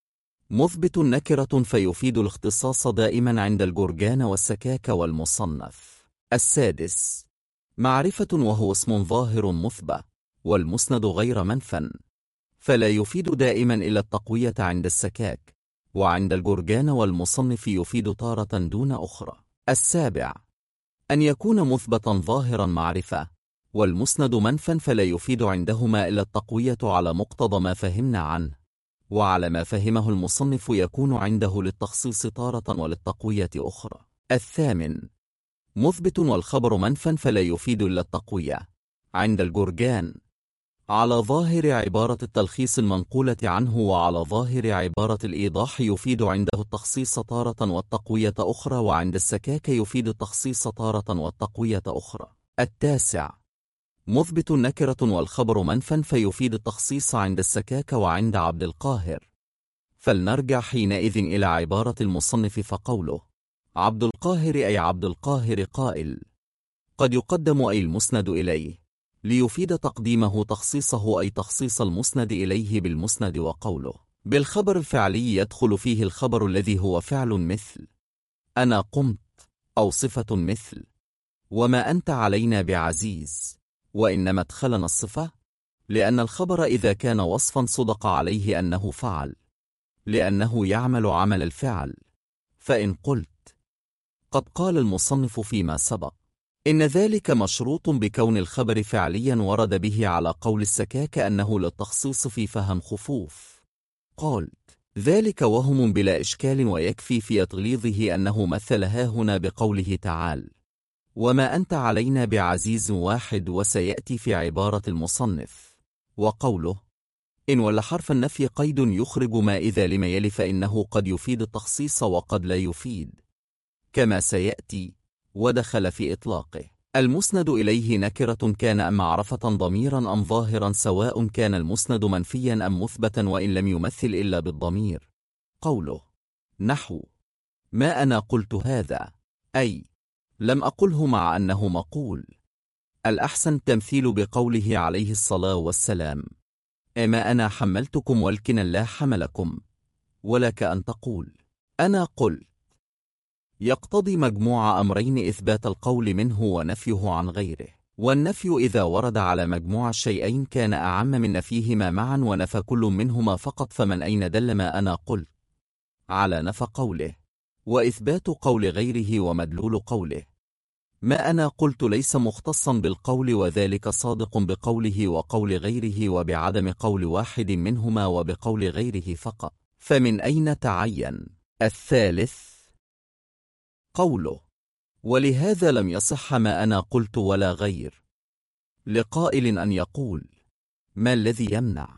مثبت نكرة فيفيد الاختصاص دائما عند الجرجان والسكاك والمصنف. السادس معرفة وهو اسم ظاهر مثبت والمسند غير منفى فلا يفيد دائما إلا التقوية عند السكاك، وعند الجرجان والمصنف يفيد تارة دون أخرى. السابع أن يكون مثبتا ظاهرا معرفة والمسند منفى فلا يفيد عندهما إلا التقوية على مقتضى ما فهمنا عنه، وعلى ما فهمه المصنف يكون عنده للتخصيص تارة وللتقوية أخرى. الثامن مثبت والخبر منفى فلا يفيد إلا التقوية عند الجرجان على ظاهر عبارة التلخيص المنقولة عنه، وعلى ظاهر عبارة الإيضاح يفيد عنده التخصيص تارة والتقوية أخرى، وعند السكاك يفيد التخصيص تارة والتقوية أخرى. التاسع مثبت نكرة والخبر منفى فيفيد التخصيص عند السكاك وعند عبد القاهر، فلنرجع حينئذ إلى عبارة المصنف فقوله عبد القاهر أي عبد القاهر قائل قد يقدم أي المسند إليه ليفيد تقديمه تخصيصه أي تخصيص المسند إليه بالمسند. وقوله بالخبر الفعلي يدخل فيه الخبر الذي هو فعل مثل أنا قمت، أو صفة مثل وما أنت علينا بعزيز، وإنما ادخلنا الصفة لأن الخبر إذا كان وصفا صدق عليه أنه فعل لأنه يعمل عمل الفعل. فإن قلت قد قال المصنف فيما سبق إن ذلك مشروط بكون الخبر فعليا ورد به على قول السكاك أنه للتخصيص في فهم خفوف، قلت ذلك وهم بلا إشكال، ويكفي في تغليظه أنه مثلها هنا بقوله تعالى وما أنت علينا بعزيز واحد، وسيأتي في عبارة المصنف. وقوله إن ولا حرف النفي قيد يخرج ما إذا لم يلي فإنه قد يفيد التخصيص وقد لا يفيد كما سيأتي، ودخل في إطلاقه. المسند إليه نكرة كان أم معرفة ضميرا أم ظاهرا، سواء كان المسند منفيا أم مثبتا وإن لم يمثل إلا بالضمير. قوله نحو ما أنا قلت هذا أي لم أقله مع أنه مقول. الأحسن تمثيل بقوله عليه الصلاة والسلام أما أنا حملتكم ولكن الله حملكم، ولك أن تقول أنا قل، يقتضي مجموع أمرين إثبات القول منه ونفيه عن غيره. والنفي إذا ورد على مجموع الشيئين كان أعم من نفيهما معا، ونفى كل منهما فقط، فمن أين دل ما أنا قلت على نفى قوله، وإثبات قول غيره ومدلول قوله ما أنا قلت ليس مختصا بالقول، وذلك صادق بقوله وقول غيره وبعدم قول واحد منهما وبقول غيره فقط، فمن أين تعين؟ الثالث قوله ولهذا لم يصح ما أنا قلت ولا غير، لقائل أن يقول ما الذي يمنع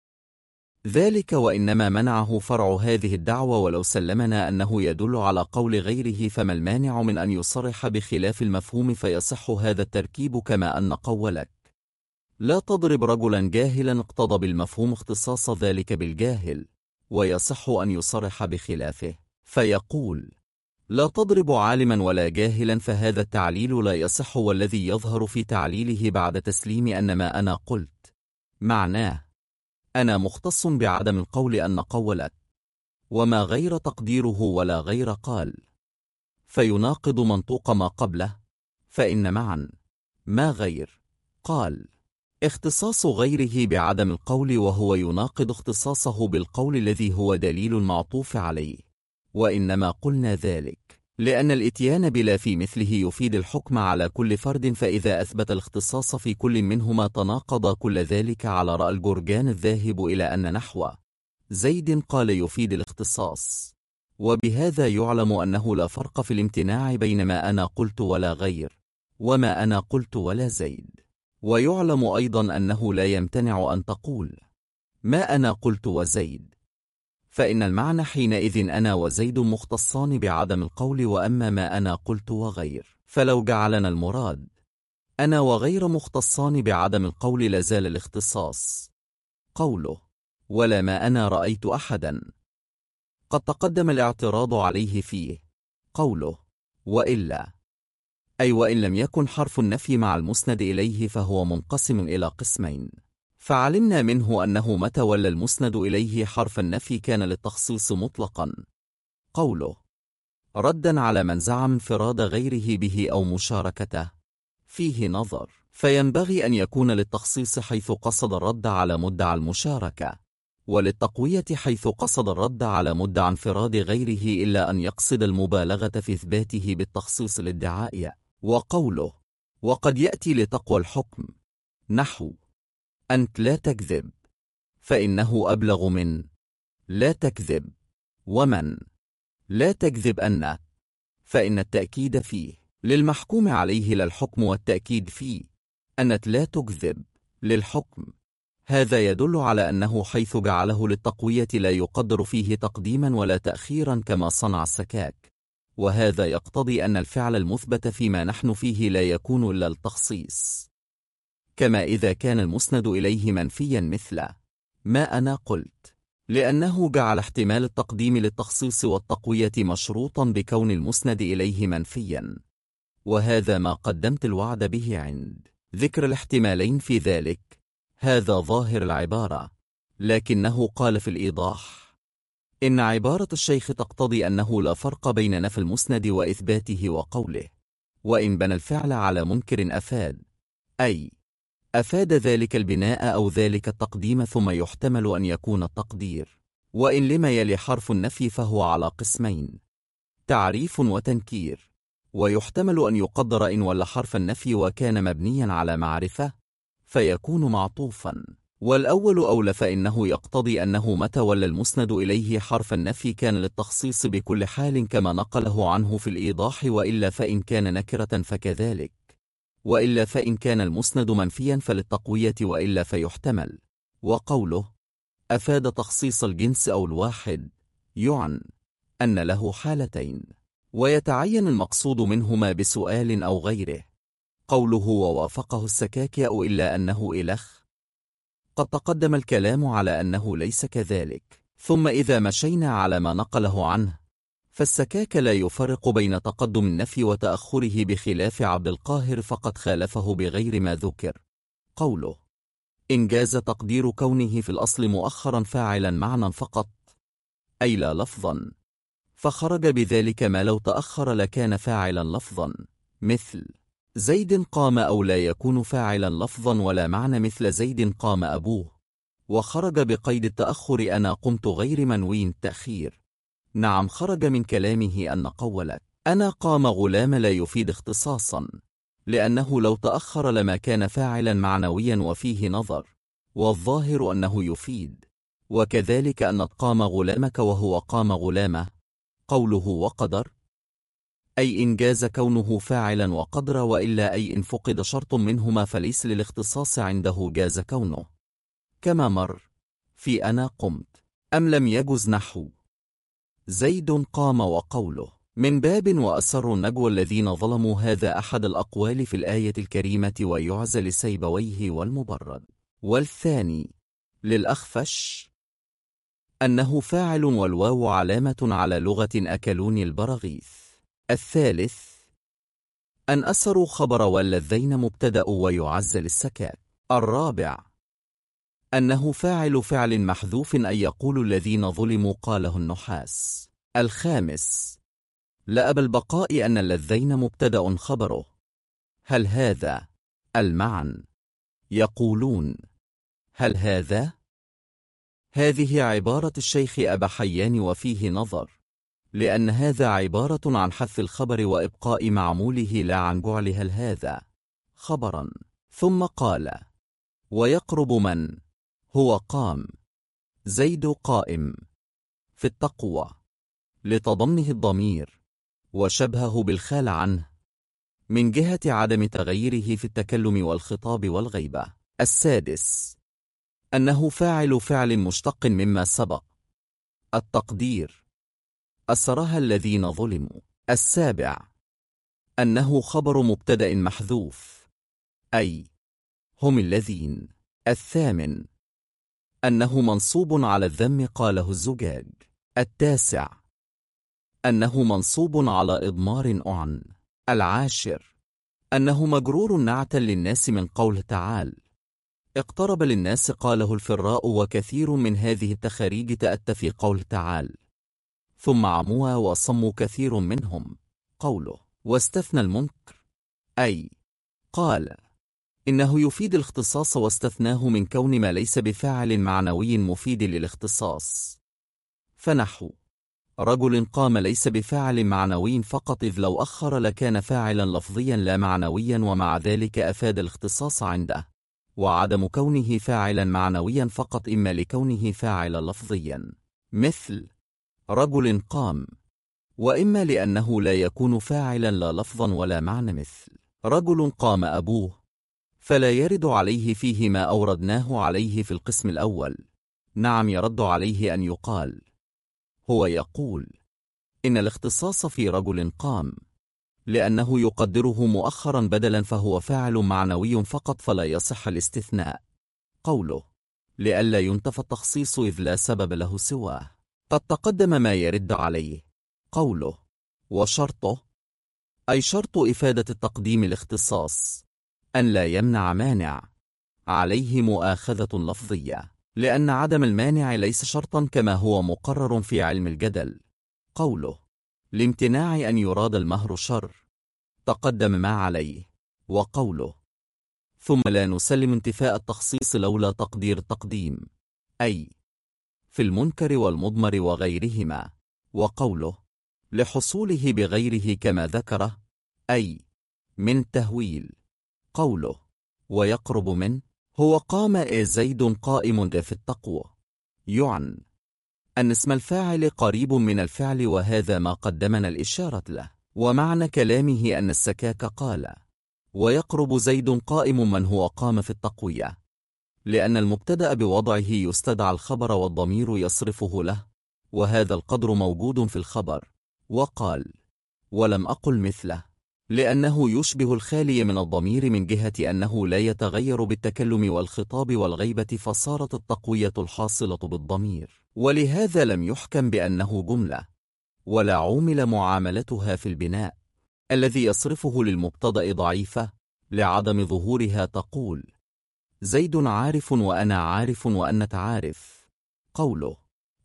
ذلك، وإنما منعه فرع هذه الدعوة، ولو سلمنا أنه يدل على قول غيره فما المانع من أن يصرح بخلاف المفهوم فيصح هذا التركيب، كما أن قولك لا تضرب رجلا جاهلا اقتضى بالمفهوم اختصاص ذلك بالجاهل، ويصح أن يصرح بخلافه فيقول لا تضرب عالما ولا جاهلا، فهذا التعليل لا يصح، والذي يظهر في تعليله بعد تسليم أن ما أنا قلت معناه أنا مختص بعدم القول أن قولك، وما غير تقديره ولا غير قال، فيناقض منطوق ما قبله، فإن معا ما غير قال اختصاص غيره بعدم القول، وهو يناقض اختصاصه بالقول الذي هو دليل المعطوف عليه، وإنما قلنا ذلك لأن الإتيان بلا في مثله يفيد الحكم على كل فرد، فإذا أثبت الاختصاص في كل منهما تناقض كل ذلك على رأى الجرجان الذاهب إلى أن نحو زيد قال يفيد الاختصاص. وبهذا يعلم أنه لا فرق في الامتناع بين ما أنا قلت ولا غير وما أنا قلت ولا زيد. ويعلم أيضا أنه لا يمتنع أن تقول ما أنا قلت وزيد، فإن المعنى حينئذ أنا وزيد مختصان بعدم القول، وأما ما أنا قلت وغير فلو جعلنا المراد أنا وغير مختصان بعدم القول لزال الاختصاص. قوله ولا ما أنا رأيت أحدا قد تقدم الاعتراض عليه فيه. قوله وإلا أي وإن لم يكن حرف النفي مع المسند إليه فهو منقسم إلى قسمين، فعلمنا منه أنه متى ولى المسند إليه حرف النفي كان للتخصيص مطلقا. قوله ردا على من زعم انفراد غيره به أو مشاركته فيه نظر، فينبغي أن يكون للتخصيص حيث قصد الرد على مدعى المشاركة، وللتقوية حيث قصد الرد على مدعى انفراد غيره، إلا أن يقصد المبالغة في إثباته بالتخصيص الادعائي. وقوله وقد يأتي لتقوى الحكم نحو أنت لا تكذب، فإنه أبلغ من لا تكذب، ومن لا تكذب أن، فإن التأكيد فيه للمحكوم عليه لا الحكم، والتأكيد فيه أنت لا تكذب للحكم. هذا يدل على أنه حيث جعله للتقوية لا يقدر فيه تقديما ولا تأخيرا كما صنع السكاك، وهذا يقتضي أن الفعل المثبت فيما نحن فيه لا يكون إلا التخصيص، كما إذا كان المسند إليه منفيا مثل ما أنا قلت، لأنه جعل احتمال التقديم للتخصيص والتقوية مشروطا بكون المسند إليه منفيا، وهذا ما قدمت الوعد به عند ذكر الاحتمالين في ذلك. هذا ظاهر العبارة، لكنه قال في الإيضاح إن عبارة الشيخ تقتضي أنه لا فرق بين نفي المسند وإثباته، وقوله وإن بنى الفعل على منكر أفاد، أي أفاد ذلك البناء أو ذلك التقديم، ثم يحتمل أن يكون التقدير وإن لما يلي حرف النفي فهو على قسمين تعريف وتنكير، ويحتمل أن يقدر إن ولا حرف النفي وكان مبنيا على معرفة فيكون معطوفا، والأول أولى، فإنه يقتضي أنه متى ولى المسند إليه حرف النفي كان للتخصيص بكل حال كما نقله عنه في الإيضاح، وإلا فإن كان نكرة فكذلك، وإلا فإن كان المسند منفيا فللتقوية، وإلا فيحتمل. وقوله أفاد تخصيص الجنس أو الواحد يعن أن له حالتين، ويتعين المقصود منهما بسؤال أو غيره. قوله ووافقه السكاكي أو إلا أنه إلخ قد تقدم الكلام على أنه ليس كذلك، ثم إذا مشينا على ما نقله عنه فالسكاك لا يفرق بين تقدم النفي وتأخره بخلاف عبد القاهر فقد خالفه بغير ما ذكر. قوله إن جاز تقدير كونه في الأصل مؤخرا فاعلا معنى فقط أي لا لفظا، فخرج بذلك ما لو تأخر لكان فاعلا لفظا، مثل زيد قام، أو لا يكون فاعلا لفظا ولا معنى مثل زيد قام أبوه، وخرج بقيد التأخر أنا قمت غير منوي التأخير. نعم خرج من كلامه أن قولك أنا قام غلام لا يفيد اختصاصا، لأنه لو تأخر لما كان فاعلا معنويا وفيه نظر، والظاهر أنه يفيد، وكذلك أن قام غلامك وهو قام غلامه. قوله وقدر أي إن جاز كونه فاعلا وقدر، وإلا أي إن فقد شرط منهما فليس للاختصاص عنده جاز كونه، كما مر في أنا قمت. أم لم يجز نحو زيد قام، وقوله من باب وأسر النجوى الذين ظلموا، هذا أحد الأقوال في الآية الكريمة، ويعزى لسيبويه والمبرد. والثاني للأخفش أنه فاعل والواو علامة على لغة أكلوني البراغيث. الثالث أن أسروا خبر واللذين مبتدأ ويعزى للسكات. الرابع أنه فاعل فعل محذوف أي يقول الذين ظلموا قاله النحاس. الخامس لأبى البقاء أن اللذين مبتدأ خبره. هل هذا المعن يقولون هل هذا؟ هذه عبارة الشيخ أبا حيان وفيه نظر، لأن هذا عبارة عن حذف الخبر وإبقاء معموله لا عن جعل هل هذا خبرا. ثم قال: ويقرب من هو قام زيد قائم في التقوى، لتضمنه الضمير وشبهه بالخال عنه من جهة عدم تغيره في التكلم والخطاب والغيبة. السادس أنه فاعل فعل مشتق مما سبق. التقدير: أسرها الذين ظلموا. السابع أنه خبر مبتدأ محذوف، أي هم الذين. الثامن أنه منصوب على الذم، قاله الزجاج. التاسع أنه منصوب على إضمار أعن. العاشر أنه مجرور نعتا للناس من قوله تعالى: اقترب للناس، قاله الفراء، وكثير من هذه التخاريج تأتى في قوله تعالى: ثم عموا وصموا كثير منهم، قوله واستثنى المنكر، أي قال إنه يفيد الاختصاص واستثناه من كون ما ليس بفاعل معنوي مفيد للاختصاص. فنحو رجل قام ليس بفاعل معنوي فقط، إذ لو أخر لكان فاعلا لفظيا لا معنويا، ومع ذلك أفاد الاختصاص عنده، وعدم كونه فاعلا معنويا فقط إما لكونه فاعلا لفظيا مثل رجل قام، وإما لأنه لا يكون فاعلا لا لفظا ولا معنى مثل رجل قام أبوه، فلا يرد عليه فيه ما أوردناه عليه في القسم الأول. نعم، يرد عليه أن يقال: هو يقول إن الاختصاص في رجل قام لأنه يقدره مؤخرا بدلا، فهو فاعل معنوي فقط فلا يصح الاستثناء. قوله لئلا ينتفى التخصيص إذ لا سبب له سواه، قد تقدم ما يرد عليه. قوله وشرطه، أي شرط إفادة التقديم الاختصاص أن لا يمنع مانع عليه مؤاخذة لفظية، لأن عدم المانع ليس شرطا كما هو مقرر في علم الجدل. قوله لامتناع أن يراد المهر شر، تقدم ما عليه. وقوله ثم لا نسلم انتفاء التخصيص لولا تقدير التقديم، أي في المنكر والمضمر وغيرهما. وقوله لحصوله بغيره كما ذكره، أي من تهويل. قوله ويقرب من هو قام زيد قائم في التقوى، يعن أن اسم الفاعل قريب من الفعل، وهذا ما قدمنا الإشارة له. ومعنى كلامه أن السكاك قال ويقرب زيد قائم من هو قام في التقوية، لأن المبتدأ بوضعه يستدعى الخبر والضمير يصرفه له، وهذا القدر موجود في الخبر. وقال ولم أقل مثله، لأنه يشبه الخالي من الضمير من جهة أنه لا يتغير بالتكلم والخطاب والغيبة، فصارت التقوية الحاصلة بالضمير، ولهذا لم يحكم بأنه جملة، ولا عومل معاملتها في البناء الذي يصرفه للمبتدأ ضعيفة لعدم ظهورها. تقول زيد عارف وأنا عارف وأنت عارف. قوله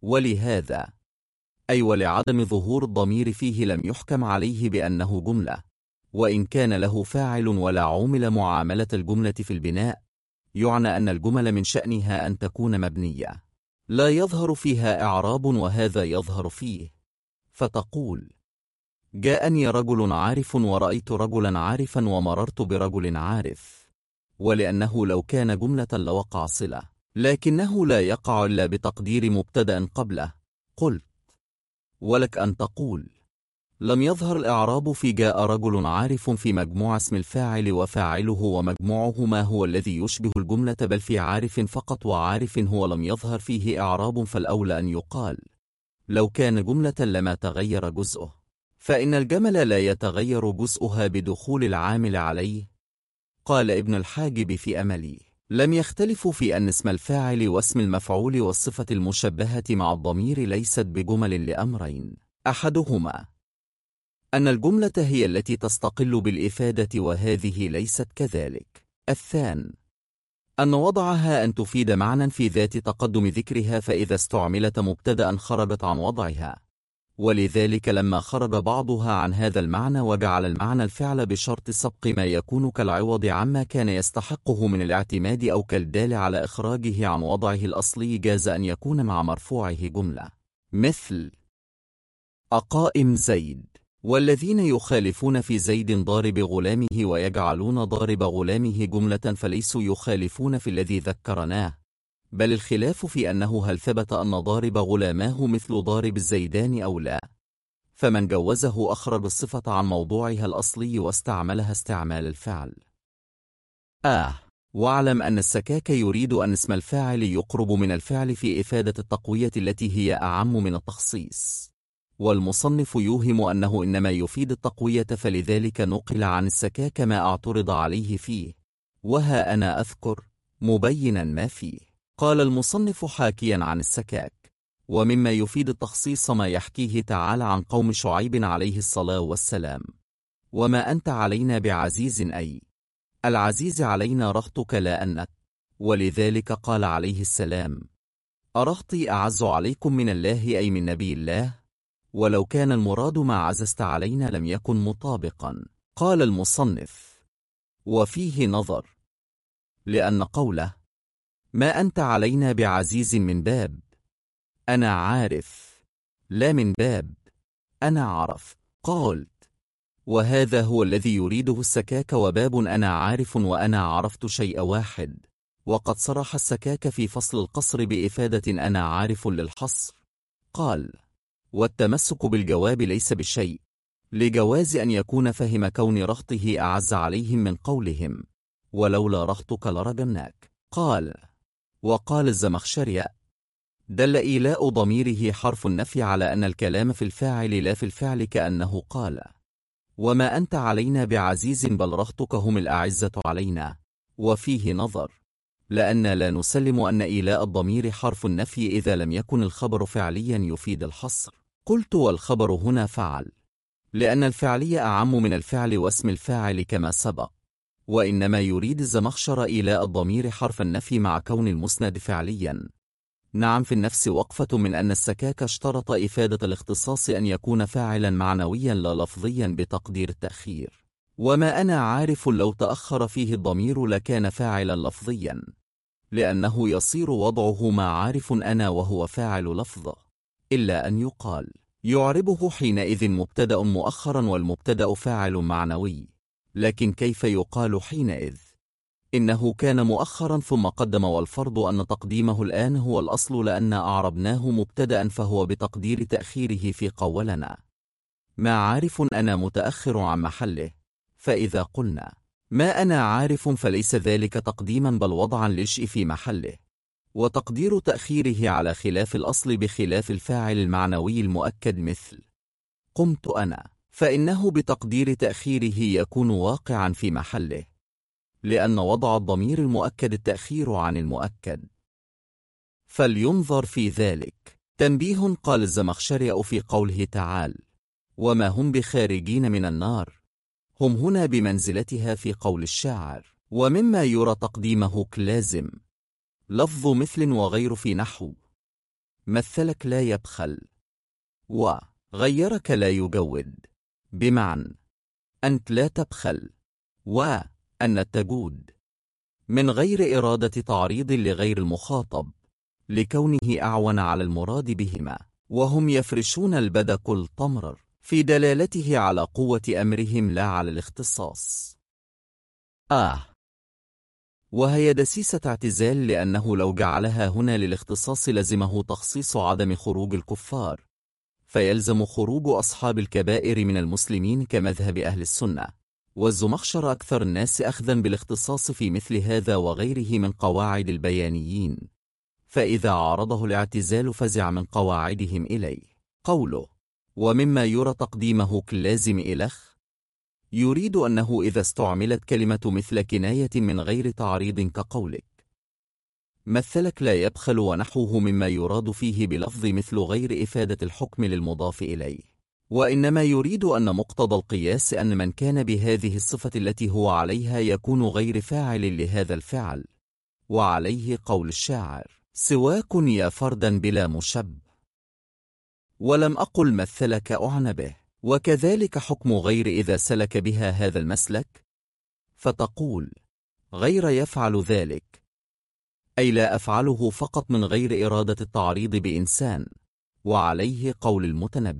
ولهذا، أي ولعدم ظهور الضمير فيه لم يحكم عليه بأنه جملة، وإن كان له فاعل ولا عومل معاملة الجملة في البناء، يعنى أن الجمل من شأنها أن تكون مبنية لا يظهر فيها إعراب، وهذا يظهر فيه. فتقول جاءني رجل عارف ورأيت رجلا عارفا ومررت برجل عارف، ولأنه لو كان جملة لوقع صلة، لكنه لا يقع إلا بتقدير مبتدأ قبله. قلت ولك أن تقول لم يظهر الإعراب في جاء رجل عارف في مجموع اسم الفاعل وفاعله ومجموعه ما هو الذي يشبه الجملة، بل في عارف فقط، وعارف هو لم يظهر فيه إعراب، فالأولى أن يقال لو كان جملة لما تغير جزءه، فإن الجمل لا يتغير جزءها بدخول العامل عليه. قال ابن الحاجب في أملي لم يختلفوا في أن اسم الفاعل واسم المفعول والصفة المشبهة مع الضمير ليست بجمل لأمرين: أحدهما أن الجملة هي التي تستقل بالإفادة، وهذه ليست كذلك. الثاني أن وضعها أن تفيد معنى في ذات تقدم ذكرها، فإذا استعملت مبتدأ خرجت عن وضعها، ولذلك لما خرج بعضها عن هذا المعنى وجعل المعنى الفعل بشرط سبق ما يكون كالعوض عما كان يستحقه من الاعتماد، أو كالدال على إخراجه عن وضعه الأصلي، جاز أن يكون مع مرفوعه جملة مثل أقائم زيد. والذين يخالفون في زيد ضارب غلامه ويجعلون ضارب غلامه جملة فليسوا يخالفون في الذي ذكرناه، بل الخلاف في أنه هل ثبت أن ضارب غلاماه مثل ضارب الزيدان أو لا، فمن جوزه أخرج الصفة عن موضوعها الأصلي واستعملها استعمال الفعل. واعلم أن السكاك يريد أن اسم الفاعل يقرب من الفعل في إفادة التقوية التي هي أعم من التخصيص، والمصنف يوهم أنه إنما يفيد التقوية، فلذلك نقل عن السكاك ما اعترض عليه فيه، وها أنا أذكر مبينا ما فيه. قال المصنف حاكيا عن السكاك: ومما يفيد التخصيص ما يحكيه تعالى عن قوم شعيب عليه الصلاة والسلام: وما أنت علينا بعزيز، أي العزيز علينا رهطك لا أنك. ولذلك قال عليه السلام: أرهطي أعز عليكم من الله، أي من نبي الله، ولو كان المراد ما عززت علينا لم يكن مطابقا. قال المصنف: وفيه نظر، لأن قوله ما أنت علينا بعزيز من باب أنا عارف، لا من باب أنا عرف. قالت: وهذا هو الذي يريده السكاك، وباب أنا عارف وأنا عرفت شيء واحد، وقد صرح السكاك في فصل القصر بإفادة أنا عارف للحصر. قال: والتمسك بالجواب ليس بالشيء، لجواز أن يكون فهم كون رهطه أعز عليهم من قولهم ولولا رهطك لرجمناك. قال: وقال الزمخشري: دل إيلاء ضميره حرف النفي على أن الكلام في الفاعل لا في الفعل، كأنه قال: وما أنت علينا بعزيز، بل رهطك هم الأعزة علينا. وفيه نظر، لأن لا نسلم أن إيلاء الضمير حرف النفي إذا لم يكن الخبر فعليا يفيد الحصر. قلت: والخبر هنا فعل، لأن الفعلي أعم من الفعل واسم الفاعل كما سبق، وإنما يريد الزمخشر إيلاء الضمير حرف النفي مع كون المسند فعليا. نعم، في النفس وقفة من أن السكاك اشترط إفادة الاختصاص أن يكون فاعلا معنويا لا لفظيا بتقدير التأخير، وما أنا عارف لو تأخر فيه الضمير لكان فاعلا لفظيا، لأنه يصير وضعه ما عارف أنا وهو فاعل لفظه، إلا أن يقال يعربه حينئذ مبتدأ مؤخرا والمبتدأ فاعل معنوي. لكن كيف يقال حينئذ إنه كان مؤخرا ثم قدم، والفرض أن تقديمه الآن هو الأصل، لأن أعربناه مبتدأ فهو بتقدير تأخيره في قولنا ما عارف أنا متأخر عن محله. فإذا قلنا ما أنا عارف فليس ذلك تقديما بل وضعا للشيء في محله، وتقدير تأخيره على خلاف الأصل بخلاف الفاعل المعنوي المؤكد مثل قمت أنا، فإنه بتقدير تأخيره يكون واقعا في محله، لأن وضع الضمير المؤكد التأخير عن المؤكد. فلينظر في ذلك. تنبيه. قال الزمخشري في قوله تعالى: وما هم بخارجين من النار، هم هنا بمنزلتها في قول الشاعر. ومما يرى تقديمه كلازم لفظ مثل وغير في نحو مثلك لا يبخل، وغيرك لا يجود، بمعنى أنت لا تبخل وأن تجود، من غير إرادة تعريض لغير المخاطب، لكونه أعون على المراد بهما. وهم يفرشون البدك الطمرر في دلالته على قوة أمرهم لا على الاختصاص. وهي دسيسة اعتزال، لأنه لو جعلها هنا للاختصاص لزمه تخصيص عدم خروج الكفار، فيلزم خروج أصحاب الكبائر من المسلمين كمذهب أهل السنة. والزمخشر أكثر الناس أخذا بالاختصاص في مثل هذا وغيره من قواعد البيانيين، فإذا عارضه الاعتزال فزع من قواعدهم إليه. قوله ومما يرى تقديمه كلازم إلخ يريد أنه إذا استعملت كلمة مثل كناية من غير تعريض كقولك مثلك لا يبخل ونحوه، مما يراد فيه بلفظ مثل غير إفادة الحكم للمضاف إليه، وإنما يريد أن مقتضى القياس أن من كان بهذه الصفة التي هو عليها يكون غير فاعل لهذا الفعل. وعليه قول الشاعر: سواك يا فردا بلا مشب، ولم أقل مثلك أعنى به. وكذلك حكم غير إذا سلك بها هذا المسلك، فتقول غير يفعل ذلك، أي لا أفعله فقط من غير إرادة التعريض بإنسان. وعليه قول المتنبي: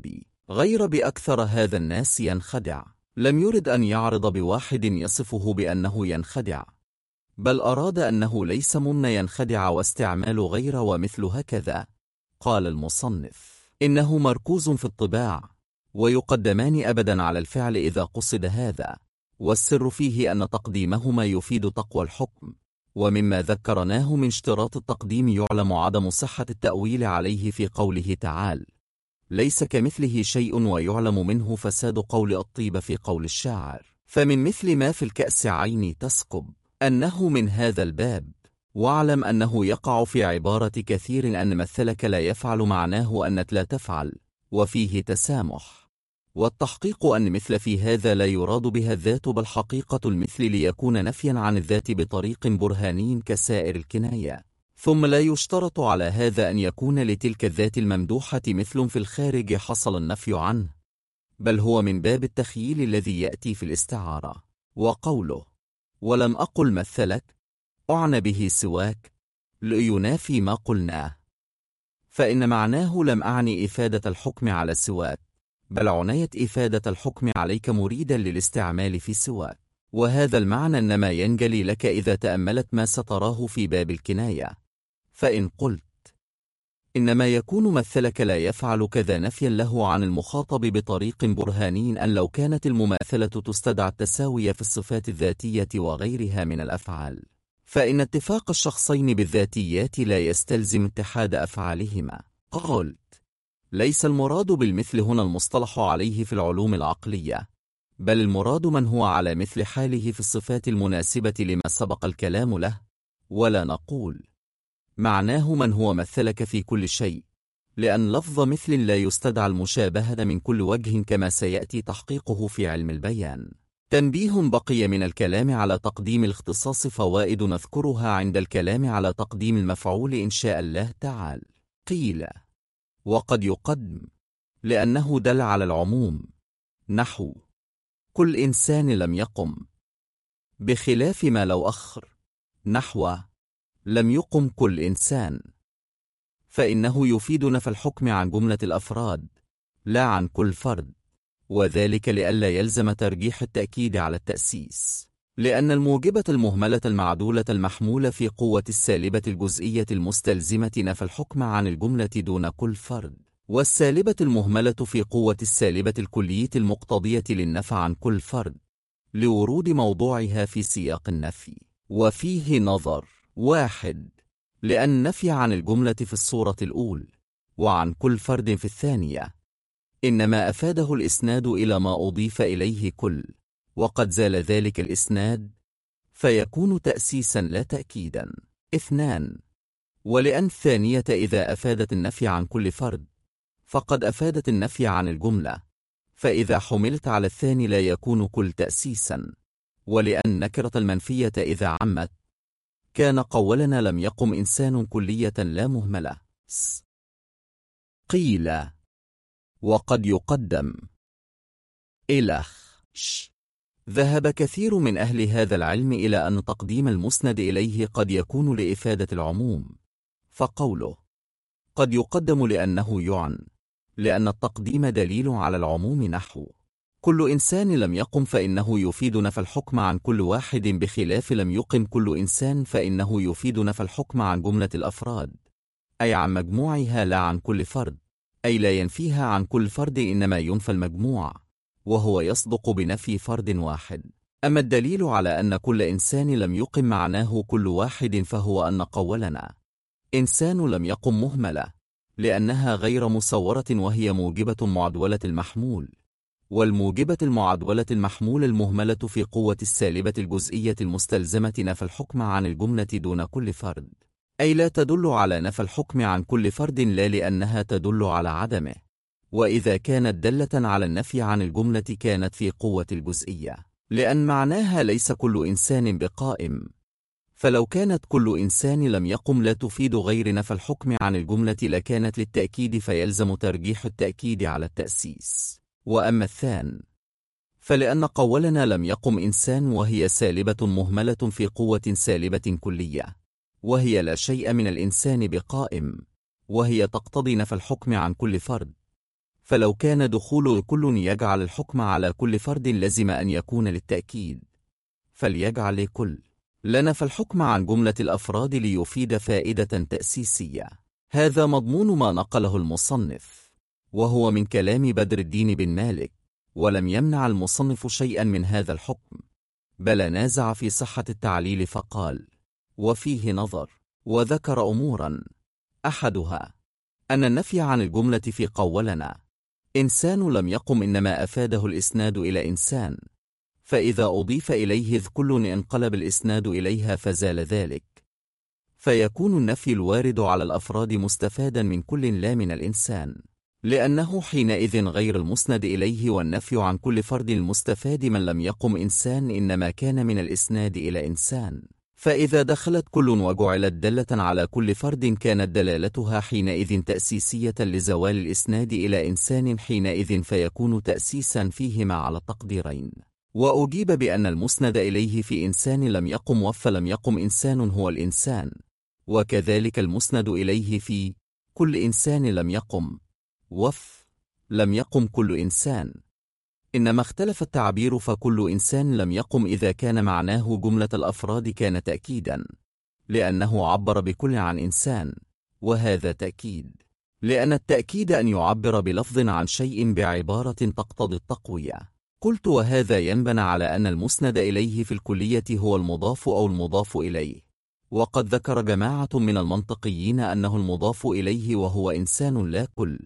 غير بأكثر هذا الناس ينخدع. لم يرد أن يعرض بواحد يصفه بأنه ينخدع، بل أراد أنه ليس من ينخدع واستعمال غير ومثل هكذا. قال المصنف: إنه مركوز في الطباع، ويقدمان أبدا على الفعل إذا قصد هذا، والسر فيه أن تقديمهما يفيد تقوى الحكم. ومما ذكرناه من اشتراط التقديم يعلم عدم صحة التأويل عليه في قوله تعالى: ليس كمثله شيء، ويعلم منه فساد قول الطيب في قول الشاعر: فمن مثل ما في الكأس عيني تسكب، أنه من هذا الباب. واعلم أنه يقع في عبارة كثير أن مثلك لا يفعل معناه أنك لا تفعل، وفيه تسامح. والتحقيق أن مثل في هذا لا يراد بها الذات، بل حقيقة المثل، ليكون نفيا عن الذات بطريق برهاني كسائر الكناية. ثم لا يشترط على هذا أن يكون لتلك الذات الممدوحة مثل في الخارج حصل النفي عنه، بل هو من باب التخييل الذي يأتي في الاستعارة. وقوله: ولم أقل مثلك، أعنى به سواك، لينافي ما قلناه، فإن معناه لم أعني إفادة الحكم على سواك، بل عنيت إفادة الحكم عليك مريدا للاستعمال في سواك. وهذا المعنى إنما ينجلي لك إذا تأملت ما ستراه في باب الكناية. فإن قلت إنما يكون مثلك لا يفعل كذا نفيا له عن المخاطب بطريق برهاني، أن لو كانت المماثلة تستدعى التساوي في الصفات الذاتية وغيرها من الأفعال، فإن اتفاق الشخصين بالذاتيات لا يستلزم اتحاد أفعالهما. قلت: ليس المراد بالمثل هنا المصطلح عليه في العلوم العقلية، بل المراد من هو على مثل حاله في الصفات المناسبة لما سبق الكلام له. ولا نقول معناه من هو مثلك في كل شيء، لأن لفظ مثل لا يستدعى المشابهة من كل وجه، كما سيأتي تحقيقه في علم البيان. تنبيه: بقي من الكلام على تقديم الاختصاص فوائد نذكرها عند الكلام على تقديم المفعول إن شاء الله تعالى. قيل: وقد يقدم لأنه دل على العموم، نحو: كل إنسان لم يقم، بخلاف ما لو أخر، نحو: لم يقم كل إنسان، فإنه يفيد نفي الحكم عن جملة الأفراد لا عن كل فرد، وذلك لئلا يلزم ترجيح التأكيد على التأسيس، لأن الموجبة المهملة المعدولة المحمولة في قوة السالبة الجزئية المستلزمة نفي الحكم عن الجملة دون كل فرد، والسالبة المهملة في قوة السالبة الكلية المقتضية للنفي عن كل فرد، لورود موضوعها في سياق النفي. وفيه نظر: واحد، لأن النفي عن الجملة في الصورة الأولى وعن كل فرد في الثانية إنما أفاده الإسناد إلى ما أضيف إليه كل، وقد زال ذلك الإسناد، فيكون تأسيسا لا تأكيدا. اثنان، ولأن الثانية إذا أفادت النفي عن كل فرد فقد أفادت النفي عن الجملة، فإذا حملت على الثاني لا يكون كل تأسيسا. ولأن نكرة المنفية إذا عمت كان قولنا لم يقم إنسان كلية لا مهملة. قيل: وقد يقدم إلخ ذهب كثير من أهل هذا العلم إلى أن تقديم المسند إليه قد يكون لإفادة العموم، فقوله قد يقدم لأنه يعن، لأن التقديم دليل على العموم، نحو: كل إنسان لم يقم، فإنه يفيد نفي الحكم عن كل واحد، بخلاف لم يقم كل إنسان، فإنه يفيد نفي الحكم عن جملة الأفراد، أي عن مجموعها لا عن كل فرد، أي لا ينفيها عن كل فرد، إنما ينفى المجموع، وهو يصدق بنفي فرد واحد. أما الدليل على أن كل إنسان لم يقم معناه كل واحد، فهو أن قولنا إنسان لم يقم مهملة، لأنها غير مصورة، وهي موجبة معدولة المحمول، والموجبة المعدولة المحمول المهملة في قوة السالبة الجزئية المستلزمة نفي الحكم عن الجملة دون كل فرد، أي لا تدل على نفي الحكم عن كل فرد، لا لأنها تدل على عدمه، وإذا كانت دلة على النفي عن الجملة كانت في قوة الجزئية، لأن معناها ليس كل إنسان بقائم، فلو كانت كل إنسان لم يقم لا تفيد غير نفي الحكم عن الجملة لكانت للتأكيد، فيلزم ترجيح التأكيد على التأسيس. وأما الثان فلأن قولنا لم يقم إنسان وهي سالبة مهملة في قوة سالبة كلية، وهي لا شيء من الإنسان بقائم، وهي تقتضي نفي الحكم عن كل فرد، فلو كان دخول كل يجعل الحكم على كل فرد لزم أن يكون للتأكيد، فليجعل لكل لنفى الحكم عن جملة الأفراد ليفيد فائدة تأسيسية. هذا مضمون ما نقله المصنف، وهو من كلام بدر الدين بن مالك، ولم يمنع المصنف شيئا من هذا الحكم، بل نازع في صحة التعليل فقال: وفيه نظر. وذكر أمورا، أحدها أن النفي عن الجملة في قولنا إنسان لم يقم إنما أفاده الإسناد إلى إنسان، فإذا أضيف إليه إذ كل انقلب الإسناد إليها فزال ذلك، فيكون النفي الوارد على الأفراد مستفادا من كل لا من الإنسان، لأنه حينئذ غير المسند إليه، والنفي عن كل فرد المستفاد من لم يقم إنسان إنما كان من الإسناد إلى إنسان، فإذا دخلت كل وجعلت دالة على كل فرد كانت دلالتها حينئذ تأسيسية لزوال الإسناد إلى إنسان حينئذ، فيكون تأسيسا فيهما على التقديرين. وأجيب بأن المسند إليه في إنسان لم يقم وف لم يقم إنسان هو الإنسان، وكذلك المسند إليه في كل إنسان لم يقم وف لم يقم كل إنسان، إنما اختلف التعبير، فكل إنسان لم يقم إذا كان معناه جملة الأفراد كان تأكيدا، لأنه عبر بكل عن إنسان، وهذا تأكيد، لأن التأكيد أن يعبر بلفظ عن شيء بعبارة تقتضي التقوية. قلت: وهذا ينبني على أن المسند إليه في الكلية هو المضاف أو المضاف إليه، وقد ذكر جماعة من المنطقيين أنه المضاف إليه وهو إنسان لا كل،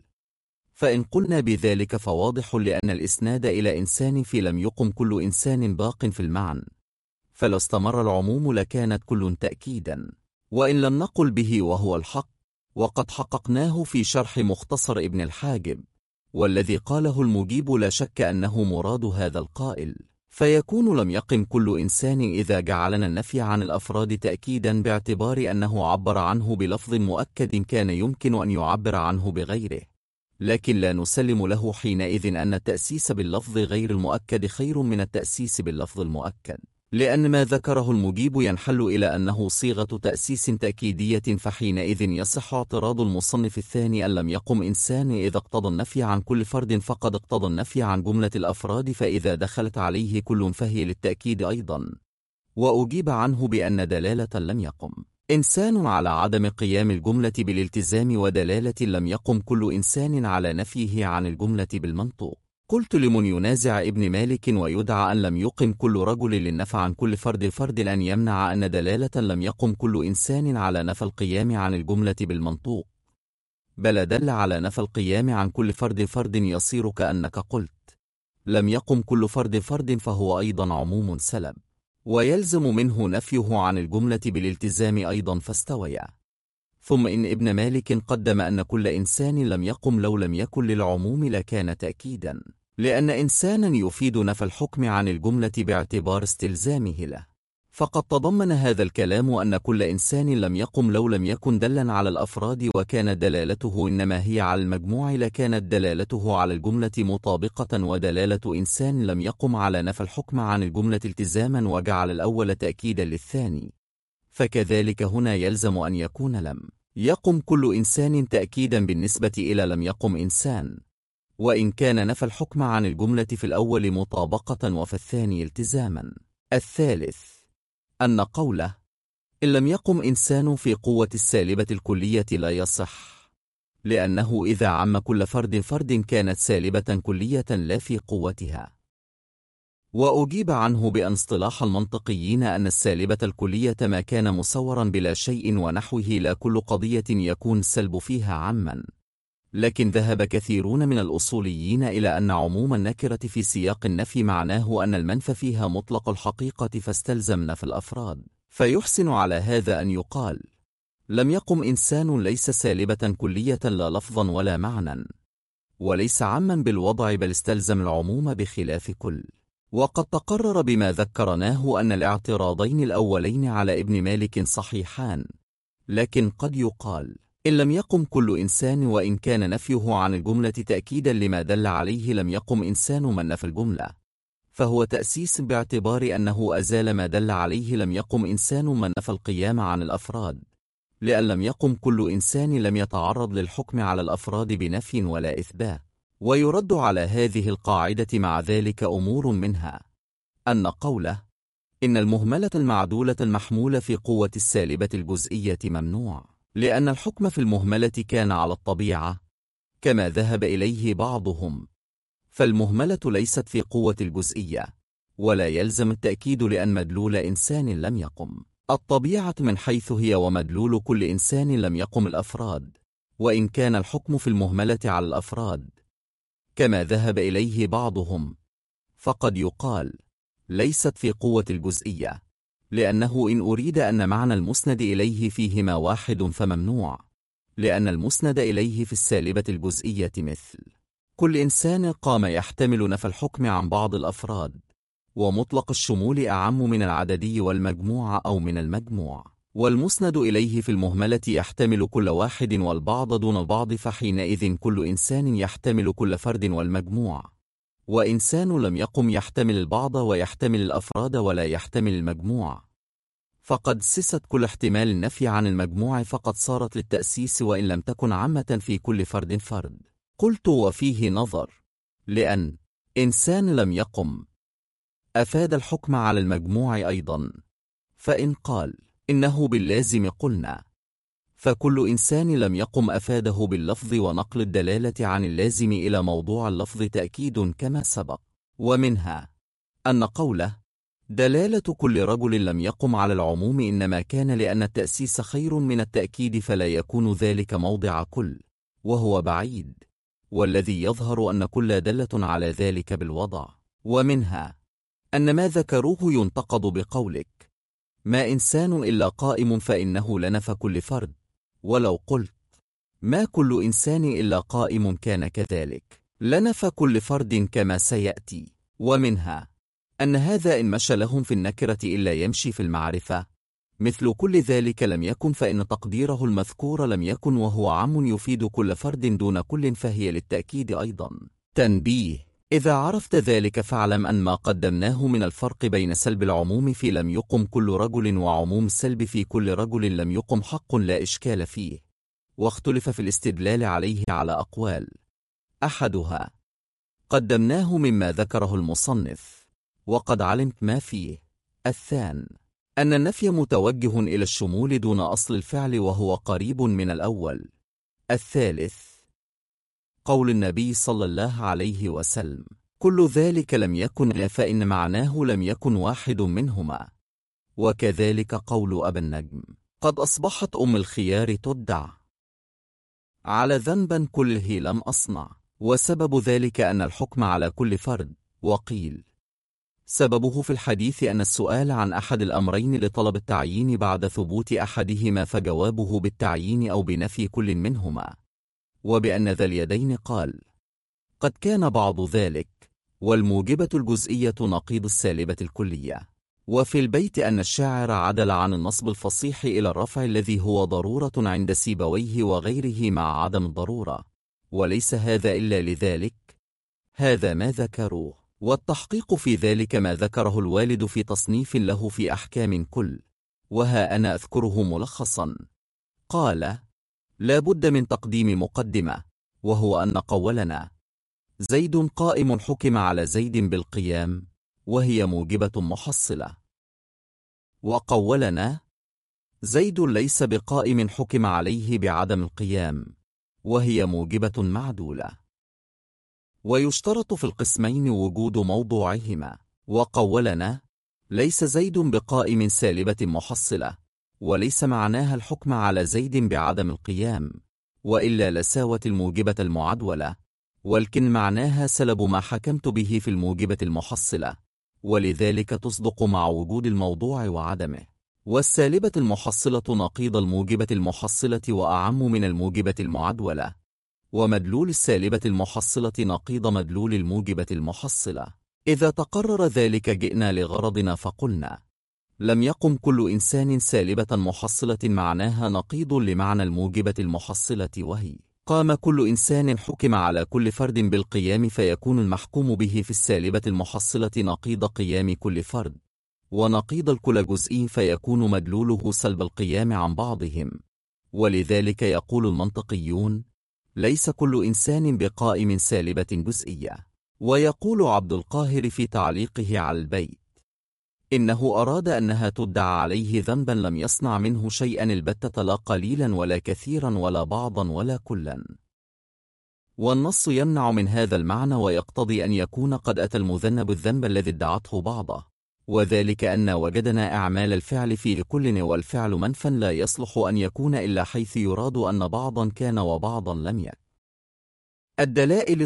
فإن قلنا بذلك فواضح لأن الإسناد إلى إنسان في لم يقم كل إنسان باق في المعنى، فلو استمر العموم لكانت كل تأكيدا، وإن لم نقل به وهو الحق، وقد حققناه في شرح مختصر ابن الحاجب، والذي قاله المجيب لا شك أنه مراد هذا القائل، فيكون لم يقم كل إنسان إذا جعلنا النفي عن الأفراد تأكيدا باعتبار أنه عبر عنه بلفظ مؤكد كان يمكن أن يعبر عنه بغيره، لكن لا نسلم له حينئذ أن التأسيس باللفظ غير المؤكد خير من التأسيس باللفظ المؤكد، لأن ما ذكره المجيب ينحل إلى أنه صيغة تأسيس تأكيدية، فحينئذ يصح اعتراض المصنف الثاني أن لم يقم إنسان إذا اقتضى النفي عن كل فرد فقد اقتضى النفي عن جملة الأفراد، فإذا دخلت عليه كل فهي للتأكيد أيضا. وأجيب عنه بأن دلالة لم يقم إنسان على عدم قيام الجملة بالالتزام، ودلالة لم يقم كل إنسان على نفيه عن الجملة بالمنطوق. قلت: لمن ينازع ابن مالك ويدعى أن لم يقم كل رجل للنفع عن كل فرد أن يمنع أن دلالة لم يقم كل إنسان على نفى القيام عن الجملة بالمنطوق، بل دل على نفى القيام عن كل فرد يصير كأنك قلت لم يقم كل فرد، فهو أيضا عموم سلب، ويلزم منه نفيه عن الجملة بالالتزام أيضا، فاستويا. ثم إن ابن مالك قدم أن كل إنسان لم يقم لو لم يكن للعموم لكان تأكيدا، لأن إنسانا يفيد نفى الحكم عن الجملة باعتبار استلزامه له، فقد تضمن هذا الكلام أن كل إنسان لم يقم لو لم يكن دلا على الأفراد وكانت دلالته إنما هي على المجموع لكانت دلالته على الجملة مطابقة، ودلالة إنسان لم يقم على نفى الحكم عن الجملة التزاما، وجعل الأول تأكيدا للثاني، فكذلك هنا يلزم أن يكون لم يقم كل إنسان تأكيدا بالنسبة إلى لم يقم إنسان، وإن كان نفى الحكم عن الجملة في الأول مطابقة وفي الثاني التزاما. الثالث أن قوله إن لم يقم إنسان في قوة السالبة الكلية لا يصح، لأنه إذا عم كل فرد كانت سالبة كلية لا في قوتها. وأجيب عنه بأن اصطلاح المنطقيين أن السالبة الكلية ما كان مصورا بلا شيء ونحوه، لا كل قضية يكون السلب فيها عاما، لكن ذهب كثيرون من الأصوليين إلى أن عموم النكرة في سياق النفي معناه أن المنفى فيها مطلق الحقيقة، فاستلزم نفي الأفراد، فيحسن على هذا أن يقال لم يقم إنسان ليس سالبة كلية لا لفظا ولا معنى، وليس عاما بالوضع، بل استلزم العموم بخلاف كل. وقد تقرر بما ذكرناه أن الاعتراضين الأولين على ابن مالك صحيحان، لكن قد يقال إن لم يقم كل إنسان وإن كان نفيه عن الجملة تأكيدا لما دل عليه لم يقم إنسان من نفى الجملة، فهو تأسيس باعتبار أنه أزال ما دل عليه لم يقم إنسان من نفى القيام عن الأفراد، لأن لم يقم كل إنسان لم يتعرض للحكم على الأفراد بنفي ولا إثبات، ويرد على هذه القاعدة مع ذلك أمور منها أن قوله إن المهملة المعدولة المحمولة في قوة السالبة الجزئية ممنوع، لأن الحكم في المهملة كان على الطبيعة كما ذهب إليه بعضهم، فالمهملة ليست في قوة الجزئية، ولا يلزم التأكيد لأن مدلول إنسان لم يقم الطبيعة من حيث هي ومدلول كل إنسان لم يقم الأفراد، وإن كان الحكم في المهملة على الأفراد كما ذهب إليه بعضهم، فقد يقال ليست في قوة الجزئية، لأنه إن أريد أن معنى المسند إليه فيهما واحد فممنوع، لأن المسند إليه في السالبة الجزئية مثل كل إنسان قام يحتمل نفى الحكم عن بعض الأفراد، ومطلق الشمول أعم من العددي والمجموع أو من المجموع، والمسند إليه في المهملة يحتمل كل واحد والبعض دون البعض، فحينئذ كل إنسان يحتمل كل فرد والمجموع، وإنسان لم يقم يحتمل البعض ويحتمل الأفراد ولا يحتمل المجموع، فقد سست كل احتمال النفي عن المجموع فقد صارت للتأسيس وإن لم تكن عامة في كل فرد فرد. قلت وفيه نظر، لأن إنسان لم يقم أفاد الحكم على المجموع أيضا، فإن قال إنه باللازم قلنا فكل إنسان لم يقم أفاده باللفظ ونقل الدلالة عن اللازم إلى موضوع اللفظ تأكيد كما سبق. ومنها أن قوله دلالة كل رجل لم يقم على العموم إنما كان لأن التأسيس خير من التأكيد، فلا يكون ذلك موضع كل، وهو بعيد، والذي يظهر أن كل دلة على ذلك بالوضع. ومنها أن ما ذكروه ينتقض بقولك ما إنسان إلا قائم فإنه لنفى كل فرد، ولو قلت ما كل إنسان إلا قائم كان كذلك لنفى كل فرد كما سيأتي. ومنها أن هذا إن مشى لهم في النكرة إلا يمشي في المعرفة، مثل كل ذلك لم يكن فإن تقديره المذكور لم يكن، وهو عام يفيد كل فرد دون كل، فهي للتأكيد أيضا. تنبيه: إذا عرفت ذلك فاعلم أن ما قدمناه من الفرق بين سلب العموم في لم يقم كل رجل وعموم السلب في كل رجل لم يقم حق لا إشكال فيه، واختلف في الاستدلال عليه على أقوال، أحدها قدمناه مما ذكره المصنف وقد علمت ما فيه، الثاني أن النفي متوجه إلى الشمول دون أصل الفعل وهو قريب من الأول، الثالث قول النبي صلى الله عليه وسلم كل ذلك لم يكن فإن معناه لم يكن واحد منهما، وكذلك قول أبا النجم قد أصبحت أم الخيار تدع على ذنبا كله لم أصنع، وسبب ذلك أن الحكم على كل فرد. وقيل سببه في الحديث أن السؤال عن أحد الأمرين لطلب التعيين بعد ثبوت أحدهما فجوابه بالتعيين أو بنفي كل منهما، وبأن ذا اليدين قال قد كان بعض ذلك، والموجبة الجزئية نقيض السالبة الكلية. وفي البيت أن الشاعر عدل عن النصب الفصيح إلى الرفع الذي هو ضرورة عند سيبويه وغيره مع عدم الضرورة، وليس هذا إلا لذلك، هذا ما ذكروه، والتحقيق في ذلك ما ذكره الوالد في تصنيف له في أحكام كل، وها أنا أذكره ملخصا. قال لا بد من تقديم مقدمة، وهو أن قولنا زيد قائم حكم على زيد بالقيام وهي موجبة محصلة، وقولنا زيد ليس بقائم حكم عليه بعدم القيام وهي موجبة معدولة. ويشترط في القسمين وجود موضوعهما، وقولنا ليس زيد بقائم سالبة محصلة، وليس معناها الحكم على زيد بعدم القيام، وإلا لساوت الموجبة المعدولة، ولكن معناها سلب ما حكمت به في الموجبة المحصلة، ولذلك تصدق مع وجود الموضوع وعدمه. والسالبة المحصلة نقيض الموجبة المحصلة وأعم من الموجبة المعدولة، ومدلول السالبة المحصلة نقيض مدلول الموجبة المحصلة. إذا تقرر ذلك جئنا لغرضنا فقلنا لم يقم كل إنسان سالبة محصلة معناها نقيض لمعنى الموجبة المحصلة، وهي قام كل إنسان حكم على كل فرد بالقيام، فيكون المحكوم به في السالبة المحصلة نقيض قيام كل فرد، ونقيض الكل جزئي فيكون مدلوله سلب القيام عن بعضهم. ولذلك يقول المنطقيون ليس كل إنسان بقائم سالبة جزئية. ويقول عبد القاهر في تعليقه على البيت: إنه أراد أنها تدعى عليه ذنبا لم يصنع منه شيئا البتة، لا قليلا ولا كثيرا ولا بعضا ولا كلا. والنص يمنع من هذا المعنى، ويقتضي أن يكون قد أتى المذنب الذنب الذي ادعته بعضه، وذلك أن وجدنا أعمال الفعل في لكل، والفعل منفا لا يصلح أن يكون إلا حيث يراد أن بعضا كان وبعضا لم يكن. الدلائل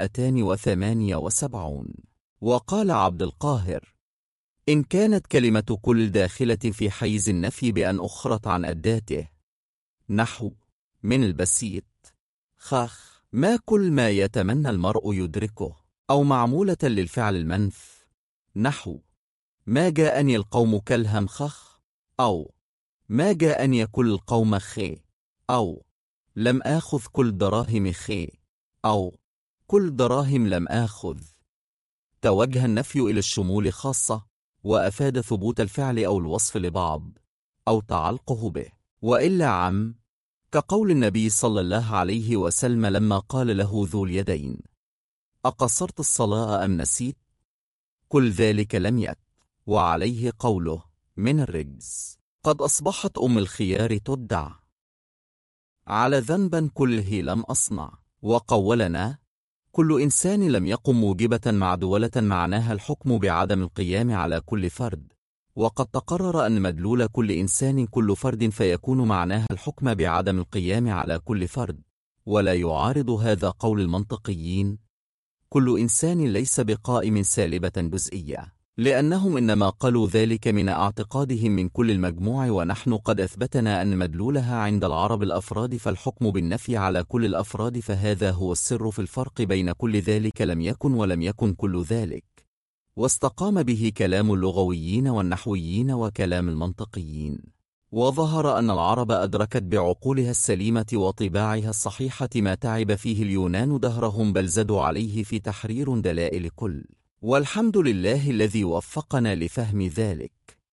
278. وقال عبد القاهر: إن كانت كلمة كل داخلة في حيز النفي بأن أخرت عن أداته، نحو من البسيط خاخ ما كل ما يتمنى المرء يدركه، أو معمولة للفعل المنف، نحو ما جاءني القوم كالهم خخ، أو ما جاءني كل القوم خي، أو لم آخذ كل دراهم خي، أو كل دراهم لم آخذ. توجه النفي إلى الشمول خاصة، وأفاد ثبوت الفعل أو الوصف لبعض، أو تعلقه به، وإلا عم، كقول النبي صلى الله عليه وسلم لما قال له ذو اليدين: أقصرت الصلاة أم نسيت؟ كل ذلك لم يأت. وعليه قوله من الرجز: قد أصبحت أم الخيار تدع على ذنبا كله لم أصنع. وقولنا: كل إنسان لم يقم موجبة معدولة معناها الحكم بعدم القيام على كل فرد، وقد تقرر أن مدلول كل إنسان كل فرد، فيكون معناها الحكم بعدم القيام على كل فرد. ولا يعارض هذا قول المنطقيين: كل إنسان ليس بقائم سالبة جزئية، لأنهم إنما قالوا ذلك من اعتقادهم من كل المجموع، ونحن قد أثبتنا أن مدلولها عند العرب الأفراد، فالحكم بالنفي على كل الأفراد، فهذا هو السر في الفرق بين كل ذلك لم يكن ولم يكن كل ذلك، واستقام به كلام اللغويين والنحويين وكلام المنطقيين. وظهر أن العرب أدركت بعقولها السليمة وطباعها الصحيحة ما تعب فيه اليونان دهرهم، بل زادوا عليه في تحرير دلائل كل، والحمد لله الذي وفقنا لفهم ذلك.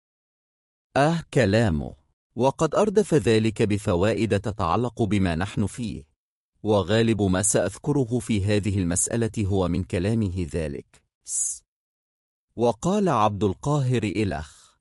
كلامه، وقد أردف ذلك بفوائد تتعلق بما نحن فيه، وغالب ما سأذكره في هذه المسألة هو من كلامه ذلك. وقال عبد القاهر إلخ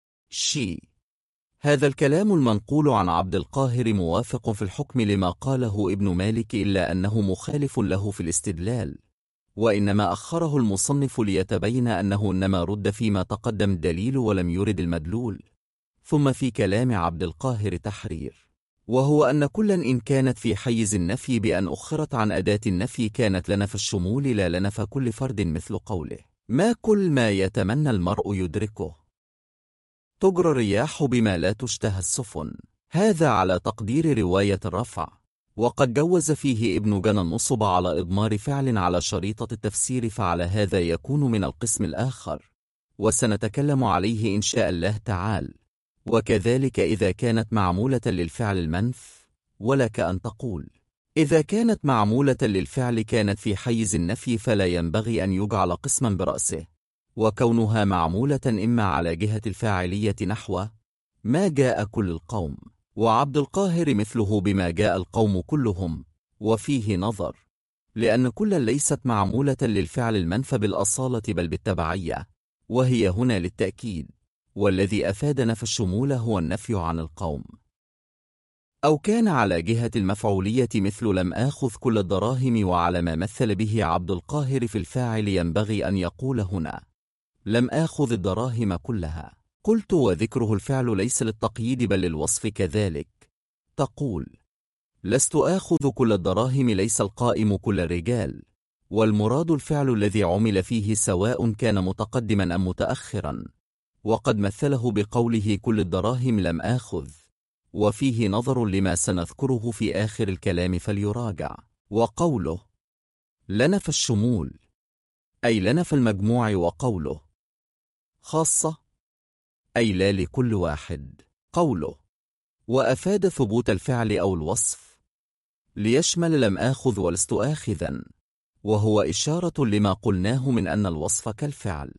هذا الكلام المنقول عن عبد القاهر موافق في الحكم لما قاله ابن مالك، إلا أنه مخالف له في الاستدلال، وإنما أخره المصنف ليتبين أنه إنما رد فيما تقدم الدليل ولم يرد المدلول. ثم في كلام عبد القاهر تحرير، وهو أن كلا إن كانت في حيز النفي بأن أخرت عن أداة النفي كانت لنفى الشمول لا لنفى كل فرد، مثل قوله: ما كل ما يتمنى المرء يدركه، تجرى الرياح بما لا تشتهى السفن. هذا على تقدير رواية الرفع، وقد جوز فيه ابن جنى النصب على إضمار فعل على شريطة التفسير، فعلى هذا يكون من القسم الآخر، وسنتكلم عليه إن شاء الله تعالى. وكذلك إذا كانت معمولة للفعل المنف، ولك أن تقول: إذا كانت معمولة للفعل كانت في حيز النفي، فلا ينبغي أن يجعل قسما برأسه، وكونها معمولة إما على جهة الفاعلية نحو ما جاء كل القوم، وعبد القاهر مثله بما جاء القوم كلهم. وفيه نظر، لأن كلا ليست معمولة للفعل المنف بالأصالة بل بالتبعية، وهي هنا للتأكيد، والذي أفاد نفي الشمول هو النفي عن القوم. أو كان على جهة المفعولية مثل لم آخذ كل الدراهم، وعلى ما مثل به عبد القاهر في الفاعل ينبغي أن يقول هنا لم آخذ الدراهم كلها. قلت: وذكره الفعل ليس للتقييد بل للوصف كذلك. تقول: لست آخذ كل الدراهم ليس القائم كل الرجال، والمراد الفعل الذي عمل فيه سواء كان متقدما أم متأخرا، وقد مثله بقوله كل الدراهم لم آخذ، وفيه نظر لما سنذكره في آخر الكلام فليراجع. وقوله لنفى الشمول أي لنفى المجموع، وقوله خاصة أي لا لكل واحد. قوله وأفاد ثبوت الفعل أو الوصف ليشمل لم آخذ ولست آخذا، وهو إشارة لما قلناه من أن الوصف كالفعل.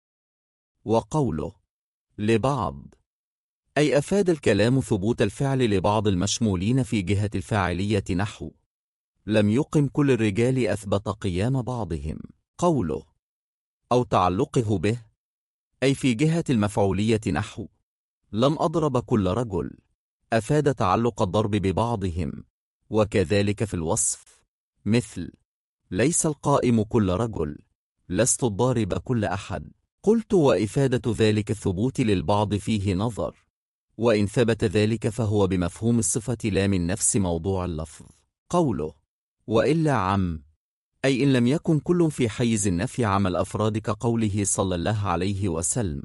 وقوله لبعض أي أفاد الكلام ثبوت الفعل لبعض المشمولين في جهة الفاعلية، نحو لم يقم كل الرجال أثبت قيام بعضهم. قوله أو تعلقه به أي في جهة المفعولية نحو لم أضرب كل رجل أفاد تعلق الضرب ببعضهم، وكذلك في الوصف مثل ليس القائم كل رجل لست الضارب كل أحد. قلت وإفادة ذلك الثبوت للبعض فيه نظر، وإن ثبت ذلك فهو بمفهوم الصفة لا من نفس موضوع اللفظ. قوله وإلا عم أي إن لم يكن كل في حيز النفي عم الأفراد كقوله صلى الله عليه وسلم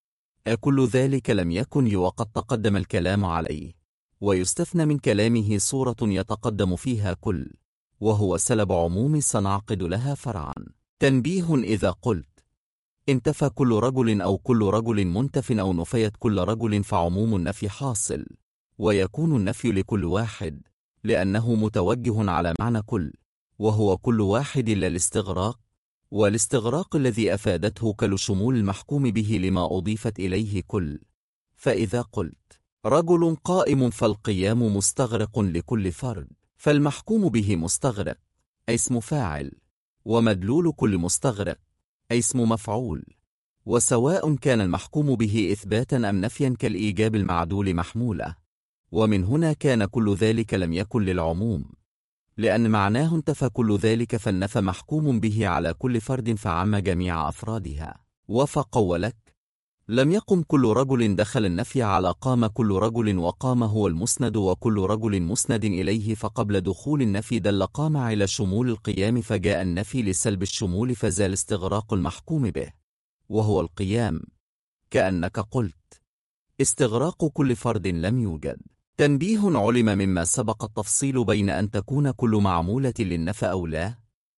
أكل ذلك لم يكن وقد تقدم الكلام عليه، ويستثنى من كلامه صورة يتقدم فيها كل، وهو سلب عموم سنعقد لها فرعا. تنبيه إذا قلت انتفى كل رجل أو كل رجل منتف أو نفيت كل رجل فعموم النفي حاصل، ويكون النفي لكل واحد لأنه متوجه على معنى كل، وهو كل واحد إلا الاستغراق، والاستغراق الذي أفادته كالشمول المحكوم به لما أضيفت إليه كل. فإذا قلت رجل قائم فالقيام مستغرق لكل فرد، فالمحكوم به مستغرق أي اسم فاعل، ومدلول كل مستغرق أي اسم مفعول، وسواء كان المحكوم به إثباتا أم نفيا كالإيجاب المعدول محمولة. ومن هنا كان كل ذلك لم يكن للعموم، لأن معناه انتفى كل ذلك فالنفى محكوم به على كل فرد فعم جميع أفرادها. وفقولك لم يقم كل رجل دخل النفي على قام كل رجل، وقام هو المسند وكل رجل مسند إليه، فقبل دخول النفي دل قام على شمول القيام، فجاء النفي لسلب الشمول فزال استغراق المحكوم به وهو القيام، كأنك قلت استغراق كل فرد لم يوجد. تنبيه علم مما سبق التفصيل بين أن تكون كل معمولة للنفي أو لا،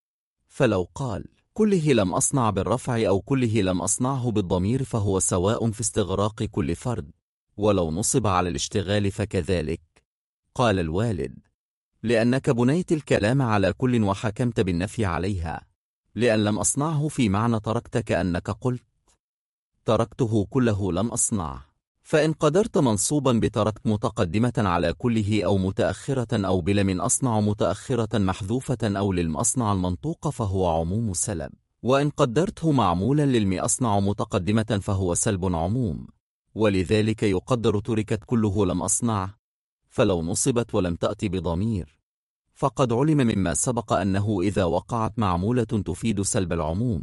فلو قال كله لم أصنع بالرفع أو كله لم أصنعه بالضمير فهو سواء في استغراق كل فرد، ولو نصب على الاشتغال فكذلك. قال الوالد لأنك بنيت الكلام على كل وحكمت بالنفي عليها، لأن لم أصنعه في معنى تركت، كأنك قلت تركته كله لم أصنعه. فإن قدرت منصوبا بتركت متقدمة على كله أو متأخرة أو بلم أصنع متأخرة محذوفة أو للم أصنع المنطوق فهو عموم سلب، وإن قدرته معمولا للم أصنع متقدمة فهو سلب عموم، ولذلك يقدر تركت كله لم أصنع، فلو نصبت ولم تأتي بضمير فقد علم مما سبق أنه إذا وقعت معمولة تفيد سلب العموم،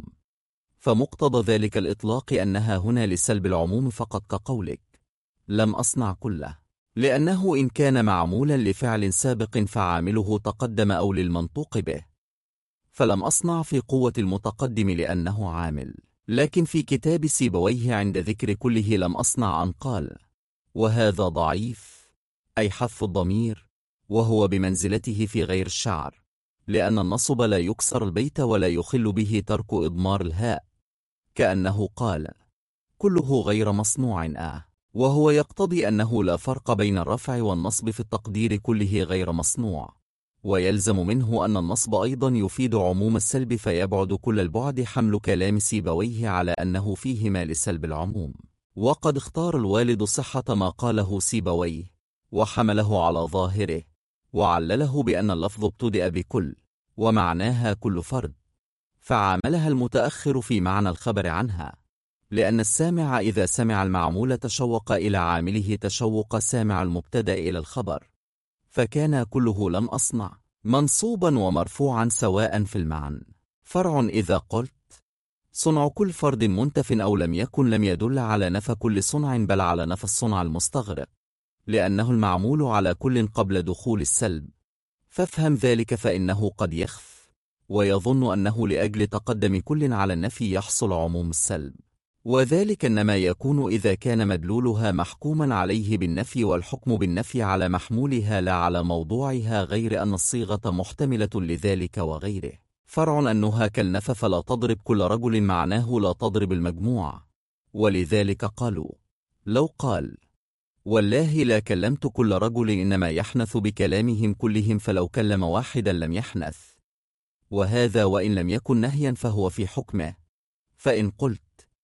فمقتضى ذلك الإطلاق أنها هنا لسلب العموم فقط، كقولك لم أصنع كله، لأنه إن كان معمولا لفعل سابق فعامله تقدم أو للمنطوق به، فلم أصنع في قوة المتقدم لأنه عامل. لكن في كتاب سيبويه عند ذكر كله لم أصنع أن قال وهذا ضعيف أي حذف الضمير، وهو بمنزلته في غير الشعر، لأن النصب لا يكسر البيت ولا يخل به ترك إضمار الهاء، كأنه قال كله غير مصنوع وهو يقتضي أنه لا فرق بين الرفع والنصب في التقدير كله غير مصنوع، ويلزم منه أن النصب أيضا يفيد عموم السلب، فيبعد كل البعد حمل كلام سيبويه على أنه فيهما لسلب العموم. وقد اختار الوالد صحة ما قاله سيبويه وحمله على ظاهره، وعلله بأن اللفظ ابتدأ بكل ومعناها كل فرد، فعاملها المتأخر في معنى الخبر عنها، لأن السامع إذا سمع المعمول تشوق إلى عامله تشوق سامع المبتدأ إلى الخبر، فكان كله لم أصنع منصوبا ومرفوعا سواء في المعنى. فرع إذا قلت صنع كل فرد منتف أو لم يكن لم يدل على نفى كل صنع بل على نفى الصنع المستغرق، لأنه المعمول على كل قبل دخول السلب، فافهم ذلك فإنه قد يخف ويظن أنه لأجل تقدم كل على النفي يحصل عموم السلب، وذلك إنما يكون إذا كان مدلولها محكوما عليه بالنفي، والحكم بالنفي على محمولها لا على موضوعها، غير أن الصيغة محتملة لذلك وغيره. فرع أنها كالنفى فلا تضرب كل رجل معناه لا تضرب المجموع، ولذلك قالوا لو قال والله لا كلمت كل رجل إنما يحنث بكلامهم كلهم، فلو كلم واحدا لم يحنث، وهذا وإن لم يكن نهيا فهو في حكمه. فإن قلت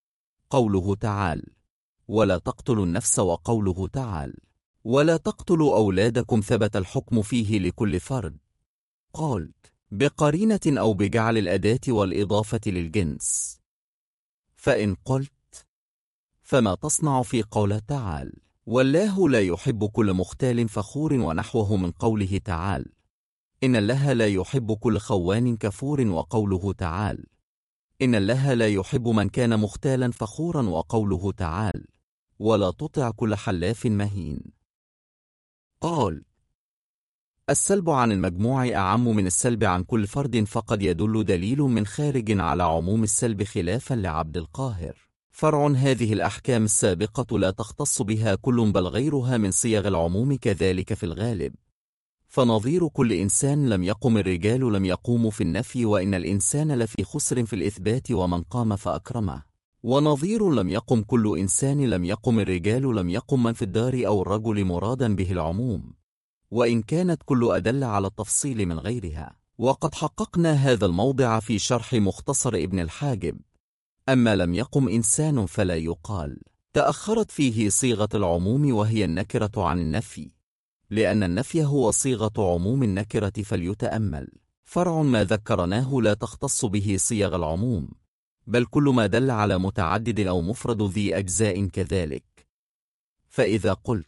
قوله تعالى ولا تقتلوا النفس وقوله تعالى ولا تقتلوا أولادكم ثبت الحكم فيه لكل فرد، قلت بقرينة أو بجعل الأداة والإضافة للجنس. فإن قلت فما تصنع في قول تعالى والله لا يحب كل مختال فخور ونحوه من قوله تعالى إن الله لا يحب كل خوان كفور وقوله تعالى إن الله لا يحب من كان مختالا فخورا وقوله تعالى ولا تطع كل حلاف مهين. قال السلب عن المجموع أعم من السلب عن كل فرد، فقد يدل دليل من خارج على عموم السلب خلافا لعبد القاهر. فرع هذه الأحكام السابقة لا تختص بها كل بل غيرها من صيغ العموم كذلك في الغالب. فنظير كل إنسان لم يقم الرجال لم يقوموا في النفي وإن الإنسان لفي خسر في الإثبات ومن قام فأكرمه. ونظير لم يقم كل إنسان لم يقم الرجال لم يقم من في الدار أو الرجل مرادا به العموم، وإن كانت كل أدل على التفصيل من غيرها. وقد حققنا هذا الموضع في شرح مختصر ابن الحاجب. أما لم يقم إنسان فلا يقال تأخرت فيه صيغة العموم وهي النكرة عن النفي، لأن النفي هو صيغة عموم النكرة. فليتأمل فرع ما ذكرناه لا تختص به صيغ العموم، بل كل ما دل على متعدد أو مفرد ذي أجزاء كذلك. فإذا قلت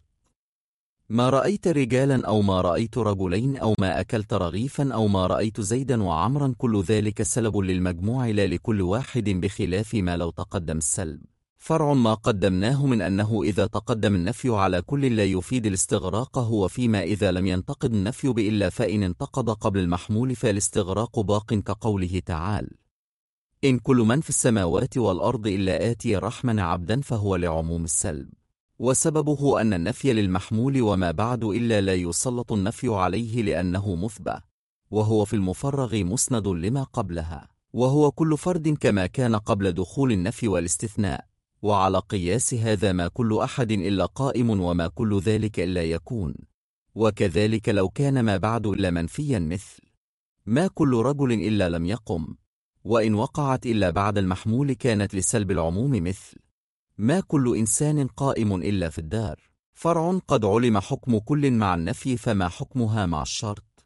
ما رأيت رجالا أو ما رأيت رجلين أو ما أكلت رغيفا أو ما رأيت زيدا وعمرا، كل ذلك سلب للمجموع لا لكل واحد، بخلاف ما لو تقدم السلب. فرع ما قدمناه من أنه إذا تقدم النفي على كل لا يفيد الاستغراق هو فيما إذا لم ينتقد النفي بإلا، فإن انتقد قبل المحمول فالاستغراق باق، كقوله تعالى إن كل من في السماوات والأرض إلا آتي الرحمن عبدا، فهو لعموم السلب. وسببه أن النفي للمحمول وما بعد إلا لا يسلط النفي عليه لأنه مثبت، وهو في المفرغ مسند لما قبلها، وهو كل فرد كما كان قبل دخول النفي والاستثناء. وعلى قياس هذا ما كل أحد إلا قائم وما كل ذلك إلا يكون. وكذلك لو كان ما بعد إلا منفيا، مثل ما كل رجل إلا لم يقم، وإن وقعت إلا بعد المحمول كانت لسلب العموم، مثل ما كل إنسان قائم إلا في الدار. فرع قد علم حكم كل مع النفي، فما حكمها مع الشرط؟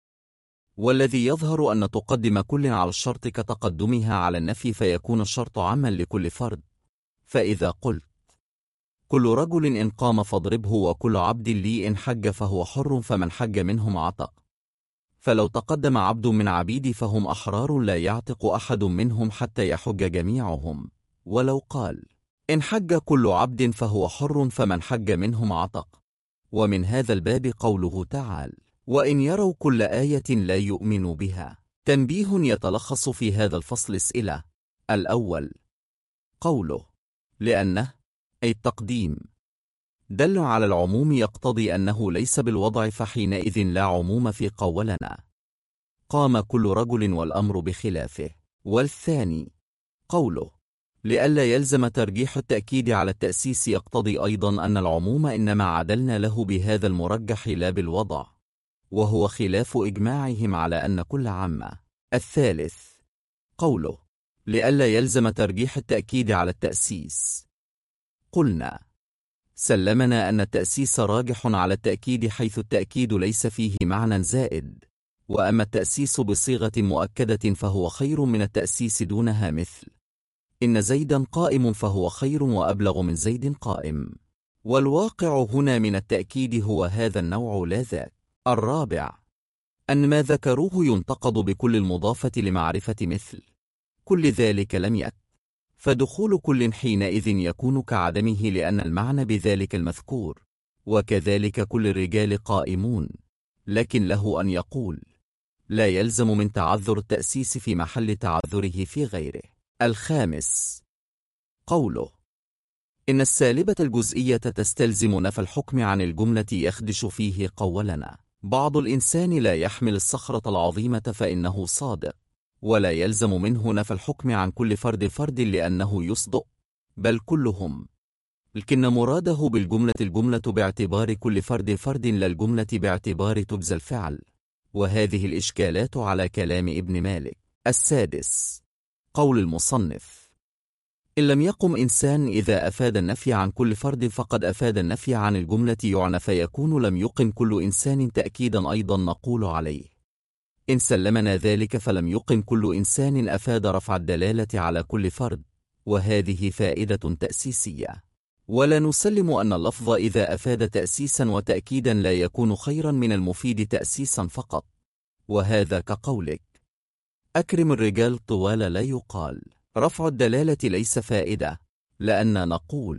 والذي يظهر أن تقدم كل على الشرط كتقدمها على النفي، فيكون الشرط عاما لكل فرد. فإذا قلت كل رجل إن قام فاضربه وكل عبد لي إن حج فهو حر، فمن حج منهم عتق. فلو تقدم عبد من عبيدي فهم أحرار لا يعتق أحد منهم حتى يحج جميعهم. ولو قال إن حج كل عبد فهو حر، فمن حج منهم عتق. ومن هذا الباب قوله تعالى وإن يروا كل آية لا يؤمنوا بها. تنبيه يتلخص في هذا الفصل أسئلة. الأول قوله لأنه أي التقديم دل على العموم يقتضي أنه ليس بالوضع، فحينئذ لا عموم في قولنا قام كل رجل والأمر بخلافه. والثاني قوله لئلا يلزم ترجيح التأكيد على التأسيس يقتضي أيضا أن العموم إنما عدلنا له بهذا المرجح لا بالوضع، وهو خلاف إجماعهم على أن كل عامة. الثالث قوله لئلا يلزم ترجيح التأكيد على التأسيس. قلنا سلمنا أن التأسيس راجح على التأكيد، حيث التأكيد ليس فيه معنى زائد، وأما التأسيس بصيغة مؤكدة فهو خير من التأسيس دونها، مثل إن زيدا قائم فهو خير وأبلغ من زيد قائم. والواقع هنا من التأكيد هو هذا النوع لا ذاك. الرابع أن ما ذكروه ينتقد بكل المضافة لمعرفة، مثل كل ذلك لم يأت، فدخول كل حينئذ يكون كعدمه لأن المعنى بذلك المذكور. وكذلك كل الرجال قائمون، لكن له أن يقول لا يلزم من تعذر التأسيس في محل تعذره في غيره. الخامس قوله إن السالبة الجزئية تستلزم نفي الحكم عن الجملة يخدش فيه قولنا بعض الإنسان لا يحمل الصخرة العظيمة، فإنه صادق، ولا يلزم منه نفي الحكم عن كل فرد لأنه يصدق، بل كلهم، لكن مراده بالجملة الجملة باعتبار كل فرد لا الجملة باعتبار تجزى الفعل. وهذه الإشكالات على كلام ابن مالك. السادس قول المصنف إن لم يقم إنسان إذا أفاد النفي عن كل فرد فقد أفاد النفي عن الجملة يعنى، فيكون لم يقم كل إنسان تأكيدا أيضا نقول عليه إن سلمنا ذلك فلم يقم كل إنسان أفاد رفع الدلالة على كل فرد، وهذه فائدة تأسيسية. ولا نسلم أن اللفظ إذا أفاد تأسيسا وتأكيدا لا يكون خيرا من المفيد تأسيسا فقط، وهذا كقولك أكرم الرجال طوال لا يقال رفع الدلالة ليس فائدة، لأن نقول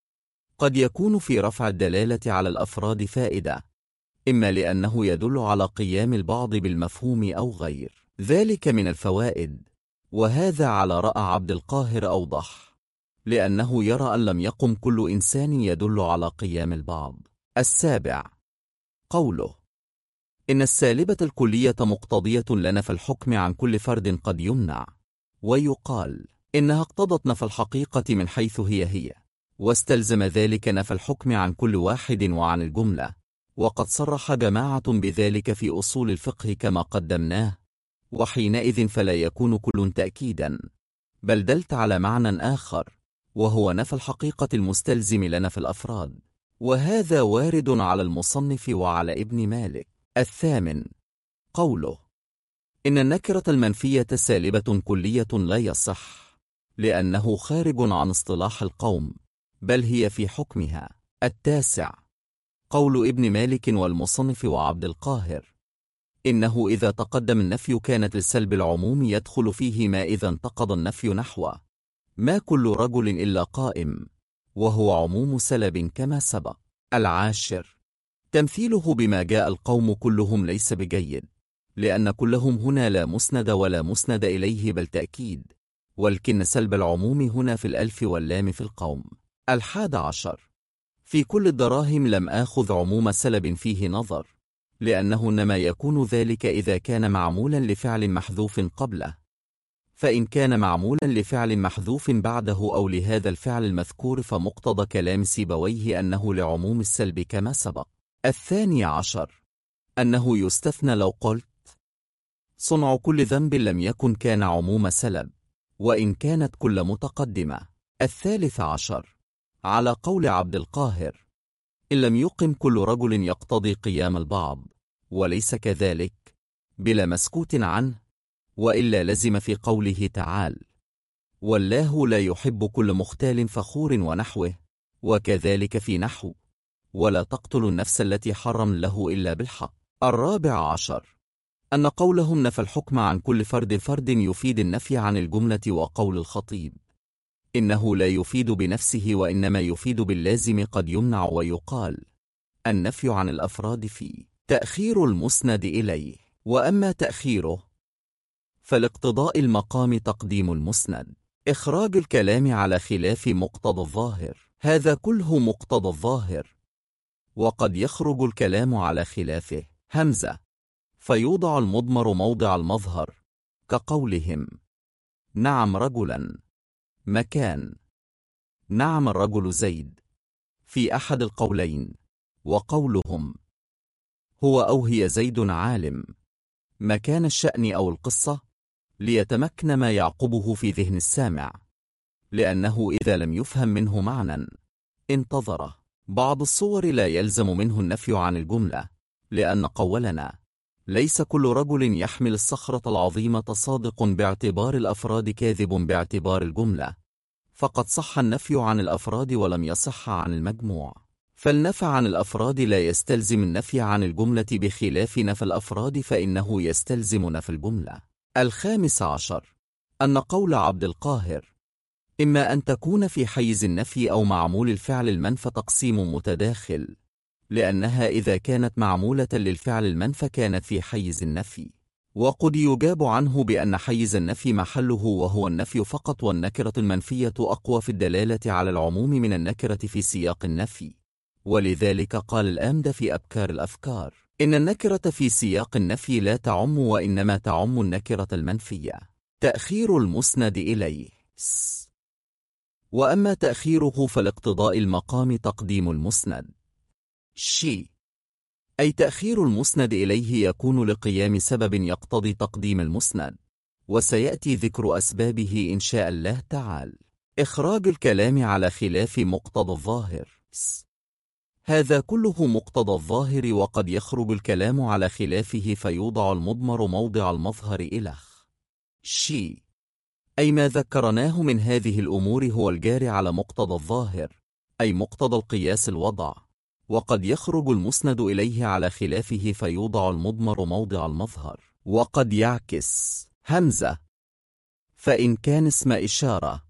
قد يكون في رفع الدلالة على الأفراد فائدة، إما لأنه يدل على قيام البعض بالمفهوم أو غير ذلك من الفوائد، وهذا على رأى عبد القاهر أوضح، لأنه يرى أن لم يقم كل إنسان يدل على قيام البعض. 7. قوله إن السالبة الكلية مقتضية لنفى الحكم عن كل فرد قد يمنع، ويقال إنها اقتضت نفى الحقيقة من حيث هي، واستلزم ذلك نفى الحكم عن كل واحد وعن الجملة، وقد صرح جماعة بذلك في أصول الفقه كما قدمناه، وحينئذ فلا يكون كل تأكيدا، بل دلت على معنى آخر، وهو نفى الحقيقة المستلزم لنفى الأفراد، وهذا وارد على المصنف وعلى ابن مالك. 8. قوله إن النكرة المنفية سالبة كلية لا يصح، لأنه خارج عن اصطلاح القوم، بل هي في حكمها. 9. قول ابن مالك والمصنف وعبد القاهر إنه إذا تقدم النفي كانت السلب العموم يدخل فيه ما إذا انتقض النفي نحو ما كل رجل إلا قائم، وهو عموم سلب كما سبق. 10. تمثيله بما جاء القوم كلهم ليس بجيد، لأن كلهم هنا لا مسند ولا مسند إليه بل تأكيد، ولكن سلب العموم هنا في الألف واللام في القوم. 11. في كل الدراهم لم آخذ عموم سلب فيه نظر، لأنه إنما يكون ذلك إذا كان معمولا لفعل محذوف قبله، فإن كان معمولا لفعل محذوف بعده أو لهذا الفعل المذكور فمقتضى كلام سيبويه أنه لعموم السلب كما سبق. 12. أنه يستثنى لو قلت صنع كل ذنب لم يكن كان عموم سلب، وإن كانت كل متقدمة. 13. على قول عبد القاهر إن لم يقم كل رجل يقتضي قيام البعض، وليس كذلك بلا مسكوت عنه، وإلا لزم في قوله تعالى والله لا يحب كل مختال فخور ونحوه، وكذلك في نحو ولا تقتلوا النفس التي حرم له إلا بالحق. 14. أن قولهم نفى الحكم عن كل فرد يفيد النفي عن الجملة، وقول الخطيب إنه لا يفيد بنفسه وإنما يفيد باللازم قد يمنع، ويقال النفي عن الأفراد في تأخير المسند إليه، وأما تأخيره فلاقتضاء المقام تقديم المسند. إخراج الكلام على خلاف مقتضى الظاهر، هذا كله مقتضى الظاهر، وقد يخرج الكلام على خلافه. همزة فيوضع المضمر موضع المظهر، كقولهم نعم رجلا، مكان نعم الرجل زيد في أحد القولين، وقولهم هو أو هي زيد عالم، مكان الشأن أو القصة، ليتمكن ما يعقبه في ذهن السامع، لأنه إذا لم يفهم منه معنى انتظره. بعض الصور لا يلزم منه النفي عن الجملة، لأن قولنا ليس كل رجل يحمل الصخرة العظيمة صادق باعتبار الأفراد كاذب باعتبار الجملة، فقد صح النفي عن الأفراد ولم يصح عن المجموع، فالنفي عن الأفراد لا يستلزم النفي عن الجملة بخلاف نفي الأفراد فإنه يستلزم نفي الجملة. 15. أن قول عبد القاهر إما أن تكون في حيز النفي أو معمول الفعل المنفى تقسيم متداخل، لأنها إذا كانت معمولة للفعل المنفى كانت في حيز النفي، وقد يجاب عنه بأن حيز النفي محله وهو النفي فقط، والنكرة المنفية أقوى في الدلالة على العموم من النكرة في سياق النفي، ولذلك قال الآمد في أبكار الأفكار إن النكرة في سياق النفي لا تعم، وإنما تعم النكرة المنفية. تأخير المسند إليه. وأما تأخيره فلاقتضاء المقام تقديم المسند. أي تأخير المسند إليه يكون لقيام سبب يقتضي تقديم المسند، وسيأتي ذكر أسبابه إن شاء الله تعالى. إخراج الكلام على خلاف مقتضى الظاهر، هذا كله مقتضى الظاهر، وقد يخرج الكلام على خلافه فيوضع المضمر موضع المظهر إلخ شي، أي ما ذكرناه من هذه الأمور هو الجاري على مقتضى الظاهر، أي مقتضى القياس الوضع، وقد يخرج المسند إليه على خلافه فيوضع المضمر موضع المظهر. وقد يعكس همزة، فإن كان اسم إشارة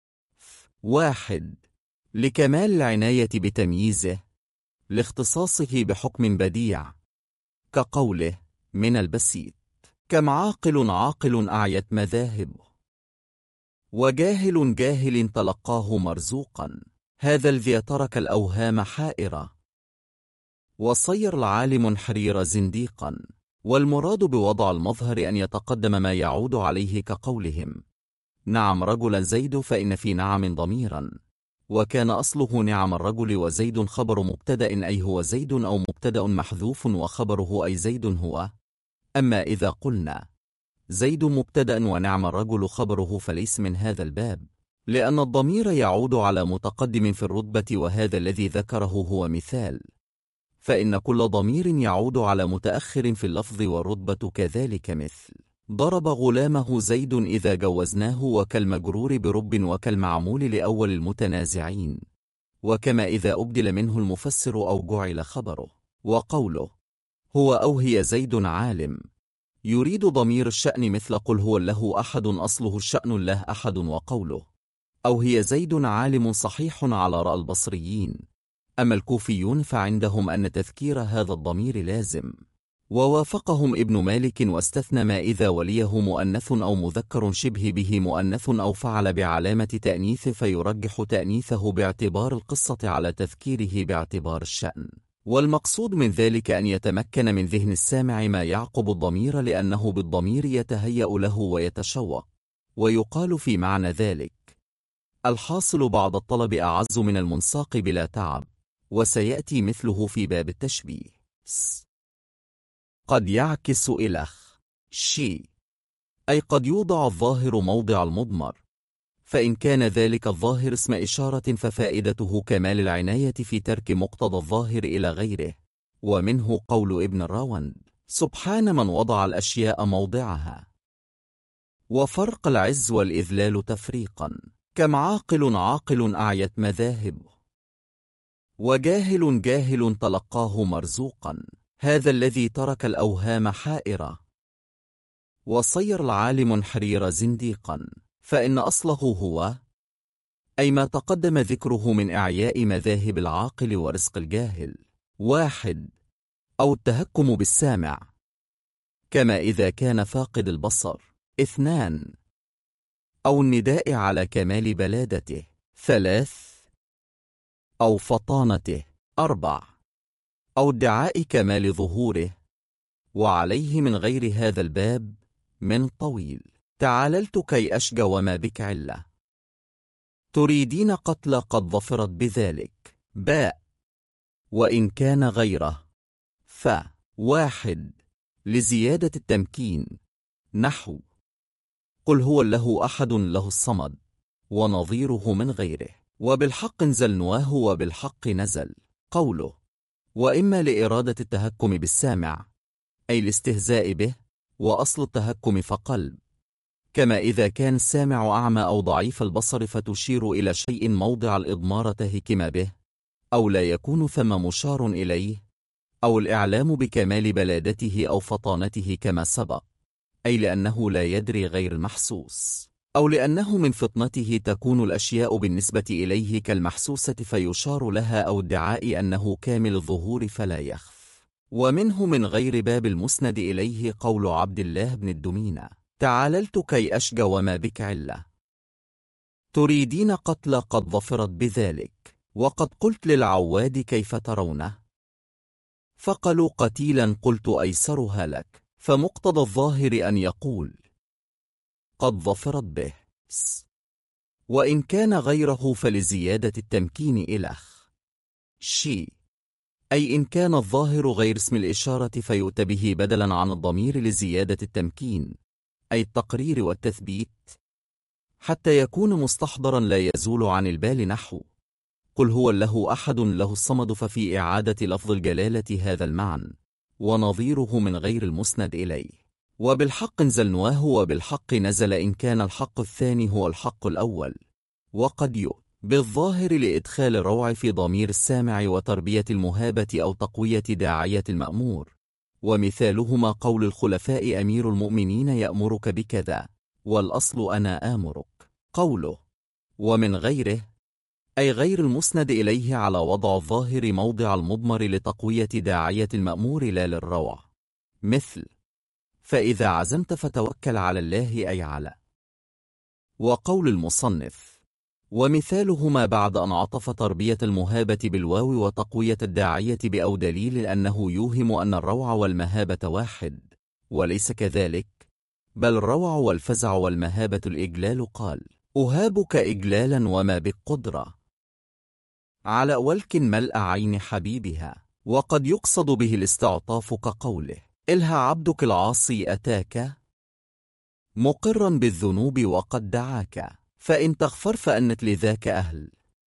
1 لكمال العناية بتمييزه لاختصاصه بحكم بديع، كقوله من البسيط كم عاقل عاقل أعيت مذاهبه، وجاهل جاهل تلقاه مرزوقا، هذا الذي ترك الأوهام حائرة، وصير العالم حرير زنديقا. والمراد بوضع المظهر أن يتقدم ما يعود عليه كقولهم نعم رجل زيد، فإن في نعم ضميرا، وكان أصله نعم الرجل، وزيد خبر مبتدأ أي هو زيد، أو مبتدأ محذوف وخبره أي زيد هو. أما إذا قلنا زيد مبتدأ ونعم الرجل خبره فليس من هذا الباب، لأن الضمير يعود على متقدم في الرتبة، وهذا الذي ذكره هو مثال، فإن كل ضمير يعود على متأخر في اللفظ والرتبة كذلك، مثل ضرب غلامه زيد إذا جوزناه، وكالمجرور برب، وكالمعمول لأول المتنازعين، وكما إذا أبدل منه المفسر أو جعل خبره. وقوله هو أو هي زيد عالم يريد ضمير الشأن، مثل قل هو له أحد أصله الشأن الله أحد. وقوله أو هي زيد عالم صحيح على رأى البصريين، أما الكوفيون فعندهم أن تذكير هذا الضمير لازم، ووافقهم ابن مالك، واستثنى ما إذا وليه مؤنث أو مذكر شبه به مؤنث أو فعل بعلامة تأنيث، فيرجح تأنيثه باعتبار القصة على تذكيره باعتبار الشأن. والمقصود من ذلك أن يتمكن من ذهن السامع ما يعقب الضمير، لأنه بالضمير يتهيأ له ويتشوق. ويقال في معنى ذلك الحاصل بعد الطلب أعز من المنساق بلا تعب، وسيأتي مثله في باب التشبيه. قد يعكس إلخ شي، أي قد يوضع الظاهر موضع المضمر، فإن كان ذلك الظاهر اسم إشارة ففائدته كمال العناية في ترك مقتضى الظاهر إلى غيره. ومنه قول ابن الراوند سبحان من وضع الأشياء موضعها. وفرق العز والإذلال تفريقا، كم عاقل عاقل أعيت مذاهبه، وجاهل جاهل تلقاه مرزوقا، هذا الذي ترك الأوهام حائرة، وصير العالم حرير زنديقا، فإن أصله هو أي ما تقدم ذكره من إعياء مذاهب العاقل ورزق الجاهل 1 أو التهكم بالسامع، كما إذا كان فاقد البصر 2 أو النداء على كمال بلادته 3 أو فطانته 4 أو ادعاء كمال ظهوره. وعليه من غير هذا الباب من طويل تعاللت كي أشجى وما بك علة، تريدين قتل قد ظفرت بذلك باء، وإن كان غيره 1 لزيادة التمكين، نحو قل هو له أحد له الصمد، ونظيره من غيره. وبالحق نزلناه وبالحق نزل. قوله وإما لإرادة التهكم بالسامع أي الاستهزاء به، وأصل التهكم فقلب، كما إذا كان السامع أعمى أو ضعيف البصر فتشير إلى شيء موضع الإضمار تهكم به، أو لا يكون ثم مشار إليه، أو الإعلام بكمال بلادته أو فطانته كما سبق، أي لأنه لا يدري غير المحسوس، أو لأنه من فطنته تكون الأشياء بالنسبة إليه كالمحسوسة فيشار لها، أو ادعاء أنه كامل الظهور فلا يخف. ومنه من غير باب المسند إليه قول عبد الله بن الدمينة تعاللت كي أشجى وما بك علة، تريدين قتل قد ظفرت بذلك. وقد قلت للعواد كيف ترونه، فقالوا قتيلا، قلت أيسرها لك، فمقتضى الظاهر أن يقول قد ظفرت به، وإن كان غيره فلزيادة التمكين إلخ شي، أي إن كان الظاهر غير اسم الإشارة فيؤتى به بدلا عن الضمير لزيادة التمكين، أي التقرير والتثبيت، حتى يكون مستحضرا لا يزول عن البال، نحو قل هو الله أحد له الصمد، ففي إعادة لفظ الجلالة هذا المعنى ونظيره من غير المسند إليه. وبالحق نزلناه وبالحق نزل، إن كان الحق الثاني هو الحق الأول. وقد بالظاهر لإدخال الروع في ضمير السامع وتربية المهابة أو تقوية داعية المأمور. ومثالهما قول الخلفاء: أمير المؤمنين يأمرك بكذا، والأصل أنا آمرك. قوله ومن غيره أي غير المسند إليه على وضع الظاهر موضع المضمر لتقوية داعية المأمور لا للروع، مثل فإذا عزمت فتوكل على الله أي على. وقول المصنف ومثالهما بعد أن عطف تربية المهابة بالواو وتقوية الداعية بأو دليل أنه يوهم أن الروع والمهابة واحد، وليس كذلك، بل الروع والفزع والمهابة الإجلال. قال أهابك إجلالا وما بالقدرة على ولك ملء عين حبيبها. وقد يقصد به الاستعطاف كقوله إلها عبدك العاصي أتاك مقرا بالذنوب وقد دعاك، فإن تغفر فأنت لذاك أهل،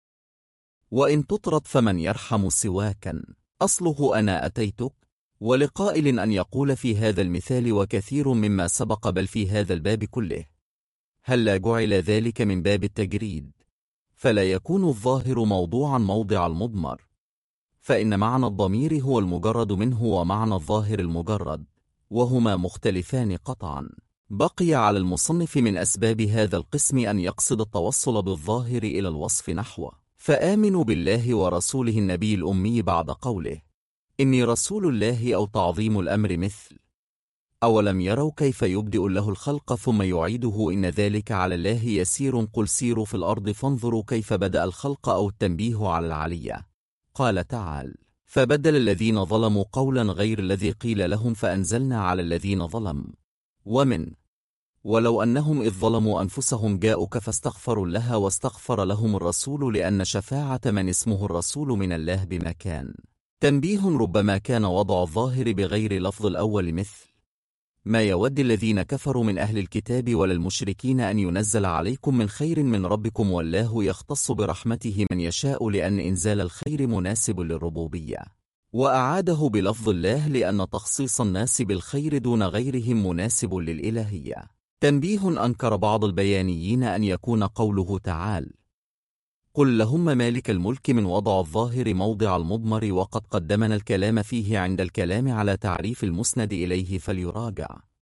وإن تطرد فمن يرحم سواكا. أصله أنا أتيتك. ولقائل أن يقول في هذا المثال وكثير مما سبق بل في هذا الباب كله هلا جعل ذلك من باب التجريد، فلا يكون الظاهر موضوعا موضع المضمر، فإن معنى الضمير هو المجرد منه ومعنى الظاهر المجرد، وهما مختلفان قطعا. بقي على المصنف من أسباب هذا القسم أن يقصد التوصل بالظاهر إلى الوصف نحو فآمنوا بالله ورسوله النبي الأمي بعد قوله إني رسول الله، أو تعظيم الأمر مثل أولم يروا كيف يبدئ له الخلق ثم يعيده إن ذلك على الله يسير، قل سيروا في الأرض فانظروا كيف بدأ الخلق، أو التنبيه على العلية. قال تعالى فبدل الذين ظلموا قولا غير الذي قيل لهم فأنزلنا على الذين ظلموا. ومن ولو أنهم إذ ظلموا أنفسهم جاءوك فاستغفروا لها واستغفر لهم الرسول لأن شفاعة من اسمه الرسول من الله بمكان. تنبيه ربما كان وضع الظاهر بغير لفظ الأول مثل ما يود الذين كفروا من أهل الكتاب ولا المشركين أن ينزل عليكم من خير من ربكم، والله يختص برحمته من يشاء، لأن إنزال الخير مناسب للربوبية. وأعاده بلفظ الله لأن تخصيص الناس بالخير دون غيرهم مناسب للإلهية. تنبيه أنكر بعض البيانيين أن يكون قوله تعالى قل لهم مالك الملك من وضع الظاهر موضع المضمر، وقد قدمنا الكلام فيه عند الكلام على تعريف المسند إليه فليراجع.